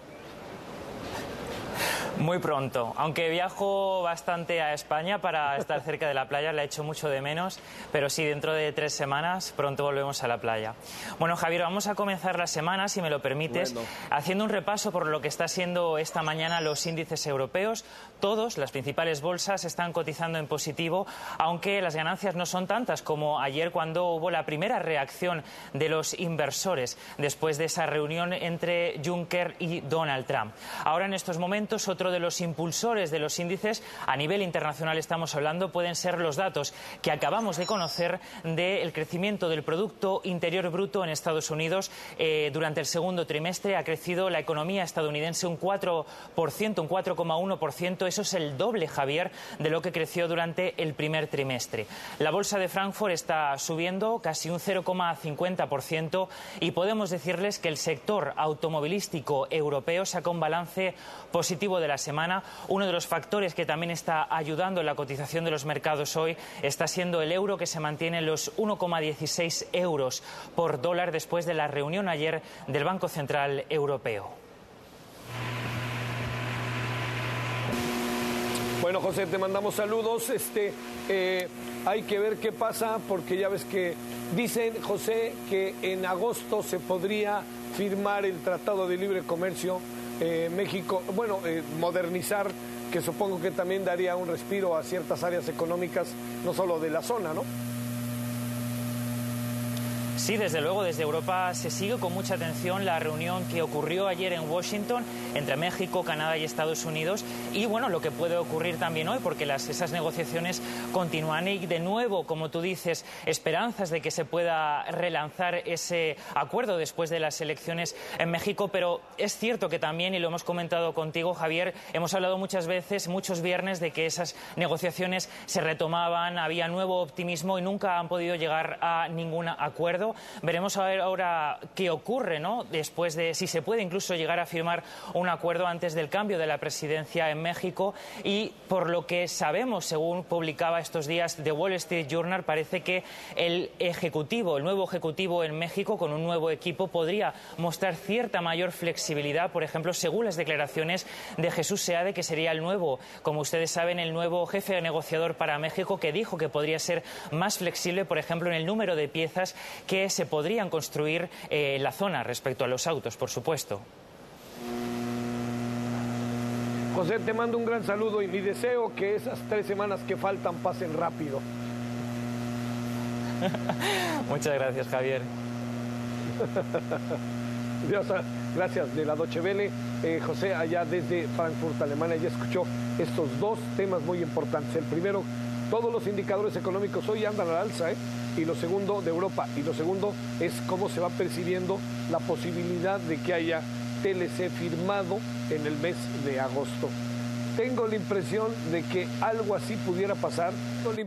Muy pronto, aunque viajo bastante a España para estar cerca de la playa, la echo mucho de menos, pero sí, dentro de 3 semanas pronto volvemos a la playa. Bueno, Javier, vamos a comenzar la semana, si me lo permites, haciendo un repaso por lo que está siendo esta mañana los índices europeos. Todos, las principales bolsas, están cotizando en positivo, aunque las ganancias no son tantas como ayer cuando hubo la primera reacción de los inversores después de esa reunión entre Juncker y Donald Trump. Ahora, en estos momentos, otro de los impulsores de los índices, a nivel internacional estamos hablando, pueden ser los datos que acabamos de conocer del crecimiento del Producto Interior Bruto en Estados Unidos. Durante el segundo trimestre ha crecido la economía estadounidense un 4%, un 4,1%. Eso es el doble, Javier, de lo que creció durante el primer trimestre. La bolsa de Frankfurt está subiendo casi un 0,50% y podemos decirles que el sector automovilístico europeo saca un balance positivo de la semana. Uno de los factores que también está ayudando en la cotización de los mercados hoy está siendo el euro, que se mantiene en los 1,16 euros por dólar después de la reunión ayer del Banco Central Europeo. Bueno, José, te mandamos saludos. Hay que ver qué pasa, porque ya ves que dicen, José, que en agosto se podría firmar el Tratado de Libre Comercio. México, modernizar, que supongo que también daría un respiro a ciertas áreas económicas, no solo de la zona, ¿no? Sí, desde luego, desde Europa se sigue con mucha atención la reunión que ocurrió ayer en Washington entre México, Canadá y Estados Unidos y, bueno, lo que puede ocurrir también hoy, porque esas negociaciones continúan y, de nuevo, como tú dices, esperanzas de que se pueda relanzar ese acuerdo después de las elecciones en México, pero es cierto que también, y lo hemos comentado contigo, Javier, hemos hablado muchas veces, muchos viernes, de que esas negociaciones se retomaban, había nuevo optimismo y nunca han podido llegar a ningún acuerdo. claro. Veremos a ver ahora qué ocurre, ¿no? Después de si se puede incluso llegar a firmar un acuerdo antes del cambio de la presidencia en México. Y por lo que sabemos, según publicaba estos días The Wall Street Journal, parece que el nuevo ejecutivo en México, con un nuevo equipo, podría mostrar cierta mayor flexibilidad, por ejemplo, según las declaraciones de Jesús Seade, que sería el nuevo, como ustedes saben, el nuevo jefe negociador para México, que dijo que podría ser más flexible, por ejemplo, en el número de piezas que se podrían construir en la zona respecto a los autos, por supuesto. José, te mando un gran saludo y mi deseo que esas 3 semanas que faltan pasen rápido. Muchas gracias, Javier. Dios, gracias. De la Deutsche Welle, José, allá desde Frankfurt, Alemania, ya escuchó estos 2 temas muy importantes. El primero, todos los indicadores económicos hoy andan al alza, y lo segundo, de Europa, y lo segundo es cómo se va percibiendo la posibilidad de que haya TLC firmado en el mes de agosto. Tengo la impresión de que algo así pudiera pasar,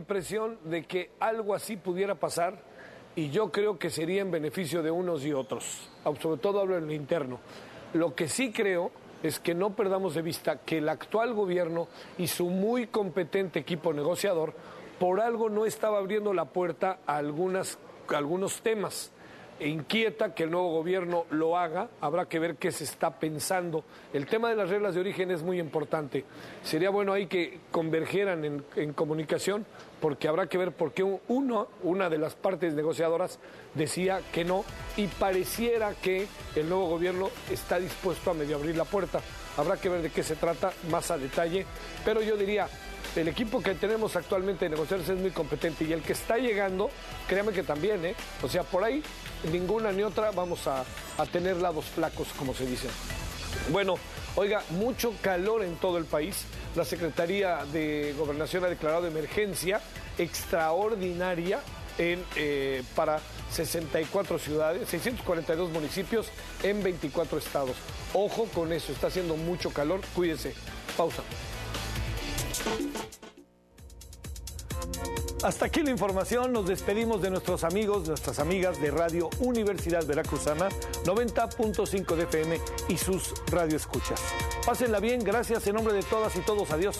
y yo creo que sería en beneficio de unos y otros, sobre todo hablo en lo interno. Lo que sí creo es que no perdamos de vista que el actual gobierno y su muy competente equipo negociador por algo no estaba abriendo la puerta a algunos temas. Inquieta que el nuevo gobierno lo haga, habrá que ver qué se está pensando. El tema de las reglas de origen es muy importante. Sería bueno ahí que convergieran en comunicación, porque habrá que ver por qué una de las partes negociadoras decía que no, y pareciera que el nuevo gobierno está dispuesto a medio abrir la puerta. Habrá que ver de qué se trata más a detalle, pero yo diría, el equipo que tenemos actualmente de negociadores es muy competente, y el que está llegando, créame que también, o sea, por ahí ninguna ni otra vamos a tener lados flacos, como se dice. Bueno, oiga, mucho calor en todo el país. La Secretaría de Gobernación ha declarado emergencia extraordinaria para 64 ciudades, 642 municipios en 24 estados. Ojo con eso, está haciendo mucho calor, cuídense. Pausa. Hasta aquí la información, nos despedimos de nuestros amigos, nuestras amigas de Radio Universidad Veracruzana, 90.5 de FM y sus radioescuchas. Pásenla bien, gracias en nombre de todas y todos, adiós.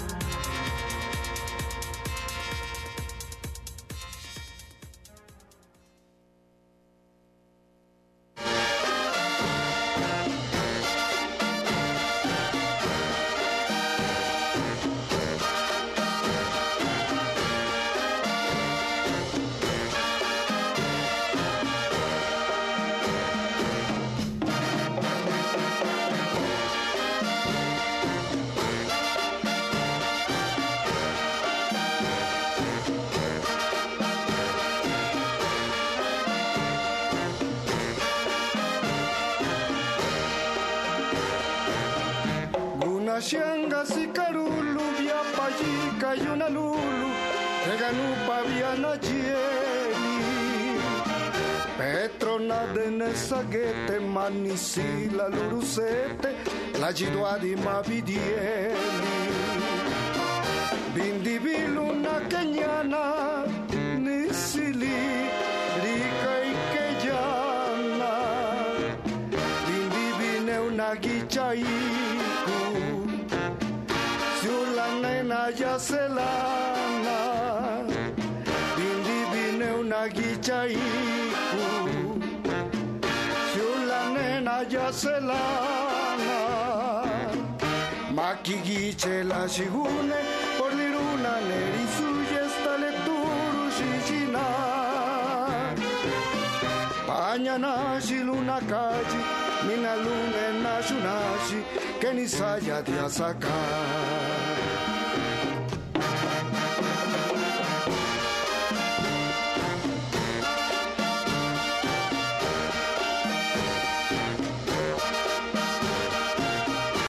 Shanga sikarulu vya pajika yuna lulu Teganupa viana jieni Petrona denesagete manisila lurusete La jiduadi mavidieni Bindi biluna kenyana Nisili rika ikejana Bindi bine una gichaiku Nena ya selana Bindi bine una gichaiku Shula nena ya selana Maki giche la shigune Por liruna nerisuye stale turu shishina Pañana shiluna kaji Mina lune na shunashi Que ni saya de sacar